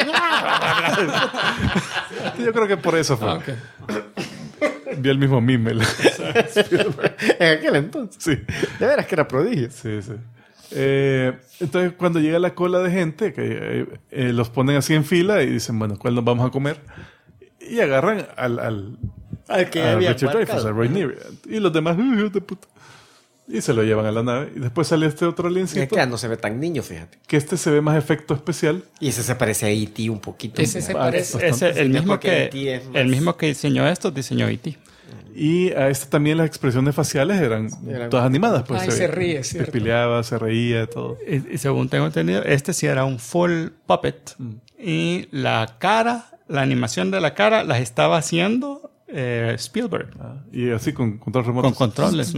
Yo creo que por eso fue. Okay. Vi el mismo meme. En aquel entonces. Sí. De veras que era prodigio. Sí. Entonces, cuando llega la cola de gente, que los ponen así en fila y dicen, bueno, ¿cuál nos vamos a comer? Y agarran al que había Richard Dreyfuss, a Roy Neary. Y los demás, de puta. Y se lo llevan a la nave. Y después sale este otro aliencito. Es que no se ve tan niño, fíjate. Que se ve más efecto especial. Y ese se parece a E.T. un poquito. Ese se parece. El mismo E.T. el mismo que diseñó esto, diseñó E.T. Y a también las expresiones faciales eran todas animadas. Pues se ríe, ¿cierto? Pipileaba, se reía, todo. Y según tengo entendido, sí era un full puppet. Y la animación de la cara las estaba haciendo Spielberg. Y así con control remoto. Con controles.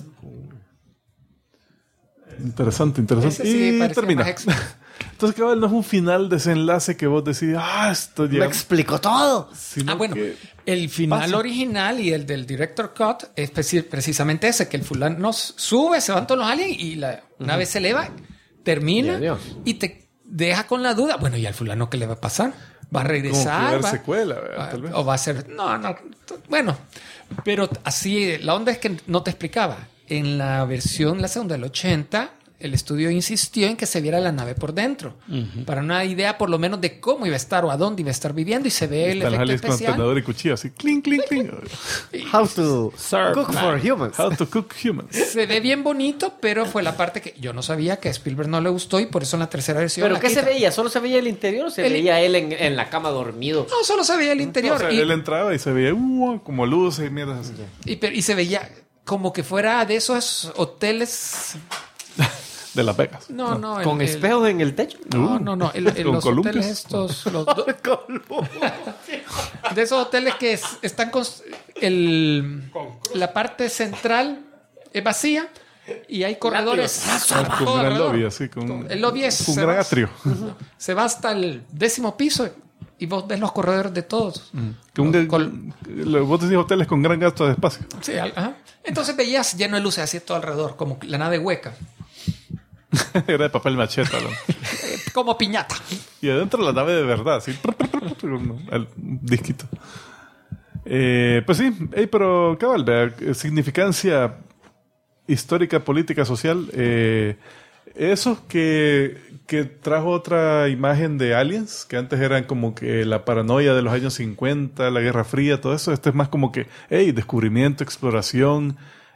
Interesante. Ese sí y termina. Entonces, cabal, no es un final desenlace que vos decís, esto ya... Me explicó todo. Bueno, el final original y el del Director Cut es precisamente ese, que el fulano sube, se van todos los aliens y una vez se eleva, termina y te deja con la duda. Bueno, ¿y al fulano qué le va a pasar? ¿Va a regresar? Como secuela, tal vez. ¿O va a ser...? No. Bueno, pero así, la onda es que no te explicaba. En la segunda del 80... el estudio insistió en que se viera la nave por dentro, para una idea por lo menos de cómo iba a estar o a dónde iba a estar viviendo, y se ve el efecto especial. Con tenedor y cuchillo, así, clink, clink, clink. How to cook for humans. How to cook humans. Se ve bien bonito, pero fue la parte que yo no sabía, que a Spielberg no le gustó, y por eso en la tercera versión ¿Pero qué se veía? ¿Solo se veía el interior o se veía él en la cama dormido? No, solo se veía el interior. O sea, él entraba y se veía como luces y mierdas así. Y se veía como que fuera de esos hoteles... de Las Vegas. No, no. ¿Con espejos en el techo? No. con Los columpios. hoteles estos... de esos hoteles que están con... la parte central es vacía y hay corredores. Con un gran alrededor. lobby, así. Con El lobby es... un gran atrio. Se va hasta el 10º piso y vos ves los corredores de todos. Vos decís hoteles con gran gasto de espacio. Sí, ajá. Entonces veías lleno de luces así todo alrededor, como la nave hueca. Era de papel macheta, ¿no? Como piñata. Y adentro la nave de verdad, así. El disquito. Pues sí, pero cabal, vea, significancia histórica, política, social. Eso que trajo otra imagen de aliens, que antes eran como que la paranoia de los años 50, la Guerra Fría, todo eso. Este es más como que, descubrimiento, exploración,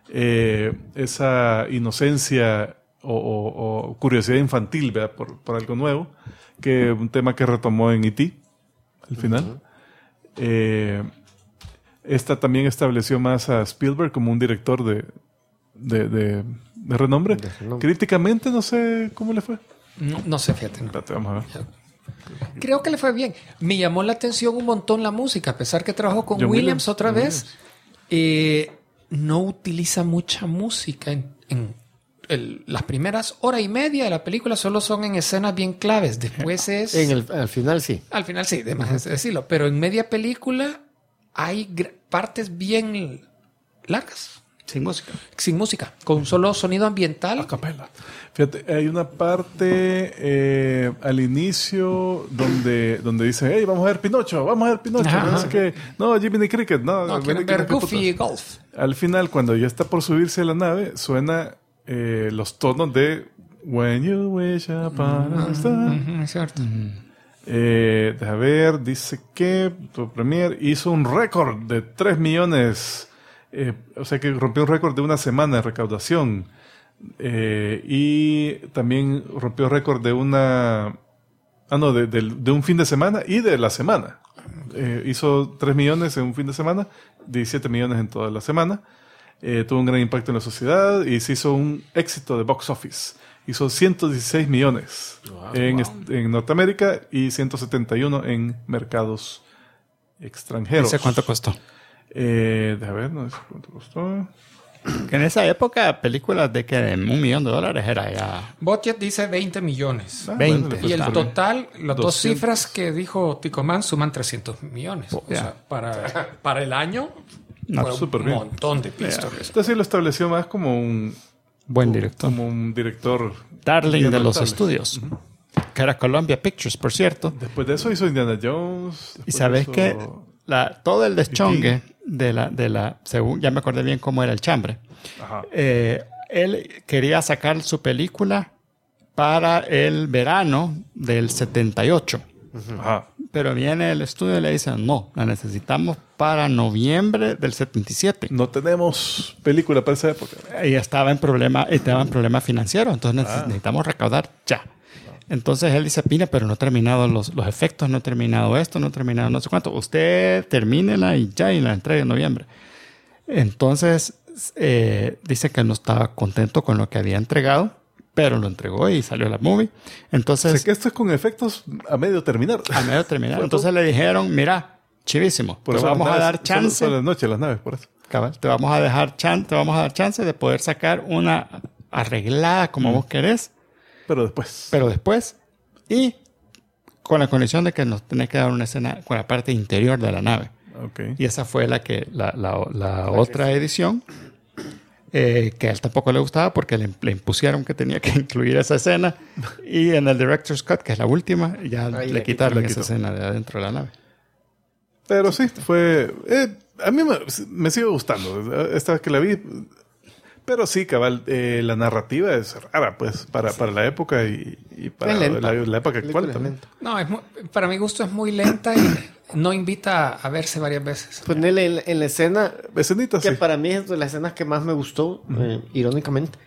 esa inocencia o curiosidad infantil, ¿verdad? Por algo nuevo, que un tema que retomó en E.T. al final. Esta también estableció más a Spielberg como un director de renombre. Críticamente no sé cómo le fue. No sé, fíjate. No. Espérate, vamos a ver. Creo que le fue bien. Me llamó la atención un montón la música, a pesar que trabajó con John Williams otra vez. No utiliza mucha música en las primeras hora y media de la película, solo son en escenas bien claves. Después es... Al final sí. Al final sí, demás decirlo. Pero en media película hay partes bien largas. Sin música. Sin música, con solo sonido ambiental. A capela. Fíjate, hay una parte al inicio donde dice, hey, vamos a ver Pinocho. Ajá. No sé qué. No, Jiminy Cricket. No, quieren ver Goofy Golf. Al final, cuando ya está por subirse a la nave, suena los tonos de When You Wish Upon a Star. Cierto. Deja ver, dice que tu Premier hizo un récord de 3 millones. O sea que rompió un récord de una semana de recaudación. Y también rompió récord de de un fin de semana y de la semana. Hizo 3 millones en un fin de semana, 17 millones en toda la semana. Tuvo un gran impacto en la sociedad y se hizo un éxito de box office. Hizo 116 millones en Norteamérica y 171 en mercados extranjeros. ¿Ese cuánto costó? Deja ver, no sé cuánto costó. Que en esa época, películas de que de $1 millón era ya... Budget dice 20 millones. 20. Y el total, las 200. dos cifras que dijo Ticomán suman 300 millones. O sea, para el año, fue súper un bien. montón de pistas. Este sí lo estableció más como un Buen director. Como un director Darling de los notable. estudios. Que era Columbia Pictures, por cierto. Después de eso hizo Indiana Jones. Y sabes que todo el deschongue E.T. según ya me acordé bien cómo era el chambre. Ajá. Él quería sacar su película para el verano del 78. Ajá. Pero viene el estudio y le dicen, no, la necesitamos para noviembre del 77. No tenemos película para esa época. Y estaba en problema financiero, entonces necesitamos recaudar ya. Entonces él dice, Pina, pero no he terminado los efectos, no he terminado esto, no he terminado no sé cuánto. Usted termínela y ya, y la entrega en noviembre. Entonces dice que no estaba contento con lo que había entregado, pero lo entregó y salió la movie. Entonces, O sea que esto es con efectos a medio terminar. a medio terminar. Entonces le dijeron, mira, chivísimo, Por te eso vamos las a naves- dar chance. Solo las noches las naves, por eso. Cabal, te vamos a dar chance de poder sacar una arreglada como vos querés, Pero después. pero después, y con la condición de que nos tenés que dar una escena con la parte interior de la nave. Ok. Y esa fue la otra edición, que a él tampoco le gustaba porque le impusieron que tenía que incluir esa escena. Y en el Director's Cut, que es la última, ya Ahí le quitaron le esa quitó. escena de adentro de la nave. Pero sí, fue... a mí me sigue gustando. Esta vez que la vi... Pero sí, cabal, la narrativa es rara, pues, para la época y para Es lenta. la época actual Película también. lenta. No, para mi gusto es muy lenta y no invita a verse varias veces. Ponerle en la escena, Escenitas, que sí. para mí es de las escenas que más me gustó, irónicamente,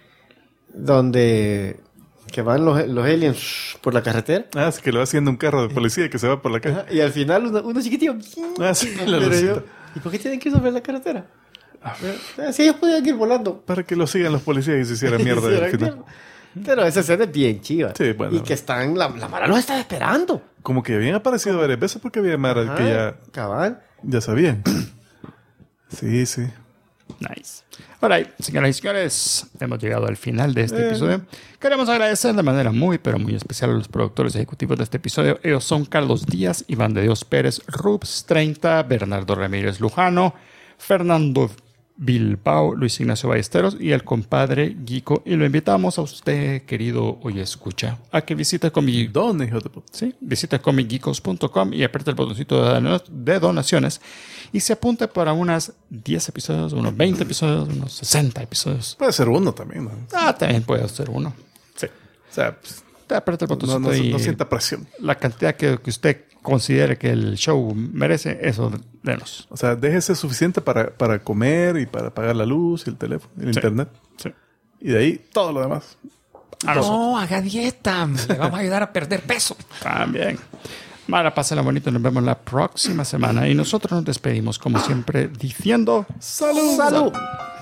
donde que van los aliens por la carretera. Ah, sí, que lo va haciendo un carro de policía que se va por la calle. Ajá, y al final uno chiquitillo. Ah, sí, la Pero lucita. yo, ¿y por qué tienen que ir sobre la carretera? Si ellos podían ir volando. Para que lo sigan los policías y se hiciera mierda Hiciera al final. mierda. Pero esa escena es bien chiva. Sí, bueno. Y que están, la Mara los está esperando. Como que habían aparecido varias veces porque había Mara que Cabal. ya sabían. Sí. Nice. Alright, señoras y señores, hemos llegado al final de este episodio. Queremos agradecer de manera muy, pero muy especial a los productores ejecutivos de este episodio. Ellos son Carlos Díaz, Iván de Dios Pérez, Rubs 30, Bernardo Ramírez Lujano, Fernando Bilbao, Luis Ignacio Ballesteros y el compadre Gico. Y lo invitamos a usted, querido Oye Escucha, a que visite Comic. ¿Dónde, hijo de puta? Sí, visite comicgeekos.com y apriete el botoncito de donaciones y se apunte para unas 10 episodios, unos 20 episodios, unos 60 episodios. Puede ser uno también, ¿no? También puede ser uno. Sí. O sea, pues, Te aprieta el botoncito no y sienta presión. la cantidad que usted considere que el show merece, eso denos. O sea, déjese suficiente para comer y para pagar la luz y el teléfono y el internet. Sí. Y de ahí todo lo demás. No, haga dieta. Le vamos a ayudar a perder peso. También. Mara, pásala bonito. Nos vemos la próxima semana. Y nosotros nos despedimos, como siempre, diciendo... ¡Salud! ¡Salud!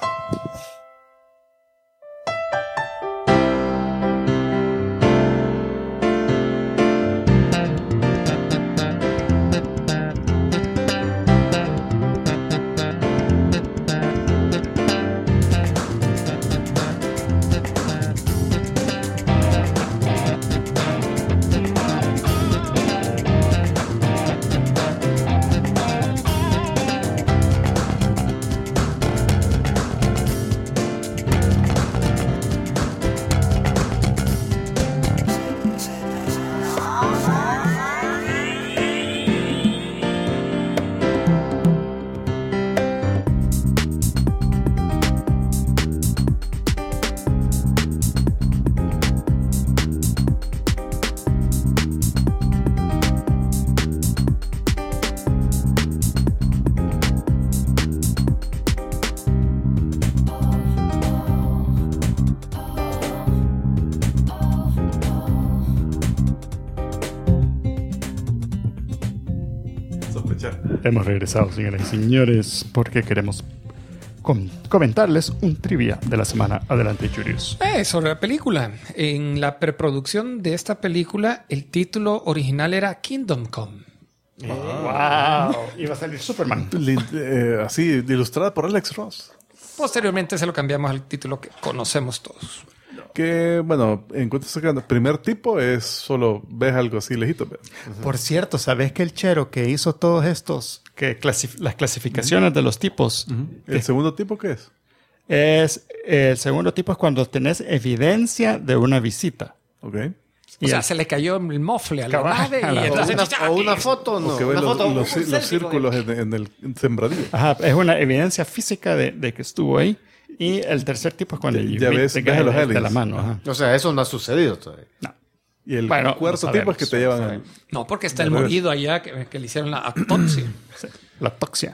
Hemos regresado, señoras y señores, porque queremos comentarles un trivia de la semana. Adelante, Julius. Sobre la película. En la preproducción de esta película, el título original era Kingdom Come. ¡Wow! Iba a salir Superman. Así, ilustrada por Alex Ross. Posteriormente se lo cambiamos al título que conocemos todos. Que, bueno, encuentro sacando. Primer tipo es solo ves algo así lejito. Por cierto, ¿sabes que el chero que hizo todos estos, las clasificaciones de los tipos? ¿El segundo tipo qué es? El segundo tipo es cuando tenés evidencia de una visita. Ok. O sea, se le cayó el mofle a la Cabal. nave y entonces... O una foto, no. O que ve Una foto, los un selfie círculos en el sembradío. Ajá, es una evidencia física de que estuvo ahí. Y el tercer tipo es cuando Ya ves a los de aliens. la mano. Ajá. O sea, eso no ha sucedido todavía. No. Y el Bueno, cuarto no tipo es que sabemos, te llevan no al... sabemos. No, porque está el morido allá que le hicieron la autopsia. Sí, la toxia.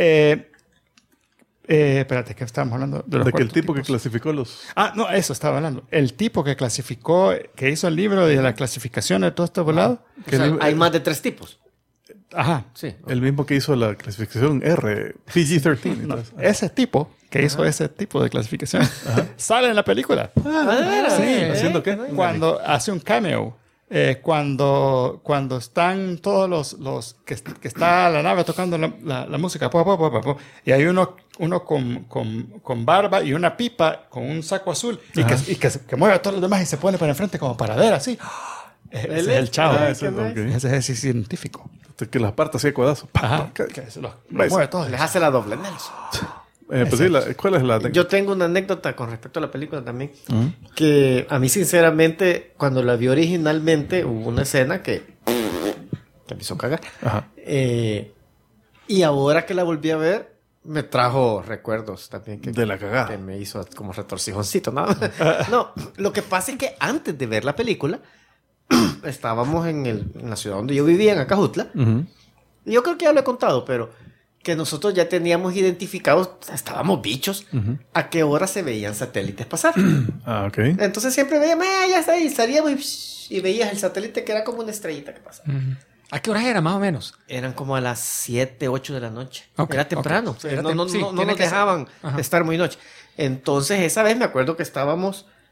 Espérate, ¿qué estábamos hablando? De que el cuartos tipo que tipos. clasificó los... Ah, no, eso estaba hablando. El tipo que clasificó, que hizo el libro de la clasificación de todo este volado. O sea, hay más de 3 tipos. Ajá. Sí. El mismo que hizo la clasificación R, PG-13. No, entonces. ese tipo que hizo ese tipo de clasificación sale en la película. Sí. ¿Haciendo qué? Cuando hace un cameo. Cuando están todos los que está la nave tocando la música y hay uno con barba y una pipa con un saco azul y que mueve a todos los demás y se pone para enfrente como para ver así. Ese es el chavo. Ese es, ok. Ese es el científico. Que las partes así a codazo. Ajá. Que se los mueve todos. Les hace la doble Nelson. Pues sí, ¿cuál es la Yo tengo una anécdota con respecto a la película también. Que a mí, sinceramente, cuando la vi originalmente, hubo una escena que me hizo cagar. Ajá. Y ahora que la volví a ver, me trajo recuerdos también. De la cagada. Que me hizo como retorcijoncito, ¿no? No, lo que pasa es que antes de ver la película, estábamos en la ciudad donde yo vivía, en Acajutla. Y yo creo que ya lo he contado, pero que nosotros ya teníamos identificados, estábamos bichos, a qué hora se veían satélites pasar. Ah, ok. Entonces siempre veíamos, ya está ahí, salíamos y veías el satélite que era como una estrellita que pasaba. ¿A qué hora era, más o menos? Eran como a las 7, 8 de la noche. Ok, Era temprano. ok. No Sí, nos tiene dejaban que ser. estar muy noche. Entonces, esa vez me acuerdo que estábamos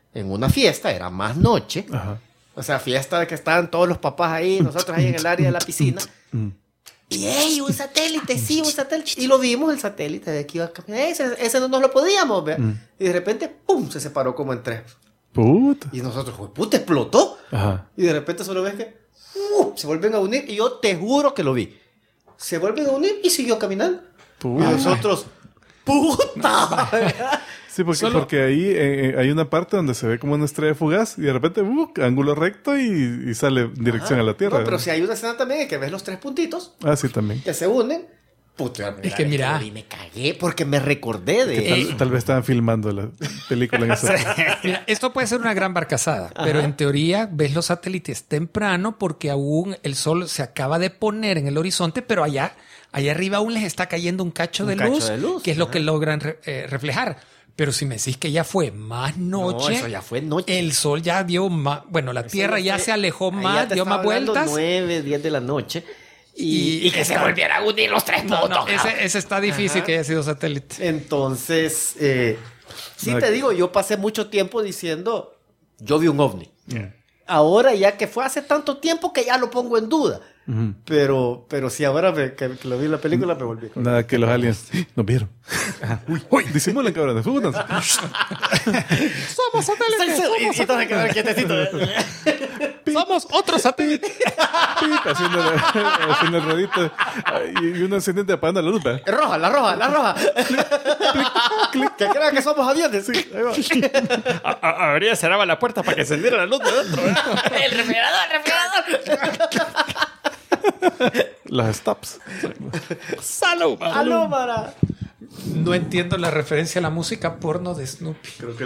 en una fiesta, era más noche. Ajá. O sea, fiesta de que estaban todos los papás ahí, nosotros ahí en el área de la piscina. Y ¡ey! Un satélite, sí, un satélite. Y lo vimos, el satélite de aquí. Ese no nos lo podíamos ver. Y de repente, ¡pum! Se separó como en tres. Puta. Y nosotros, puta, explotó. Ajá. Y de repente solo ves que se vuelven a unir. Y yo te juro que lo vi. Se vuelven a unir y siguió caminando. Puta. Y nosotros, ¡puta! Sí, porque ahí hay una parte donde se ve como una estrella fugaz y de repente, ángulo recto y sale en dirección a la Tierra. No, pero si hay una escena también en que ves los tres puntitos Ah, sí, también. que se unen. Puta, Es que mira. Y me cagué porque me recordé de Tal vez estaban filmando la película en esa. Mira, esto puede ser una gran barcazada, pero en teoría ves los satélites temprano porque aún el sol se acaba de poner en el horizonte, pero allá arriba aún les está cayendo un cacho de luz, que es lo que logran reflejar. Pero si me decís que ya fue más noche, eso ya fue noche. El sol ya dio más, bueno, la Tierra ya se alejó más, dio más vueltas. 9, 10 de la noche. Y que se volvieran a unir los tres puntos. No, ese está difícil que haya sido satélite. Entonces, sí No, te digo, yo pasé mucho tiempo diciendo, yo vi un ovni. Yeah. Ahora ya que fue hace tanto tiempo que ya lo pongo en duda. Pero sí, ahora que lo vi en la película me volví. Nada, que los aliens nos vieron. Uy, disimulan, cabrones. Somos satélites. Y entonces quedaron quietecitos. Somos otro satélite. Haciendo el ruedito. Y uno encendiente apagando la luz. ¿Ve? La roja. Que crean que somos aviones. Sí, ahí va. Habría cerrado la puerta para que encendiera la luz de dentro. El refrigerador. Los stops. ¡Salud! ¡Aló, Mara! No entiendo la referencia a la música porno de Snoopy. Creo que